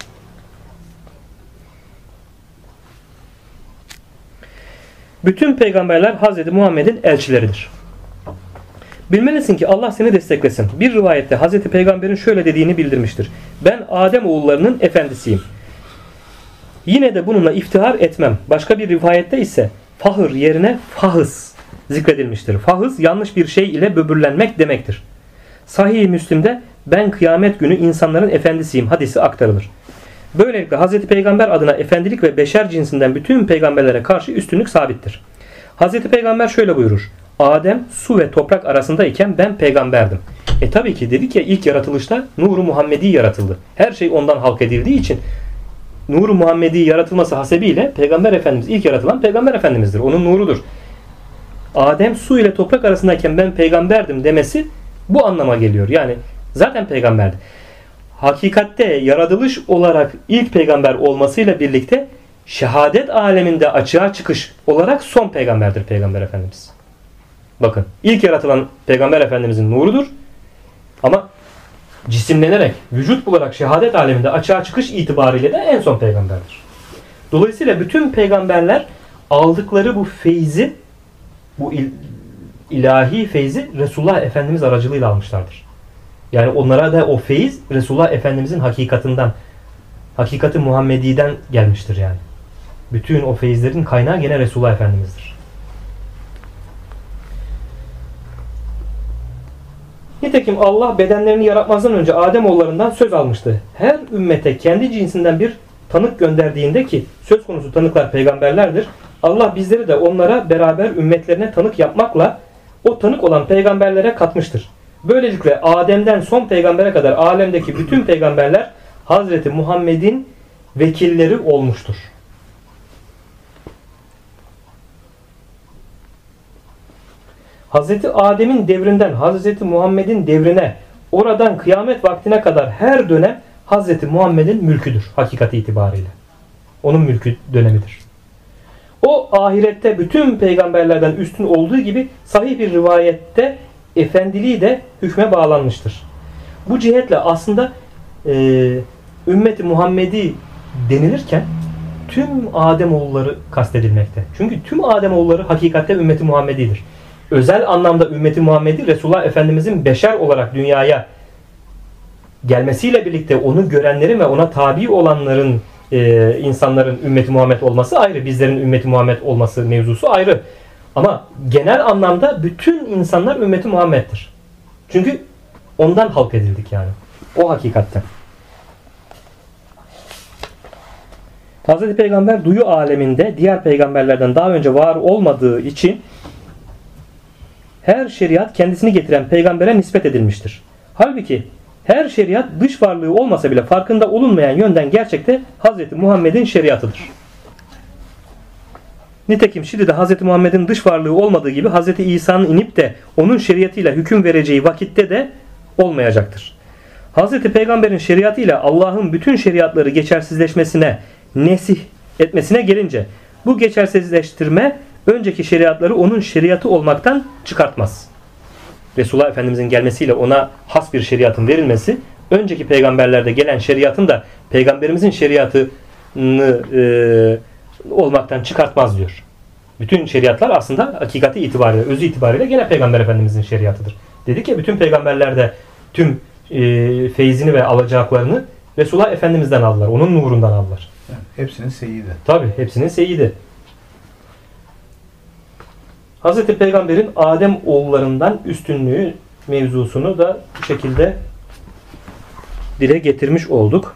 Bütün peygamberler Hz. Muhammed'in elçileridir. Bilmelisin ki Allah seni desteklesin. Bir rivayette Hz. Peygamber'in şöyle dediğini bildirmiştir. Ben Adem oğullarının efendisiyim. Yine de bununla iftihar etmem. Başka bir rivayette ise fahır yerine fahız zikredilmiştir. Fahız yanlış bir şey ile böbürlenmek demektir. Sahih-i Müslim'de ben kıyamet günü insanların efendisiyim hadisi aktarılır. Böylelikle Hz. Peygamber adına efendilik ve beşer cinsinden bütün peygamberlere karşı üstünlük sabittir. Hz. Peygamber şöyle buyurur. Adem su ve toprak arasındayken ben peygamberdim. Tabii ki dedik ya, ilk yaratılışta Nur-u Muhammedi yaratıldı. Her şey ondan halk edildiği için Nur-u Muhammedi yaratılması hasebiyle Peygamber Efendimiz ilk yaratılan Peygamber Efendimiz'dir. Onun nurudur. Adem su ile toprak arasındayken ben peygamberdim demesi bu anlama geliyor. Yani zaten peygamberdi. Hakikatte yaratılış olarak ilk peygamber olmasıyla birlikte şehadet aleminde açığa çıkış olarak son peygamberdir Peygamber Efendimiz. Bakın, ilk yaratılan Peygamber Efendimizin nurudur. Ama cisimlenerek, vücut bularak şehadet aleminde açığa çıkış itibariyle de en son peygamberdir. Dolayısıyla bütün peygamberler aldıkları bu feyzi, bu ilahi feyzi Resulullah Efendimiz aracılığıyla almışlardır. Yani onlara da o feyiz Resulullah Efendimizin hakikatinden, hakikati Muhammedi'den gelmiştir yani. Bütün o feyizlerin kaynağı gene Resulullah Efendimiz'dir. Nitekim Allah bedenlerini yaratmazdan önce Ademoğullarından söz almıştı. Her ümmete kendi cinsinden bir tanık gönderdiğinde, ki söz konusu tanıklar peygamberlerdir, Allah bizleri de onlara beraber ümmetlerine tanık yapmakla o tanık olan peygamberlere katmıştır. Böylelikle Adem'den son peygambere kadar alemdeki bütün peygamberler Hazreti Muhammed'in vekilleri olmuştur. Hazreti Adem'in devrinden Hazreti Muhammed'in devrine, oradan kıyamet vaktine kadar her dönem Hazreti Muhammed'in mülküdür hakikati itibariyle. Onun mülkü dönemidir. O ahirette bütün peygamberlerden üstün olduğu gibi sahih bir rivayette efendiliği de hükme bağlanmıştır. Bu cihetle aslında ümmeti Muhammedi denilirken tüm Ademoğulları kastedilmekte. Çünkü tüm Ademoğulları hakikatte ümmeti Muhammedidir. Özel anlamda ümmeti Muhammedi Resulullah Efendimizin beşer olarak dünyaya gelmesiyle birlikte onu görenlerin ve ona tabi olanların, insanların ümmeti Muhammed olması ayrı. Bizlerin ümmeti Muhammed olması mevzusu ayrı. Ama genel anlamda bütün insanlar ümmeti Muhammed'dir. Çünkü ondan halk edildik yani. O hakikatten. Hazreti Peygamber duyu aleminde diğer peygamberlerden daha önce var olmadığı için her şeriat kendisini getiren peygambere nispet edilmiştir. Halbuki her şeriat dış varlığı olmasa bile farkında olunmayan yönden gerçekte Hazreti Muhammed'in şeriatıdır. Nitekim şimdi de Hazreti Muhammed'in dış varlığı olmadığı gibi Hazreti İsa'nın inip de onun şeriatıyla hüküm vereceği vakitte de olmayacaktır. Hazreti Peygamber'in şeriatıyla Allah'ın bütün şeriatları geçersizleşmesine, nesih etmesine gelince bu geçersizleştirme önceki şeriatları onun şeriatı olmaktan çıkartmaz. Resulullah Efendimizin gelmesiyle ona has bir şeriatın verilmesi önceki peygamberlerde gelen şeriatın da peygamberimizin şeriatını olmaktan çıkartmaz diyor. Bütün şeriatlar aslında hakikati itibariyle, özü itibariyle gene peygamber efendimizin şeriatıdır. Dedik ya, bütün peygamberler de tüm feyzini ve alacaklarını Resulullah Efendimiz'den aldılar. Onun nurundan aldılar. Yani hepsinin seyyidi. Tabii hepsinin seyyidi. Hazreti Peygamber'in Adem oğullarından üstünlüğü mevzusunu da bu şekilde dile getirmiş olduk.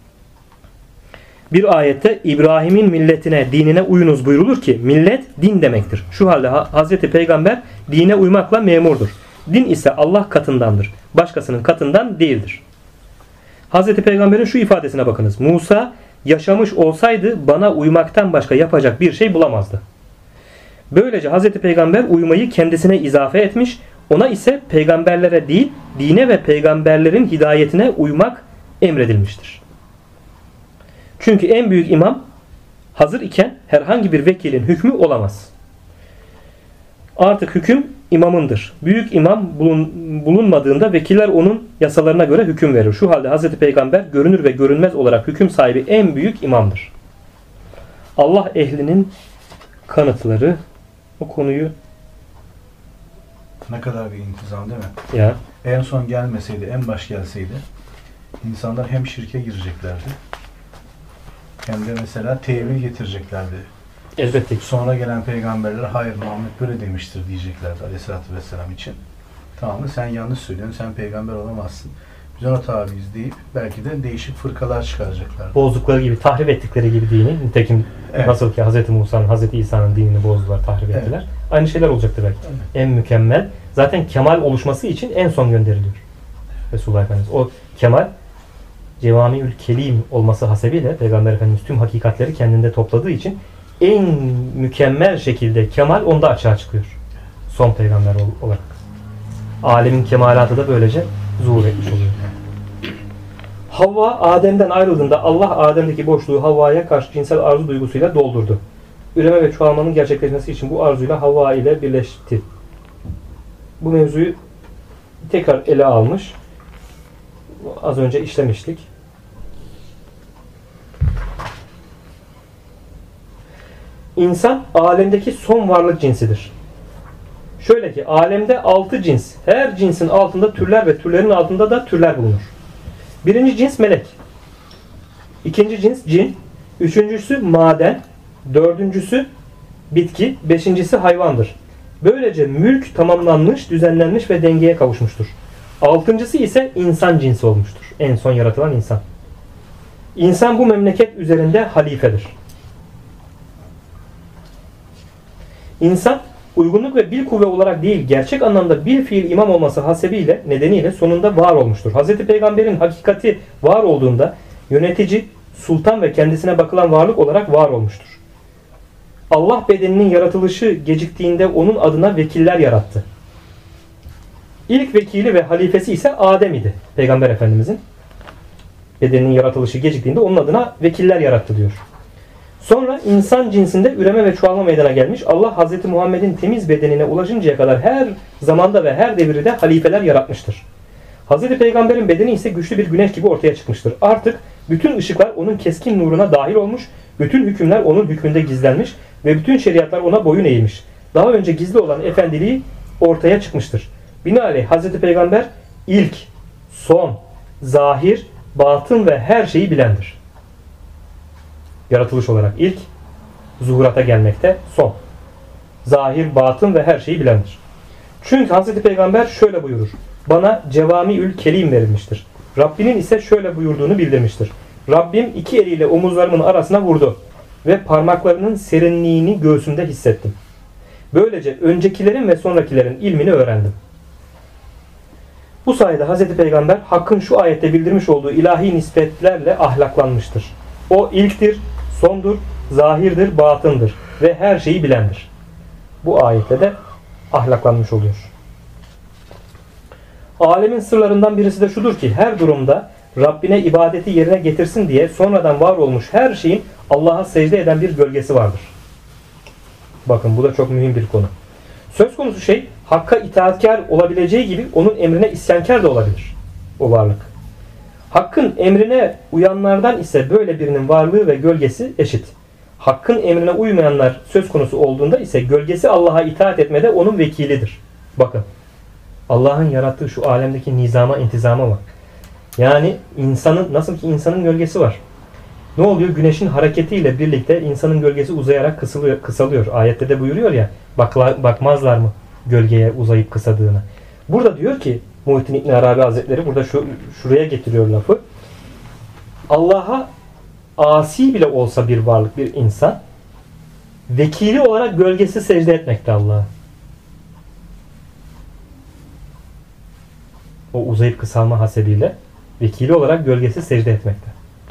Bir ayette İbrahim'in milletine, dinine uyunuz buyrulur ki millet din demektir. Şu halde Hazreti Peygamber dine uymakla memurdur. Din ise Allah katındandır. Başkasının katından değildir. Hazreti Peygamber'in şu ifadesine bakınız. Musa yaşamış olsaydı bana uymaktan başka yapacak bir şey bulamazdı. Böylece Hazreti Peygamber uymayı kendisine izafe etmiş, ona ise peygamberlere değil, dine ve peygamberlerin hidayetine uymak emredilmiştir. Çünkü en büyük imam hazır iken herhangi bir vekilin hükmü olamaz. Artık hüküm imamındır. Büyük imam bulunmadığında vekiller onun yasalarına göre hüküm verir. Şu halde Hazreti Peygamber görünür ve görünmez olarak hüküm sahibi en büyük imamdır. Allah ehlinin kanıtları, o konuyu ne kadar bir intizam değil mi? ya En son gelmeseydi, en baş gelseydi insanlar hem şirke gireceklerdi hem de mesela tevil getireceklerdi. elbette ki. Sonra gelen peygamberler hayır Muhammed böyle demiştir diyeceklerdi Aleyhisselatü Vesselam için. Tamam mı? Sen yanlış söylüyorsun, sen peygamber olamazsın. Biz ona tabiiz deyip belki de değişik fırkalar çıkaracaklardı. Bozdukları gibi, tahrip ettikleri gibi dini. Nitekim Evet. nasıl ki Hz. Musa'nın, Hz. İsa'nın dinini bozdular, tahrip Evet. ettiler. Aynı şeyler olacaktır belki. Evet. En mükemmel. Zaten kemal oluşması için en son gönderiliyor. Resulullah Efendimiz. O kemal Cevamiül Kelim olması hasebiyle Peygamber Efendimiz tüm hakikatleri kendinde topladığı için en mükemmel şekilde kemal onda açığa çıkıyor. Son peygamber olarak. Alemin kemalatı da böylece zuhur etmiş oluyor. Havva Adem'den ayrıldığında Allah Adem'deki boşluğu Havva'ya karşı cinsel arzu duygusuyla doldurdu. Üreme ve çoğalmanın gerçekleşmesi için bu arzuyla Havva ile birleşti. Bu mevzuyu tekrar ele almış. Az önce işlemiştik. İnsan alemdeki son varlık cinsidir. Şöyle ki alemde 6 cins. Her cinsin altında türler ve türlerin altında da türler bulunur. Birinci cins melek. İkinci cins cin. Üçüncüsü maden. Dördüncüsü bitki. Beşincisi hayvandır. Böylece mülk tamamlanmış, düzenlenmiş ve dengeye kavuşmuştur. Altıncısı ise insan cinsi olmuştur. En son yaratılan insan. İnsan bu memleket üzerinde halifedir. İnsan uygunluk ve bilkuvve olarak değil, gerçek anlamda bir fiil imam olması hasebiyle, nedeniyle sonunda var olmuştur. Hz. Peygamber'in hakikati var olduğunda yönetici, sultan ve kendisine bakılan varlık olarak var olmuştur. Allah bedeninin yaratılışı geciktiğinde onun adına vekiller yarattı. İlk vekili ve halifesi ise Adem idi. Peygamber Efendimizin bedeninin yaratılışı geciktiğinde onun adına vekiller yarattı diyor. Sonra insan cinsinde üreme ve çoğalma meydana gelmiş. Allah Hz. Muhammed'in temiz bedenine ulaşıncaya kadar her zamanda ve her devirde halifeler yaratmıştır. Hz. Peygamber'in bedeni ise güçlü bir güneş gibi ortaya çıkmıştır. Artık bütün ışıklar onun keskin nuruna dahil olmuş, bütün hükümler onun hükmünde gizlenmiş ve bütün şeriatlar ona boyun eğmiş. Daha önce gizli olan efendiliği ortaya çıkmıştır. Binaenaleyh Hz. Peygamber ilk, son, zahir, batın ve her şeyi bilendir. Yaratılış olarak ilk, zuhurata gelmekte son. Zahir, batın ve her şeyi bilendir. Çünkü Hz. Peygamber şöyle buyurur. Bana cevamiül kelim verilmiştir. Rabbinin ise şöyle buyurduğunu bildirmiştir. Rabbim iki eliyle omuzlarımın arasına vurdu ve parmaklarının serinliğini göğsümde hissettim. Böylece öncekilerin ve sonrakilerin ilmini öğrendim. Bu sayede Hz. Peygamber Hakk'ın şu ayette bildirmiş olduğu ilahi nispetlerle ahlaklanmıştır. O ilktir, sondur, zahirdir, batındır ve her şeyi bilendir. Bu ayette de ahlaklanmış oluyor. Alemin sırlarından birisi de şudur ki her durumda Rabbine ibadeti yerine getirsin diye sonradan var olmuş her şeyin Allah'a secde eden bir gölgesi vardır. Bakın bu da çok mühim bir konu. Söz konusu şey Hakk'a itaatkar olabileceği gibi onun emrine isyankar da olabilir. O varlık. Hakkın emrine uyanlardan ise böyle birinin varlığı ve gölgesi eşit. Hakkın emrine uymayanlar söz konusu olduğunda ise gölgesi Allah'a itaat etmede onun vekilidir. Bakın. Allah'ın yarattığı şu alemdeki nizama, intizama bak. Yani insanın, nasıl ki insanın gölgesi var. Ne oluyor? Güneşin hareketiyle birlikte insanın gölgesi uzayarak kısalıyor. Ayette de buyuruyor ya, bakmazlar mı gölgeye uzayıp kısadığına. Burada diyor ki Muhittin İbn Arabi Hazretleri burada şuraya getiriyor lafı. Allah'a asi bile olsa bir varlık, bir insan vekili olarak gölgesi secde etmekte Allah'a. O uzayıp kısalma hasebiyle vekili olarak gölgesi secde etmekte.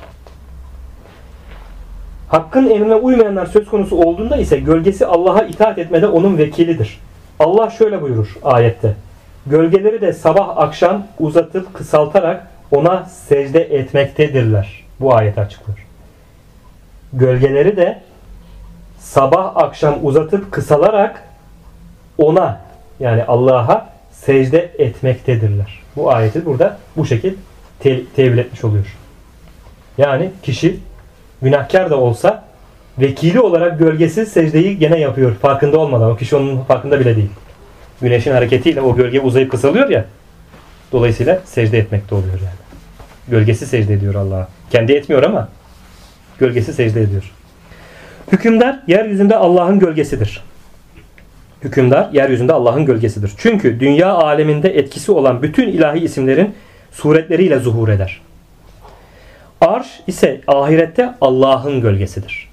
Hakkın emrine uymayanlar söz konusu olduğunda ise gölgesi Allah'a itaat etmede onun vekilidir. Allah şöyle buyurur ayette. Gölgeleri de sabah akşam uzatıp kısaltarak ona secde etmektedirler. Bu ayet açıklıyor. Gölgeleri de sabah akşam uzatıp kısalarak ona, yani Allah'a secde etmektedirler. Bu ayeti burada bu şekilde tevil etmiş oluyor. Yani kişi günahkar da olsa vekili olarak gölgesiz secdeyi gene yapıyor. Farkında olmadan. O kişi onun farkında bile değil. Güneşin hareketiyle o gölge uzayıp kısalıyor ya. Dolayısıyla secde etmekte oluyor yani. Gölgesi secde ediyor Allah'a. Kendi etmiyor ama gölgesi secde ediyor. Hükümdar yeryüzünde Allah'ın gölgesidir. Hükümdar yeryüzünde Allah'ın gölgesidir. Çünkü dünya aleminde etkisi olan bütün ilahi isimlerin suretleriyle zuhur eder. Arş ise ahirette Allah'ın gölgesidir.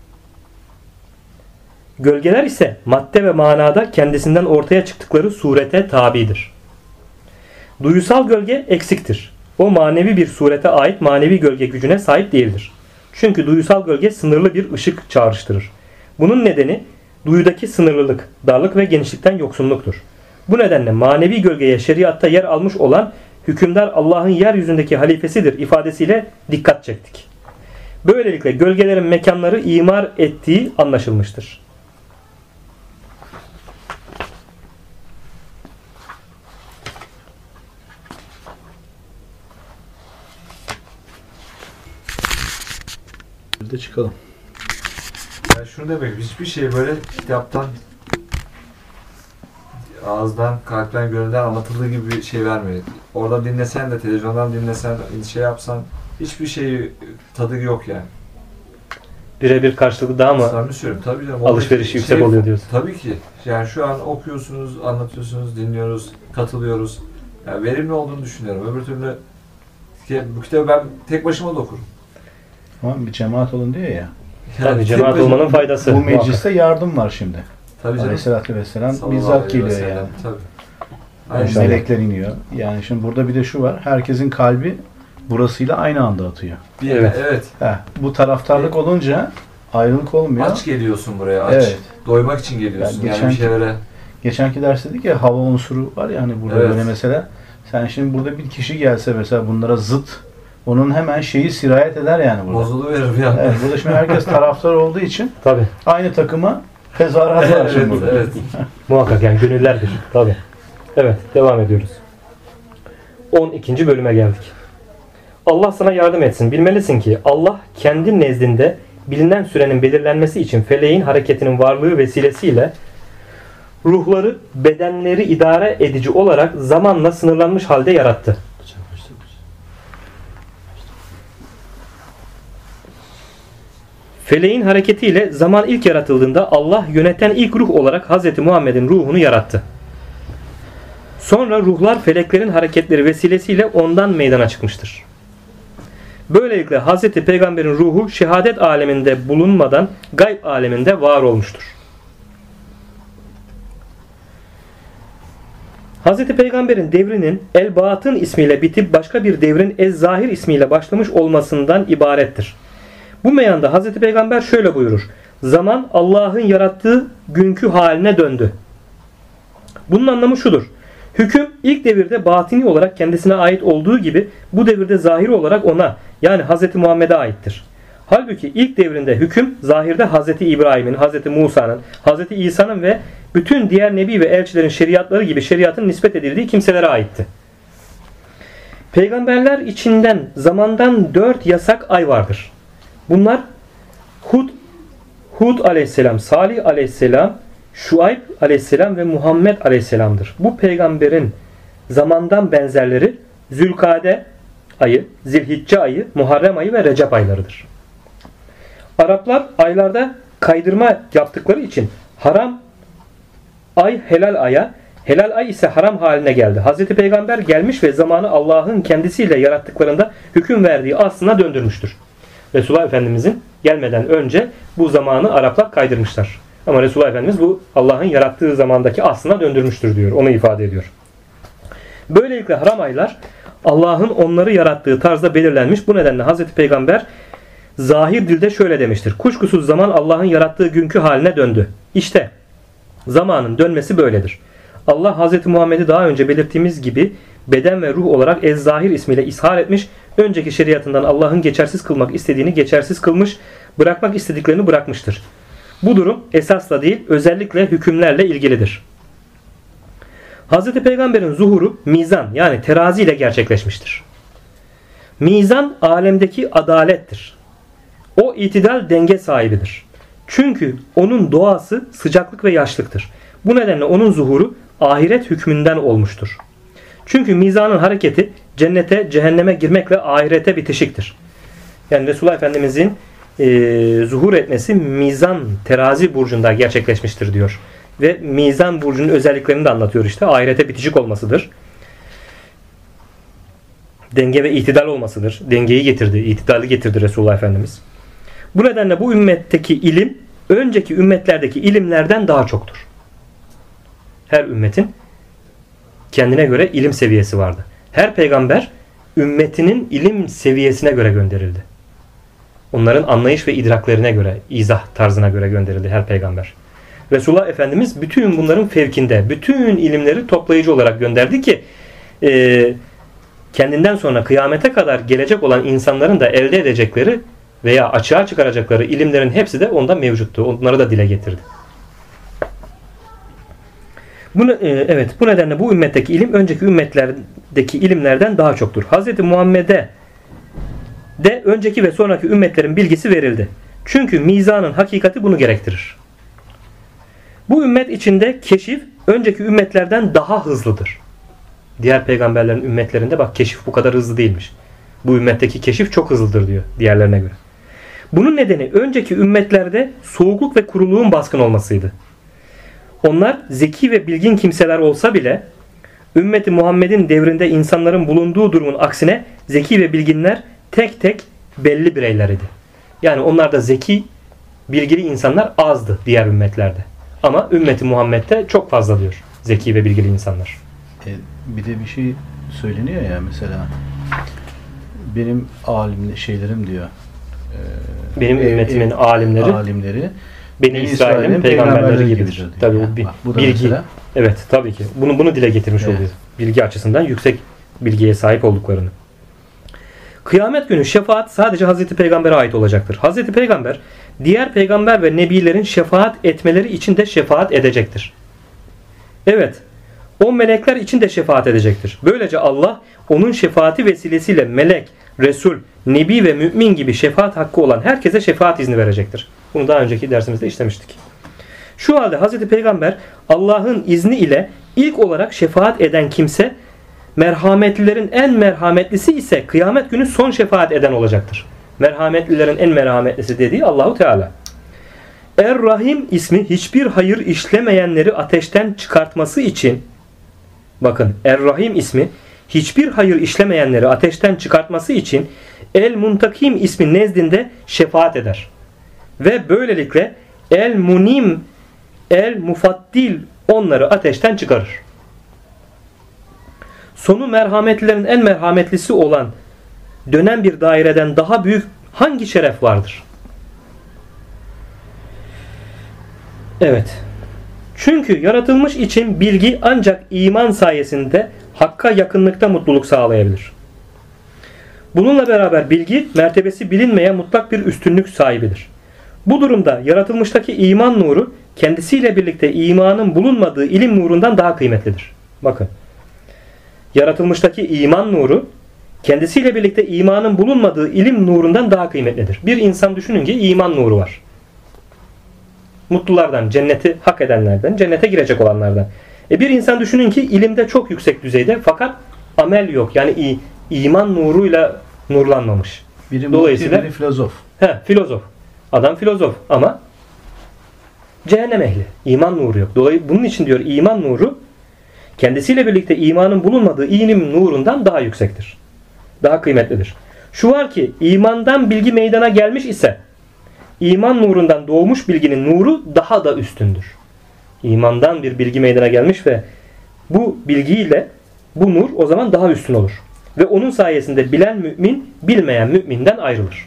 Gölgeler ise madde ve manada kendisinden ortaya çıktıkları surete tabidir. Duyusal gölge eksiktir. O manevi bir surete ait manevi gölge gücüne sahip değildir. Çünkü duyusal gölge sınırlı bir ışık çağrıştırır. Bunun nedeni duyudaki sınırlılık, darlık ve genişlikten yoksunluktur. Bu nedenle manevi gölgeye şeriatta yer almış olan hükümdar Allah'ın yeryüzündeki halifesidir ifadesiyle dikkat çektik. Böylelikle gölgelerin mekanları imar ettiği anlaşılmıştır. Bir de çıkalım. Yani şunu demek, hiçbir şey böyle kitaptan, ağızdan, kalpten, gönülden anlatıldığı gibi bir şey vermiyor. Oradan dinlesen de, televizyondan dinlesen, şey yapsan, hiçbir şey tadı yok yani. Birebir karşılıklı daha mı Samimi söylüyorum, tabii canım. alışverişi yüksek oluyor diyorsun? Tabii ki. Yani şu an okuyorsunuz, anlatıyorsunuz, dinliyoruz, katılıyoruz. Yani verimli olduğunu düşünüyorum. Öbür türlü bu kitabı ben tek başıma da okurum. Tamam, bir cemaat olun diyor ya. Tabii tek cemaat başıma- olmanın faydası. Bu mecliste yardım var şimdi. Tabii canım. Aleyhisselatü Vesselam Sallallahu bizzat aleyhi ve geliyor sellem, yani. Tabii. Yani İnşallah. melekler iniyor. Yani şimdi burada bir de şu var. Herkesin kalbi burasıyla aynı anda atıyor. Evet. Evet. Bu taraftarlık olunca ayrılık olmuyor. Aç geliyorsun buraya, aç. Evet. Doymak için geliyorsun. Yani Yani, geçen- bir şeylere. Geçenki ders dedik ya, hava unsuru var ya hani burada Evet. böyle mesela. Sen şimdi burada bir kişi gelse mesela bunlara zıt, onun hemen şeyi sirayet eder yani burada. Bozuluverir yani. Evet, burada şimdi herkes taraftar olduğu için Tabii. aynı takıma tezahürat var şimdi Evet, burada. evet. Muhakkak yani gönüllerdir. Tabii. Evet, devam ediyoruz. 12. bölüme geldik. Allah sana yardım etsin. Bilmelisin ki Allah kendi nezdinde bilinen sürenin belirlenmesi için feleğin hareketinin varlığı vesilesiyle ruhları, bedenleri idare edici olarak zamanla sınırlanmış halde yarattı. Feleğin hareketiyle zaman ilk yaratıldığında Allah yöneten ilk ruh olarak Hz. Muhammed'in ruhunu yarattı. Sonra ruhlar feleklerin hareketleri vesilesiyle ondan meydana çıkmıştır. Böylelikle Hz. Peygamber'in ruhu şehadet aleminde bulunmadan gayb aleminde var olmuştur. Hz. Peygamber'in devrinin El-Batın ismiyle bitip başka bir devrin Ez-Zahir ismiyle başlamış olmasından ibarettir. Bu meyanda Hz. Peygamber şöyle buyurur. Zaman Allah'ın yarattığı günkü haline döndü. Bunun anlamı şudur. Hüküm ilk devirde batini olarak kendisine ait olduğu gibi bu devirde zahiri olarak ona yani Hz. Muhammed'e aittir. Halbuki ilk devrinde hüküm zahirde Hz. İbrahim'in, Hz. Musa'nın, Hz. İsa'nın ve bütün diğer nebi ve elçilerin şeriatları gibi şeriatın nispet edildiği kimselere aitti. Peygamberler içinden zamandan 4 yasak ay vardır. Bunlar Hud aleyhisselam, Salih aleyhisselam, Şuayb aleyhisselam ve Muhammed aleyhisselamdır. Bu peygamberin zamandan benzerleri Zülkade ayı, Zilhicce ayı, Muharrem ayı ve Recep aylarıdır. Araplar aylarda kaydırma yaptıkları için haram ay helal aya, helal ay ise haram haline geldi. Hazreti Peygamber gelmiş ve zamanı Allah'ın kendisiyle yarattıklarında hüküm verdiği aslına döndürmüştür. Resulullah Efendimizin gelmeden önce bu zamanı Araplar kaydırmışlar. Ama Resulullah Efendimiz bu Allah'ın yarattığı zamandaki aslına döndürmüştür diyor. Onu ifade ediyor. Böylelikle haram aylar Allah'ın onları yarattığı tarzda belirlenmiş. Bu nedenle Hazreti Peygamber zahir dilde şöyle demiştir. Kuşkusuz zaman Allah'ın yarattığı günkü haline döndü. İşte zamanın dönmesi böyledir. Allah Hazreti Muhammed'i daha önce belirttiğimiz gibi beden ve ruh olarak Ez-Zahir ismiyle ishar etmiş. Önceki şeriatından Allah'ın geçersiz kılmak istediğini geçersiz kılmış, bırakmak istediklerini bırakmıştır. Bu durum esasla değil, özellikle hükümlerle ilgilidir. Hz. Peygamber'in zuhuru mizan yani terazi ile gerçekleşmiştir. Mizan alemdeki adalettir. O itidal denge sahibidir. Çünkü onun doğası sıcaklık ve yaşlıktır. Bu nedenle onun zuhuru ahiret hükmünden olmuştur. Çünkü mizanın hareketi cennete, cehenneme girmekle ahirete bitişiktir. Yani Resulullah Efendimizin zuhur etmesi mizan terazi burcunda gerçekleşmiştir diyor. Ve mizan burcunun özelliklerini de anlatıyor işte. Ahirete bitişik olmasıdır. Denge ve itidal olmasıdır. Dengeyi getirdi, itidali getirdi Resulullah Efendimiz. Bu nedenle bu ümmetteki ilim önceki ümmetlerdeki ilimlerden daha çoktur. Her ümmetin kendine göre ilim seviyesi vardı. Her peygamber ümmetinin ilim seviyesine göre gönderildi. Onların anlayış ve idraklerine göre, izah tarzına göre gönderildi her peygamber. Resulullah Efendimiz bütün bunların fevkinde, bütün ilimleri toplayıcı olarak gönderdi ki kendinden sonra kıyamete kadar gelecek olan insanların da elde edecekleri veya açığa çıkaracakları ilimlerin hepsi de onda mevcuttu. Onları da dile getirdi. Evet, bu nedenle bu ümmetteki ilim önceki ümmetlerdeki ilimlerden daha çoktur. Hz. Muhammed'e de önceki ve sonraki ümmetlerin bilgisi verildi. Çünkü mizanın hakikati bunu gerektirir. Bu ümmet içinde keşif önceki ümmetlerden daha hızlıdır. Diğer peygamberlerin ümmetlerinde bak keşif bu kadar hızlı değilmiş. Bu ümmetteki keşif çok hızlıdır diyor diğerlerine göre. Bunun nedeni önceki ümmetlerde soğukluk ve kuruluğun baskın olmasıydı. Onlar zeki ve bilgin kimseler olsa bile ümmeti Muhammed'in devrinde insanların bulunduğu durumun aksine zeki ve bilginler tek tek belli bireyler idi. Yani onlarda zeki, bilgili insanlar azdı diğer ümmetlerde. Ama ümmeti Muhammed'de çok fazla diyor zeki ve bilgili insanlar. Bir de bir şey söyleniyor ya mesela benim şeylerim diyor. Benim ümmetimin alimleri Beni İsrail'in peygamberleri gibidir. Tabii ya, bu bilgi. Mesela... Evet, tabii ki. Bunu dile getirmiş oluyor. Bilgi açısından yüksek bilgiye sahip olduklarını. Kıyamet günü şefaat sadece Hazreti Peygamber'e ait olacaktır. Hazreti Peygamber diğer peygamber ve nebilerin şefaat etmeleri için de şefaat edecektir. Evet, o melekler için de şefaat edecektir. Böylece Allah onun şefaati vesilesiyle melek, resul, nebi ve mümin gibi şefaat hakkı olan herkese şefaat izni verecektir. Bunu daha önceki dersimizde işlemiştik. Şu halde Hazreti Peygamber Allah'ın izni ile ilk olarak şefaat eden kimse, merhametlilerin en merhametlisi ise kıyamet günü son şefaat eden olacaktır. Merhametlilerin en merhametlisi dediği Allahu Teala. Er-Rahim ismi hiçbir hayır işlemeyenleri ateşten çıkartması için, bakın Er-Rahim ismi hiçbir hayır işlemeyenleri ateşten çıkartması için El-Muntakim ismi nezdinde şefaat eder. Ve böylelikle El-Munim, El-Mufaddil onları ateşten çıkarır. Sonu merhametlilerin en merhametlisi olan dönen bir daireden daha büyük hangi şeref vardır? Evet. Çünkü yaratılmış için bilgi ancak iman sayesinde Hakk'a yakınlıkta mutluluk sağlayabilir. Bununla beraber bilgi mertebesi bilinmeyen mutlak bir üstünlük sahibidir. Bu durumda yaratılmıştaki iman nuru kendisiyle birlikte imanın bulunmadığı ilim nurundan daha kıymetlidir. Bakın. Yaratılmıştaki iman nuru kendisiyle birlikte imanın bulunmadığı ilim nurundan daha kıymetlidir. Bir insan düşünün ki iman nuru var. Mutlulardan, cenneti hak edenlerden, cennete girecek olanlardan. Bir insan düşünün ki ilimde çok yüksek düzeyde fakat amel yok. Yani iman nuruyla nurlanmamış. Biri dolayısıyla biri filozof. Filozof. Adam filozof ama cehennem ehli. İman nuru yok. Dolayısıyla bunun için diyor iman nuru kendisiyle birlikte imanın bulunmadığı ilim nurundan daha yüksektir. Daha kıymetlidir. Şu var ki imandan bilgi meydana gelmiş ise iman nurundan doğmuş bilginin nuru daha da üstündür. İmandan bir bilgi meydana gelmiş ve bu bilgiyle bu nur o zaman daha üstün olur. Ve onun sayesinde bilen mümin bilmeyen müminden ayrılır.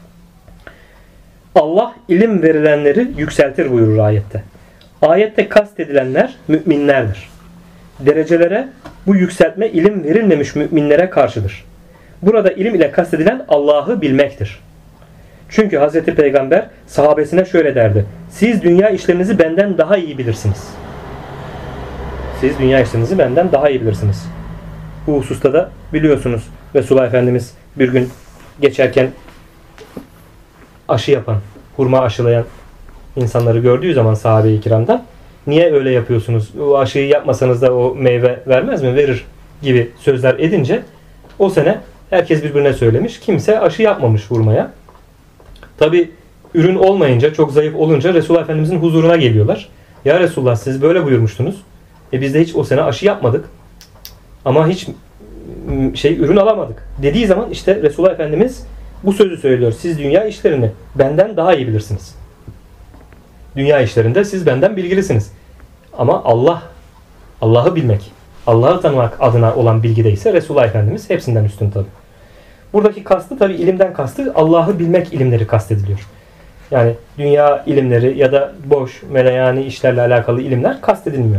Allah ilim verilenleri yükseltir buyurur ayette. Ayette kastedilenler müminlerdir. Derecelere bu yükseltme ilim verilmemiş müminlere karşıdır. Burada ilim ile kastedilen Allah'ı bilmektir. Çünkü Hazreti Peygamber sahabesine şöyle derdi. Siz dünya işlerinizi benden daha iyi bilirsiniz. Siz dünya işlerinizi benden daha iyi bilirsiniz. Bu hususta da biliyorsunuz Resulullah Efendimiz bir gün geçerken aşı yapan, hurma aşılayan insanları gördüğü zaman sahabe-i kiramdan niye öyle yapıyorsunuz? O aşıyı yapmasanız da o meyve vermez mi? Verir gibi sözler edince o sene herkes birbirine söylemiş. Kimse aşı yapmamış hurmaya. Tabi ürün olmayınca, çok zayıf olunca Resulullah Efendimizin huzuruna geliyorlar. Ya Resulullah siz böyle buyurmuştunuz. Biz de hiç o sene aşı yapmadık. Ama hiç ürün alamadık. Dediği zaman işte Resulullah Efendimiz bu sözü söylüyor. Siz dünya işlerini benden daha iyi bilirsiniz. Dünya işlerinde siz benden bilgilisiniz. Ama Allah'ı bilmek, Allah'ı tanımak adına olan bilgide ise Resulullah Efendimiz hepsinden üstün tabi. Buradaki kastı tabi ilimden kastı Allah'ı bilmek ilimleri kastediliyor. Yani dünya ilimleri ya da boş, meleyani işlerle alakalı ilimler kastedilmiyor.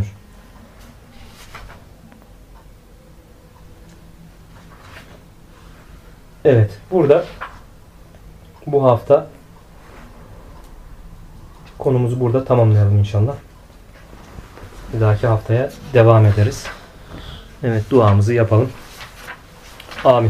Evet, burada bu hafta konumuzu burada tamamlayalım inşallah. Bir dahaki haftaya devam ederiz. Evet, duamızı yapalım. Amin.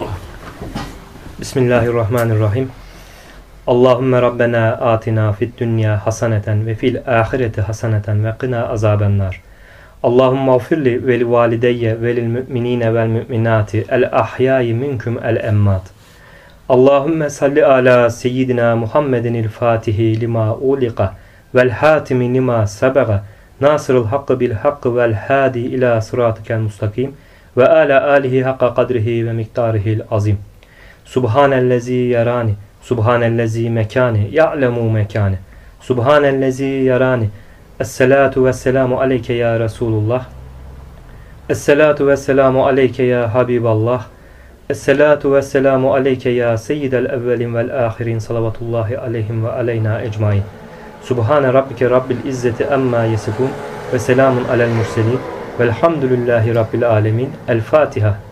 Bismillahirrahmanirrahim. Allahümme Rabbena atina fid dünya haseneten ve fil ahireti haseneten ve qina azabennar. Allahümme gfirli ve li valideyye ve lil müminine vel müminati el ahyayi minkum el emmat. Allahümme salli ala seyyidina Muhammedin il fatihi lima uliqa vel hatimi lima sebaga nasırıl hakkı bil hakkı vel hadi ila sıratikel mustakim ve ala alihi hakka kadrihi ve miktarihil azim. Subhanellezi yarani, subhanellezi mekani, ya'lemu mekani, subhanellezi yarani. Esselatu vesselamu aleyke ya Resulullah. Esselatu vesselamu aleyke ya Habiballah. Esselatu vesselamu aleyke ya seyyidel evvelin vel ahirin salavatullahi aleyhim ve aleyna ecmain. Subhane rabbike rabbil izzeti emma yesifun ve selamun alel murselin velhamdülillahi rabbil alemin. El Fatiha.